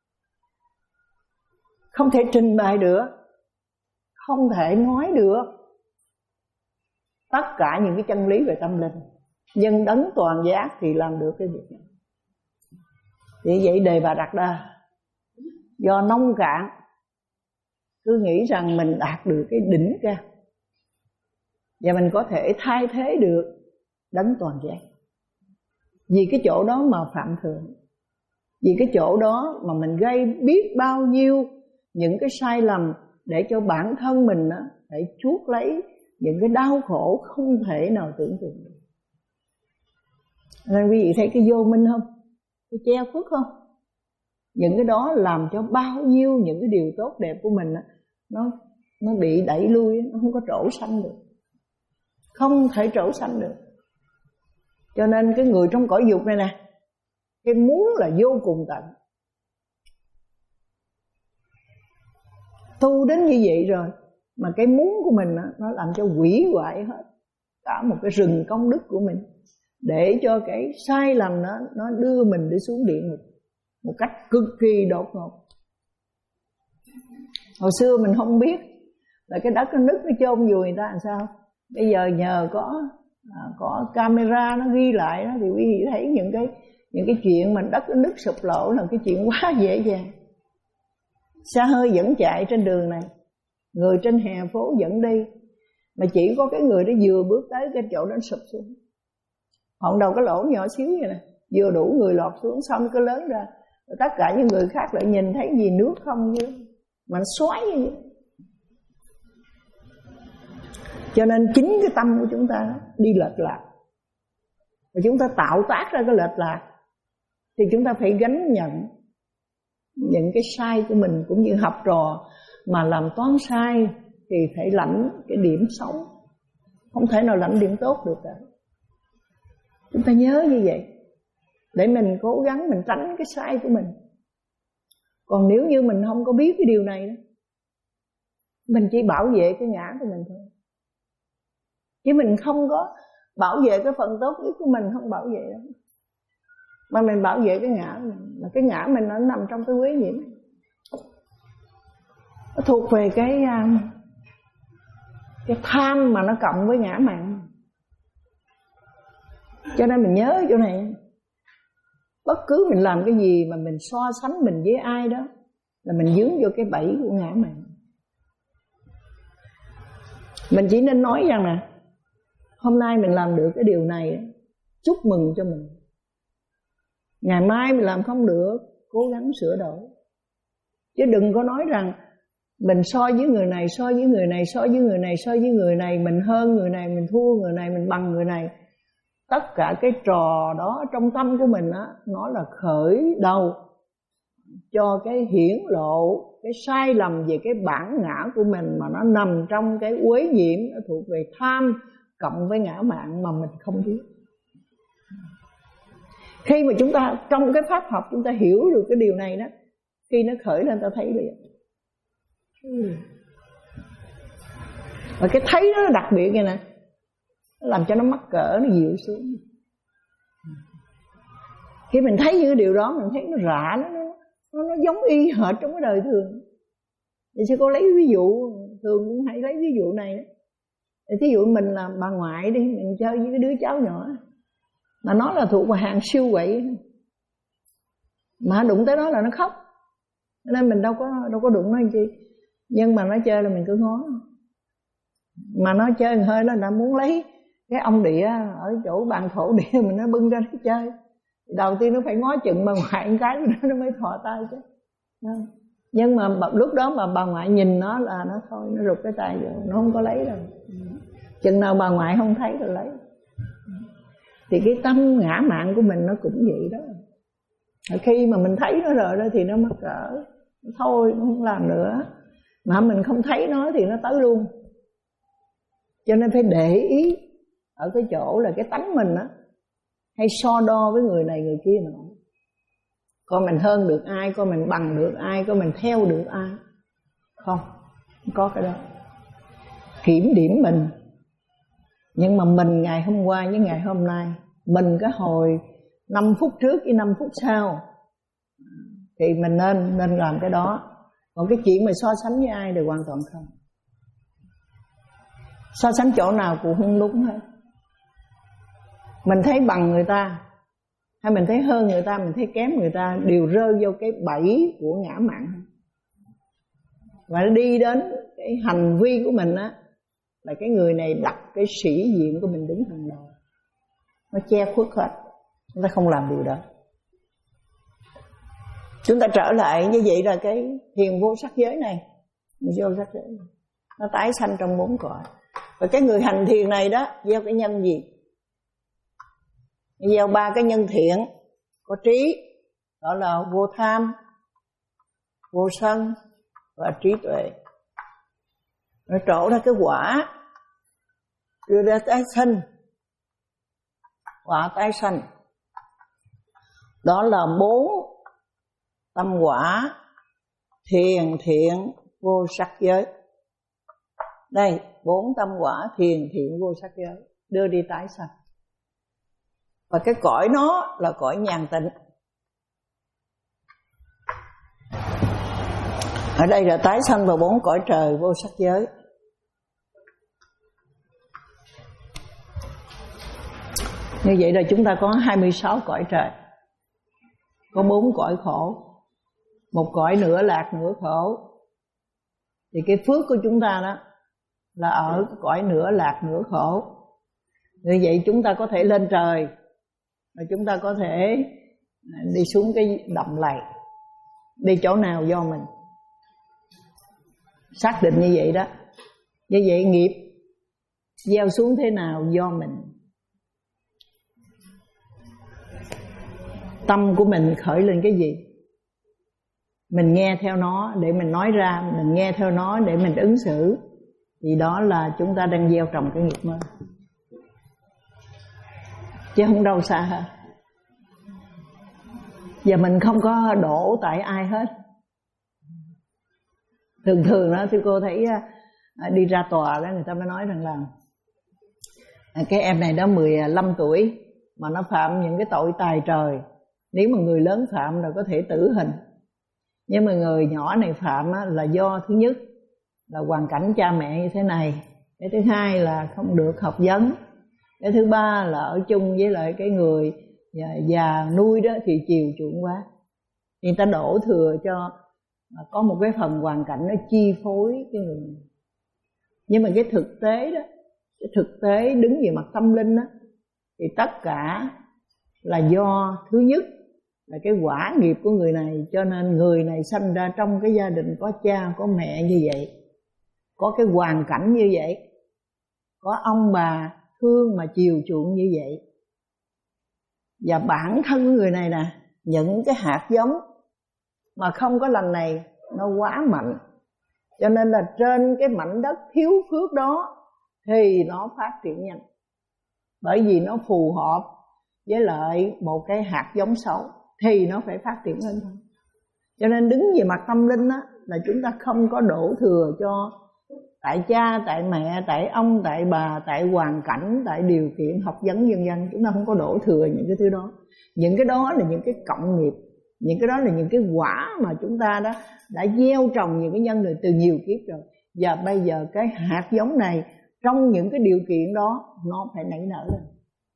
không thể trình bày được, không thể nói được tất cả những cái chân lý về tâm linh. Nhưng đấng toàn giác thì làm được cái việc này. Vì vậy Đề Bà Đạt Đa do nông cạn cứ nghĩ rằng mình đạt được cái đỉnh cao và mình có thể thay thế được đấng toàn giác. Vì cái chỗ đó mà phạm thượng, vì cái chỗ đó mà mình gây biết bao nhiêu những cái sai lầm để cho bản thân mình á, phải chuốc lấy những cái đau khổ không thể nào tưởng tượng được. Nên quý vị thấy cái vô minh không? Cái che khuất không? Những cái đó làm cho bao nhiêu những cái điều tốt đẹp của mình á, nó nó bị đẩy lui, nó không có trổ xanh được, không thể trổ xanh được. Cho nên cái người trong cõi dục này nè, cái muốn là vô cùng tận. Tu đến như vậy rồi mà cái muốn của mình á, nó làm cho hủy hoại hết cả một cái rừng công đức của mình, để cho cái sai lầm nó nó đưa mình đi xuống địa ngục một cách cực kỳ đột ngột. Hồi xưa mình không biết là cái đất cái nứt nó chôn vùi người ta làm sao. Bây giờ nhờ có à, có camera nó ghi lại đó, thì quý vị thấy những cái những cái chuyện mà đất cái nứt sụp lỗ là cái chuyện quá dễ dàng. Xe hơi vẫn chạy trên đường này, người trên hè phố vẫn đi, mà chỉ có cái người đó vừa bước tới cái chỗ đó sụp xuống. Hòn đầu cái lỗ nhỏ xíu vậy nè, vừa đủ người lọt xuống, xong cái lớn ra. Rồi tất cả những người khác lại nhìn thấy gì nước không chứ, mà nó xoáy như vậy. Cho nên chính cái tâm của chúng ta đi lệch lạc, và chúng ta tạo tác ra cái lệch lạc, thì chúng ta phải gánh nhận những cái sai của mình. Cũng như học trò mà làm toán sai thì phải lãnh cái điểm xấu, không thể nào lãnh điểm tốt được cả. Chúng ta nhớ như vậy để mình cố gắng mình tránh cái sai của mình. Còn nếu như mình không có biết cái điều này đó, mình chỉ bảo vệ cái ngã của mình thôi, chứ mình không có bảo vệ cái phần tốt nhất của mình, không bảo vệ đó. Mà mình bảo vệ cái ngã của mình, là cái ngã mình nó nằm trong cái quế nhiễm, nó thuộc về cái cái tham mà nó cộng với ngã mạn. Cho nên mình nhớ chỗ này, bất cứ mình làm cái gì mà mình so sánh mình với ai đó là mình dướng vô cái bẫy của ngã mạn. Mình chỉ nên nói rằng nè, hôm nay mình làm được cái điều này, chúc mừng cho mình. Ngày mai mình làm không được, cố gắng sửa đổi. Chứ đừng có nói rằng mình so với người này, so với người này, so với người này, so với người này, mình hơn người này, mình thua người này, mình bằng người này. Tất cả cái trò đó trong tâm của mình á, nó là khởi đầu cho cái hiển lộ cái sai lầm về cái bản ngã của mình, mà nó nằm trong cái uế nhiễm, nó thuộc về tham cộng với ngã mạn mà mình không biết. Khi mà chúng ta trong cái pháp học chúng ta hiểu được cái điều này đó, khi nó khởi lên ta thấy liền. Và cái thấy đó nó đặc biệt vậy nè, nó làm cho nó mắc cỡ, nó dịu xuống. Khi mình thấy những cái điều đó, mình thấy nó rạ, nó, nó, nó giống y hệt trong cái đời thường. Thì sư cô lấy ví dụ, thường cũng hay lấy ví dụ này đó. Thí dụ mình là bà ngoại đi, mình chơi với cái đứa cháu nhỏ, mà nó là thuộc vào hàng siêu quậy, mà đụng tới nó là nó khóc. Nên mình đâu có đâu có đụng nó làm chi. Nhưng mà nó chơi là mình cứ ngó. Mà nó chơi hơi nó đã muốn lấy cái ông địa ở chỗ bàn thổ địa mình, nó bưng ra nó chơi. Đầu tiên nó phải ngó chừng bà ngoại một cái nó mới thò tay chứ. Nhưng mà lúc đó mà bà ngoại nhìn nó là nó thôi, nó rụt cái tay vô, nó không có lấy đâu. Chừng nào bà ngoại không thấy rồi lấy. Thì cái tâm ngã mạn của mình nó cũng vậy đó. Khi mà mình thấy nó rồi đó thì nó mắc cỡ, thôi nó không làm nữa. Mà mình không thấy nó thì nó tới luôn. Cho nên phải để ý ở cái chỗ là cái tánh mình á, hay so đo với người này người kia nữa. Coi mình hơn được ai, coi mình bằng được ai, coi mình theo được ai. Không, không có cái đó. Kiểm điểm mình. Nhưng mà mình ngày hôm qua với ngày hôm nay, mình cái hồi năm phút trước với năm phút sau, thì mình nên nên làm cái đó. Còn cái chuyện mà so sánh với ai thì hoàn toàn không. So sánh chỗ nào cũng không đúng hết. Mình thấy bằng người ta, hay mình thấy hơn người ta, mình thấy kém người ta, đều rơi vô cái bẫy của ngã mạn. Và nó đi đến cái hành vi của mình á, là cái người này đặt cái sĩ diện của mình đứng hàng đầu. Nó che khuất hết. Chúng ta không làm điều đó. Chúng ta trở lại như vậy là cái thiền vô sắc giới này, vô sắc giới này, nó tái sanh trong bốn cõi. Và cái người hành thiền này đó gieo cái nhân gì? Gieo ba cái nhân thiện, có trí, đó là vô tham, vô sân và trí tuệ. Nó trổ ra cái quả, đưa ra tái sanh, quả tái sanh. Đó là bốn tâm quả thiền thiện vô sắc giới. Đây, bốn tâm quả thiền thiện vô sắc giới đưa đi tái sanh. Và cái cõi nó là cõi nhàn tịnh. Ở đây là tái sanh vào bốn cõi trời vô sắc giới. Như vậy là chúng ta có hai mươi sáu cõi trời. Có bốn cõi khổ. Một cõi nửa lạc nửa khổ. Thì cái phước của chúng ta đó là ở cõi nửa lạc nửa khổ. Như vậy chúng ta có thể lên trời, và chúng ta có thể đi xuống cái đầm lầy. Đi chỗ nào do mình xác định như vậy đó. Như vậy nghiệp gieo xuống thế nào do mình. Tâm của mình khởi lên cái gì, mình nghe theo nó để mình nói ra, mình nghe theo nó để mình ứng xử, thì đó là chúng ta đang gieo trồng cái nghiệp mới, chứ không đâu xa hết. Và mình không có đổ tại ai hết. Thường thường đó thì cô thấy đi ra tòa đó, người ta mới nói rằng là cái em này đó mười lăm tuổi mà nó phạm những cái tội tày trời. Nếu mà người lớn phạm là có thể tử hình, nhưng mà người nhỏ này phạm là do thứ nhất là hoàn cảnh cha mẹ như thế này, cái thứ hai là không được học vấn, cái thứ ba là ở chung với lại cái người già, già nuôi đó thì chiều chuộng quá, thì người ta đổ thừa cho có một cái phần hoàn cảnh nó chi phối cái người này. Nhưng mà cái thực tế đó, cái thực tế đứng về mặt tâm linh đó, thì tất cả là do thứ nhất là cái quả nghiệp của người này. Cho nên người này sanh ra trong cái gia đình có cha có mẹ như vậy, có cái hoàn cảnh như vậy, có ông bà thương mà chiều chuộng như vậy. Và bản thân của người này nè, những cái hạt giống mà không có lành này nó quá mạnh, cho nên là trên cái mảnh đất thiếu phước đó thì nó phát triển nhanh, bởi vì nó phù hợp với lại một cái hạt giống xấu thì nó phải phát triển lên thôi. Cho nên đứng về mặt tâm linh á, là chúng ta không có đổ thừa cho tại cha, tại mẹ, tại ông, tại bà, tại hoàn cảnh, tại điều kiện học vấn vân vân. Chúng ta không có đổ thừa những cái thứ đó. Những cái đó là những cái cộng nghiệp, những cái đó là những cái quả mà chúng ta đó đã gieo trồng những cái nhân này từ nhiều kiếp rồi. Và bây giờ cái hạt giống này trong những cái điều kiện đó nó phải nảy nở lên.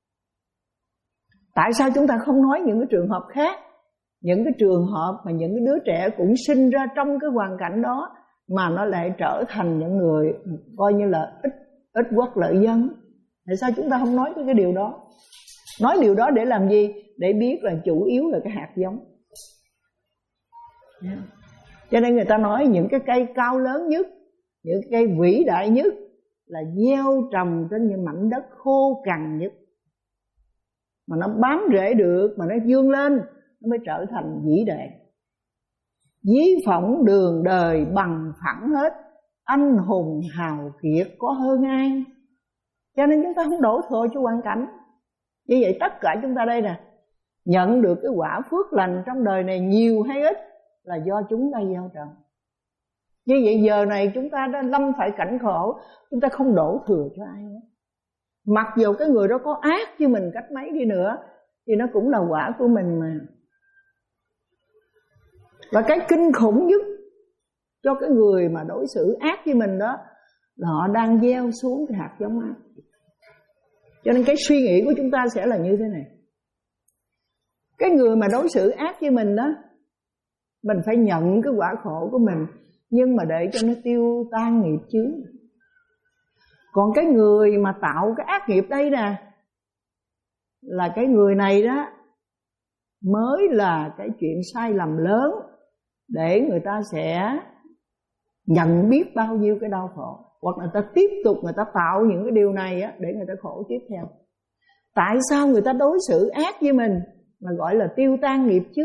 Tại sao chúng ta không nói những cái trường hợp khác, những cái trường hợp mà những cái đứa trẻ cũng sinh ra trong cái hoàn cảnh đó mà nó lại trở thành những người coi như là ít ít quốc lợi dân? Tại sao chúng ta không nói cái điều đó? Nói điều đó để làm gì? Để biết là chủ yếu là cái hạt giống. Yeah. Cho nên người ta nói những cái cây cao lớn nhất, những cây vĩ đại nhất là gieo trồng trên những mảnh đất khô cằn nhất. mà nó bám rễ được, mà nó vươn lên, nó mới trở thành vĩ đại. Ví phỏng đường đời bằng phẳng hết, anh hùng hào kiệt có hơn ai. Cho nên chúng ta không đổ thừa cho hoàn cảnh. Như vậy tất cả chúng ta đây nè, nhận được cái quả phước lành trong đời này nhiều hay ít là do chúng ta gieo trồng. Như vậy giờ này chúng ta đã lâm phải cảnh khổ, chúng ta không đổ thừa cho ai nữa. Mặc dù cái người đó có ác với mình cách mấy đi nữa thì nó cũng là quả của mình mà. Và cái kinh khủng nhất cho cái người mà đối xử ác với mình đó là họ đang gieo xuống cái hạt giống ác. Cho nên cái suy nghĩ của chúng ta sẽ là như thế này. Cái người mà đối xử ác với mình đó, mình phải nhận cái quả khổ của mình, nhưng mà để cho nó tiêu tan nghiệp chướng. Còn cái người mà tạo cái ác nghiệp đây nè, là cái người này đó mới là cái chuyện sai lầm lớn, để người ta sẽ nhận biết bao nhiêu cái đau khổ. Hoặc người ta tiếp tục người ta tạo những cái điều này á, để người ta khổ tiếp theo. Tại sao người ta đối xử ác với mình mà gọi là tiêu tan nghiệp chướng?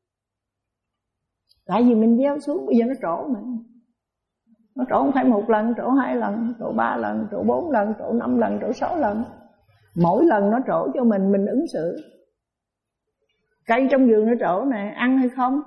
Tại vì mình gieo xuống, bây giờ nó trổ mà. Nó trổ không phải một lần, trổ hai lần, trổ ba lần, trổ bốn lần, trổ năm lần, trổ sáu lần. Mỗi lần nó trổ cho mình, mình ứng xử. Cây trong vườn nó trổ nè, ăn hay không?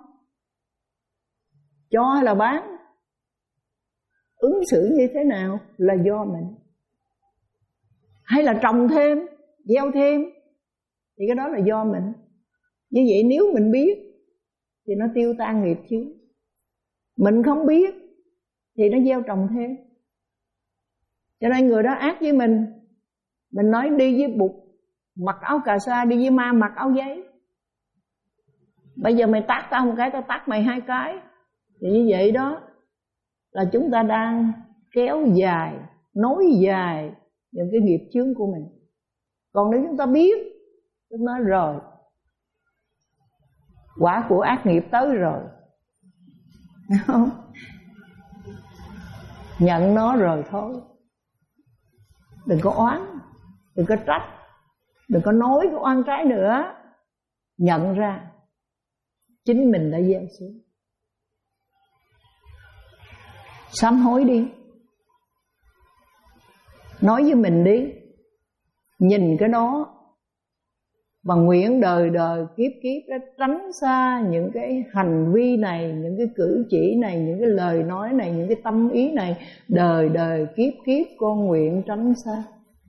Cho hay là bán? Ứng xử như thế nào là do mình. Hay là trồng thêm, gieo thêm, thì cái đó là do mình. Như vậy nếu mình biết thì nó tiêu tan nghiệp chướng. Mình không biết thì nó gieo trồng thêm. Cho nên người đó ác với mình, mình nói đi với bụt mặc áo cà sa, đi với ma mặc áo giấy. Bây giờ mày tát tao một cái, tao tát mày hai cái. Thì như vậy đó là chúng ta đang kéo dài, nối dài những cái nghiệp chướng của mình. Còn nếu chúng ta biết, chúng nói rồi, quả của ác nghiệp tới rồi, không? Nhận nó rồi thôi. Đừng có oán, đừng có trách, đừng có nói cái oan trái nữa. Nhận ra chính mình đã gieo xuống. Sám hối đi, nói với mình đi, nhìn cái đó và nguyện đời đời kiếp kiếp đó tránh xa những cái hành vi này, những cái cử chỉ này, những cái lời nói này, những cái tâm ý này. Đời đời kiếp kiếp con nguyện tránh xa.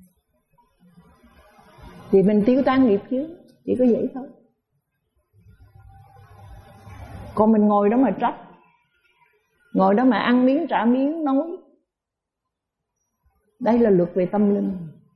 Thì mình tiêu tan nghiệp chứ, chỉ có vậy thôi. Còn mình ngồi đó mà trách, ngồi đó mà ăn miếng trả miếng nói, đây là luật về tâm linh.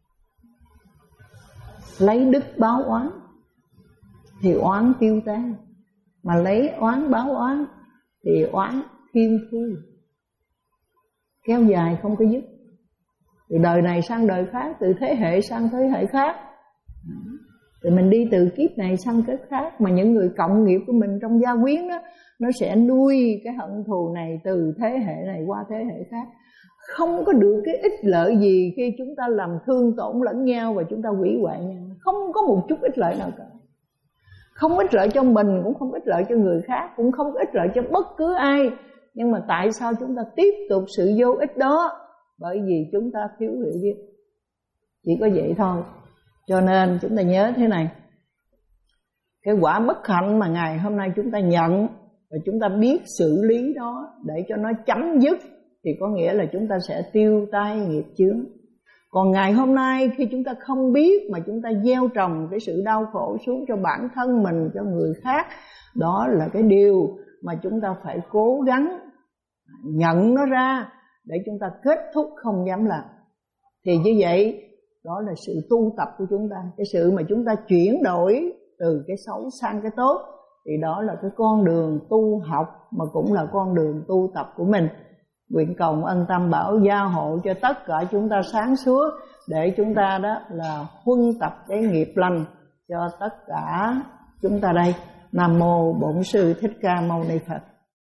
Lấy đức báo oán thì oán tiêu tan, mà lấy oán báo oán thì oán thiên thu, kéo dài không có dứt, từ đời này sang đời khác, từ thế hệ sang thế hệ khác. Thì mình đi từ kiếp này sang kiếp khác. Mà những người cộng nghiệp của mình trong gia quyến đó, nó sẽ nuôi cái hận thù này từ thế hệ này qua thế hệ khác. Không có được cái ích lợi gì khi chúng ta làm thương tổn lẫn nhau và chúng ta hủy hoại nhau. Không có một chút ích lợi nào cả. Không ích lợi cho mình, cũng không ích lợi cho người khác, cũng không ích lợi cho bất cứ ai. Nhưng mà tại sao chúng ta tiếp tục sự vô ích đó? Bởi vì chúng ta thiếu hiểu biết. Chỉ có vậy thôi. Cho nên chúng ta nhớ thế này, cái quả bất hạnh mà ngày hôm nay chúng ta nhận và chúng ta biết xử lý đó để cho nó chấm dứt, thì có nghĩa là chúng ta sẽ tiêu tai nghiệp chướng. Còn ngày hôm nay khi chúng ta không biết mà chúng ta gieo trồng cái sự đau khổ xuống cho bản thân mình, cho người khác, đó là cái điều mà chúng ta phải cố gắng nhận nó ra để chúng ta kết thúc không dám làm. Thì như vậy đó là sự tu tập của chúng ta. Cái sự mà chúng ta chuyển đổi từ cái xấu sang cái tốt, thì đó là cái con đường tu học mà cũng là con đường tu tập của mình. Nguyện cầu ân Tam Bảo gia hộ cho tất cả chúng ta sáng suốt, để chúng ta đó là huân tập cái nghiệp lành cho tất cả chúng ta đây. Nam mô Bổn Sư Thích Ca Mâu Ni Phật.